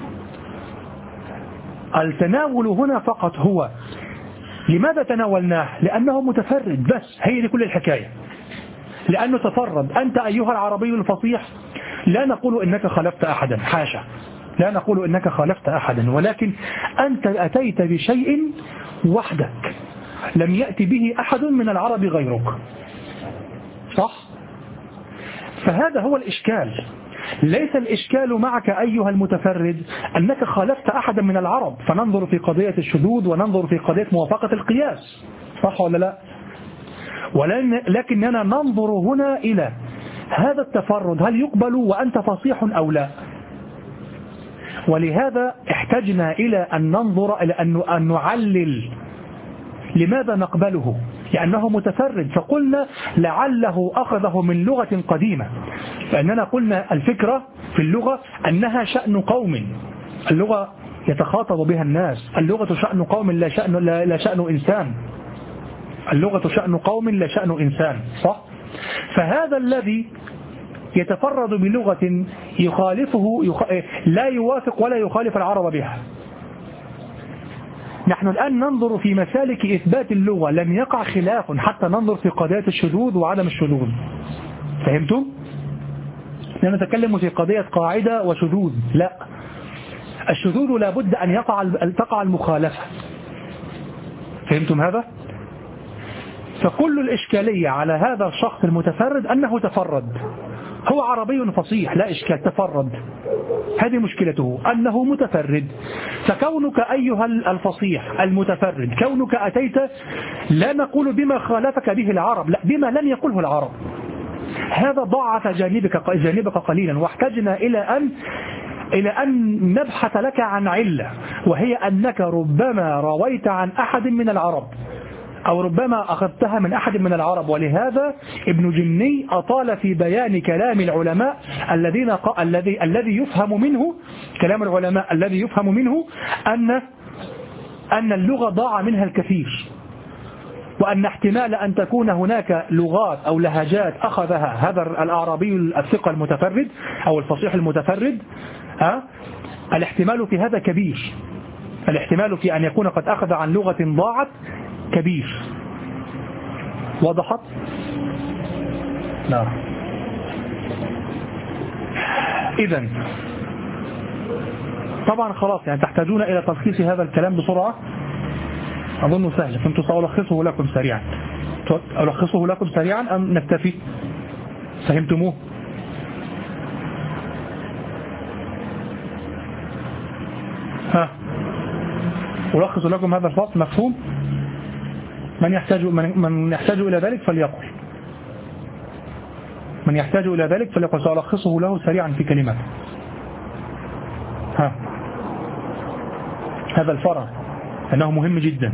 التناول هنا فقط هو لماذا تناولناه لأنه متفرد بس هي دي كل الحكاية لأنه تفرد أنت أيها العربي الفصيح لا نقول إنك خلفت أحدا حاشا لا نقول إنك خالفت أحدا، ولكن أنت أتيت بشيء وحدك لم يأتي به أحد من العرب غيرك، صح؟ فهذا هو الإشكال. ليس الإشكال معك أيها المتفرد أنك خالفت أحدا من العرب، فننظر في قضية الشذوذ وننظر في قضية موافقة القياس، صح ولا لا؟ ولكننا ننظر هنا إلى هذا التفرد هل يقبل وأنت فصيح أو لا. ولهذا احتجنا إلى أن ننظر إلى أن نعلل لماذا نقبله، لأنه متفرد، فقلنا لعله أخذه من لغة قديمة، فإننا قلنا الفكرة في اللغة أنها شأن قوم، اللغة يتخاطب بها الناس، اللغة شأن قوم لا شأن, لا, لا شأن إنسان، اللغة شأن قوم لا شأن إنسان، صح؟ فهذا الذي يتفرد بلغة يخالفه يخ... لا يوافق ولا يخالف العرب بها. نحن الآن ننظر في مسالك إثبات اللغة، لم يقع خلاف حتى ننظر في قضية الشذوذ وعدم الشذوذ. فهمتم؟ لا نتكلم في قضية قاعدة وشذوذ، لا، الشذوذ لابد أن يقع تقع المخالفة. فهمتم هذا؟ فكل الإشكالية على هذا الشخص المتفرد أنه تفرد، هو عربي فصيح لا إشكال، تفرد، هذه مشكلته أنه متفرد. فكونك أيها الفصيح المتفرد، كونك أتيت لا نقول بما خالفك به العرب، لا، بما لم يقله العرب، هذا ضعف جانبك جانبك قليلا، واحتجنا إلى أن إلى أن نبحث لك عن علة، وهي أنك ربما رويت عن أحد من العرب أو ربما أخذتها من أحد من العرب. ولهذا ابن جني أطال في بيان كلام العلماء الذين ق... الذي الذي يفهم منه كلام العلماء الذي يفهم منه أن أن اللغة ضاع منها الكثير، وأن احتمال أن تكون هناك لغات أو لهجات أخذها هذا الأعرابي الثقة المتفرد أو الفصيح المتفرد، ها؟ الاحتمال في هذا كبير، الاحتمال في أن يكون قد أخذ عن لغة ضاعت كبير. وضحت؟ نعم. إذن طبعا خلاص، يعني تحتاجون إلى تلخيص هذا الكلام بسرعة، أظن سهل، كنت سألخصه لكم سريعا. ألخصه لكم سريعا أم نكتفي؟ فهمتموه؟ ها، ألخص لكم هذا الفصل، مفهوم؟ من يحتاج من, من يحتاج إلى ذلك فليقل، من يحتاج إلى ذلك فليقل، سألخصه له سريعا في كلمات. ها، هذا الفرع أنه مهم جدا،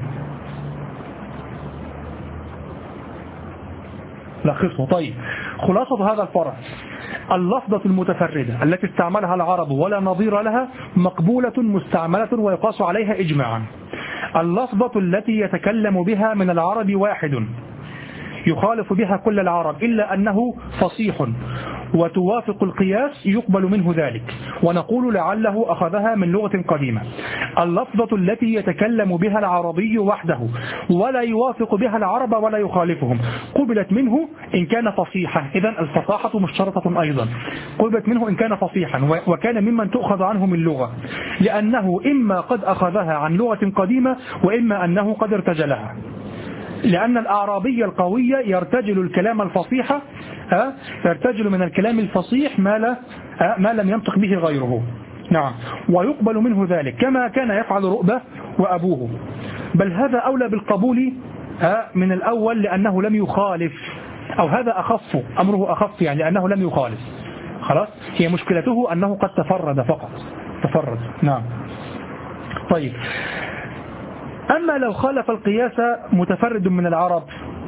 لخصه. طيب، خلاصة هذا الفرع: اللفظة المتفردة التي استعملها العرب ولا نظير لها مقبولة مستعملة ويقاس عليها إجماعا. اللفظة التي يتكلم بها من العرب واحد يخالف بها كل العرب إلا أنه فصيح وتوافق القياس يقبل منه ذلك، ونقول لعله أخذها من لغة قديمة. اللفظة التي يتكلم بها العربي وحده ولا يوافق بها العرب ولا يخالفهم قبلت منه إن كان فصيحا، إذن الفصاحة مشترطة أيضا، قبلت منه إن كان فصيحا وكان ممن تؤخذ عنه من لغة، لأنه إما قد أخذها عن لغة قديمة وإما أنه قد ارتجلها، لأن الأعرابي القوي يرتجل الكلام الفصيح، يرتجل من الكلام الفصيح ما, لا ما لم ينطق به غيره. نعم، ويقبل منه ذلك كما كان يفعل رؤبة وأبوه، بل هذا أولى بالقبول من الأول لأنه لم يخالف، أو هذا أخف، أمره أخف يعني لأنه لم يخالف. خلاص، هي مشكلته أنه قد تفرد فقط، تفرد. نعم. طيب، أما لو خالف القياس متفرد من العرب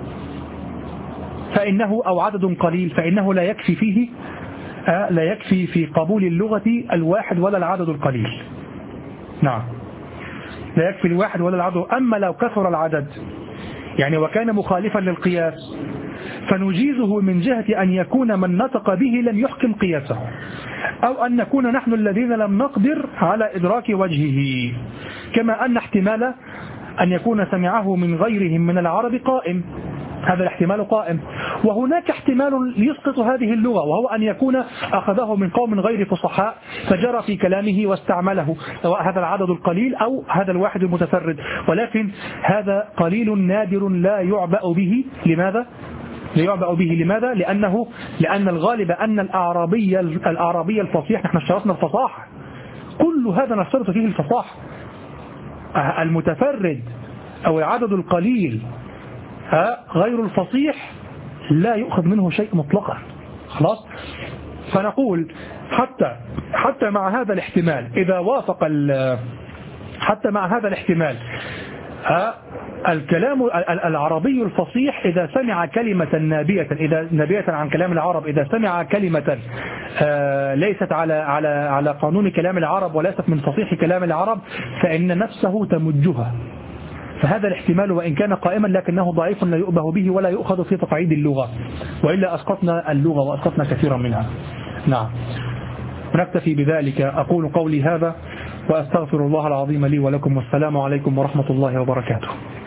فإنه أو عدد قليل فإنه لا يكفي فيه آه لا يكفي في قبول اللغة الواحد ولا العدد القليل. نعم، لا يكفي الواحد ولا العدد. أما لو كثر العدد يعني وكان مخالفا للقياس فنجيزه من جهة أن يكون من نطق به لم يحكم قياسه، أو أن نكون نحن الذين لم نقدر على إدراك وجهه، كما أن احتمال أن يكون سمعه من غيرهم من العرب قائم. هذا الاحتمال قائم. وهناك احتمال يسقط هذه اللغة، وهو أن يكون أخذه من قوم غير فصحاء فجرى في كلامه واستعمله، سواء هذا العدد القليل أو هذا الواحد المتفرد، ولكن هذا قليل نادر لا يعبأ به. لماذا؟ لا يعبأ به لماذا؟ لأنه لأن الغالب أن الأعرابي الأعرابي الفصيح، نحن اشترطنا الفصاحة، كل هذا نشترط فيه الفصاحة. المتفرد أو العدد القليل غير الفصيح لا يؤخذ منه شيء مطلقا. خلاص. فنقول حتى حتى مع هذا الاحتمال إذا وافق حتى مع هذا الاحتمال الكلام العربي الفصيح إذا سمع كلمة نابية إذا نابية عن كلام العرب إذا سمع كلمة ليست على على على قانون كلام العرب وليست من فصيح كلام العرب فإن نفسه تمجها. فهذا الاحتمال وإن كان قائما لكنه ضعيف لا يؤبه به ولا يؤخذ في تقعيد اللغة، وإلا أسقطنا اللغة وأسقطنا كثيرا منها. نعم. نكتفي بذلك. أقول قولي هذا وأستغفر الله العظيم لي ولكم، والسلام عليكم ورحمة الله وبركاته.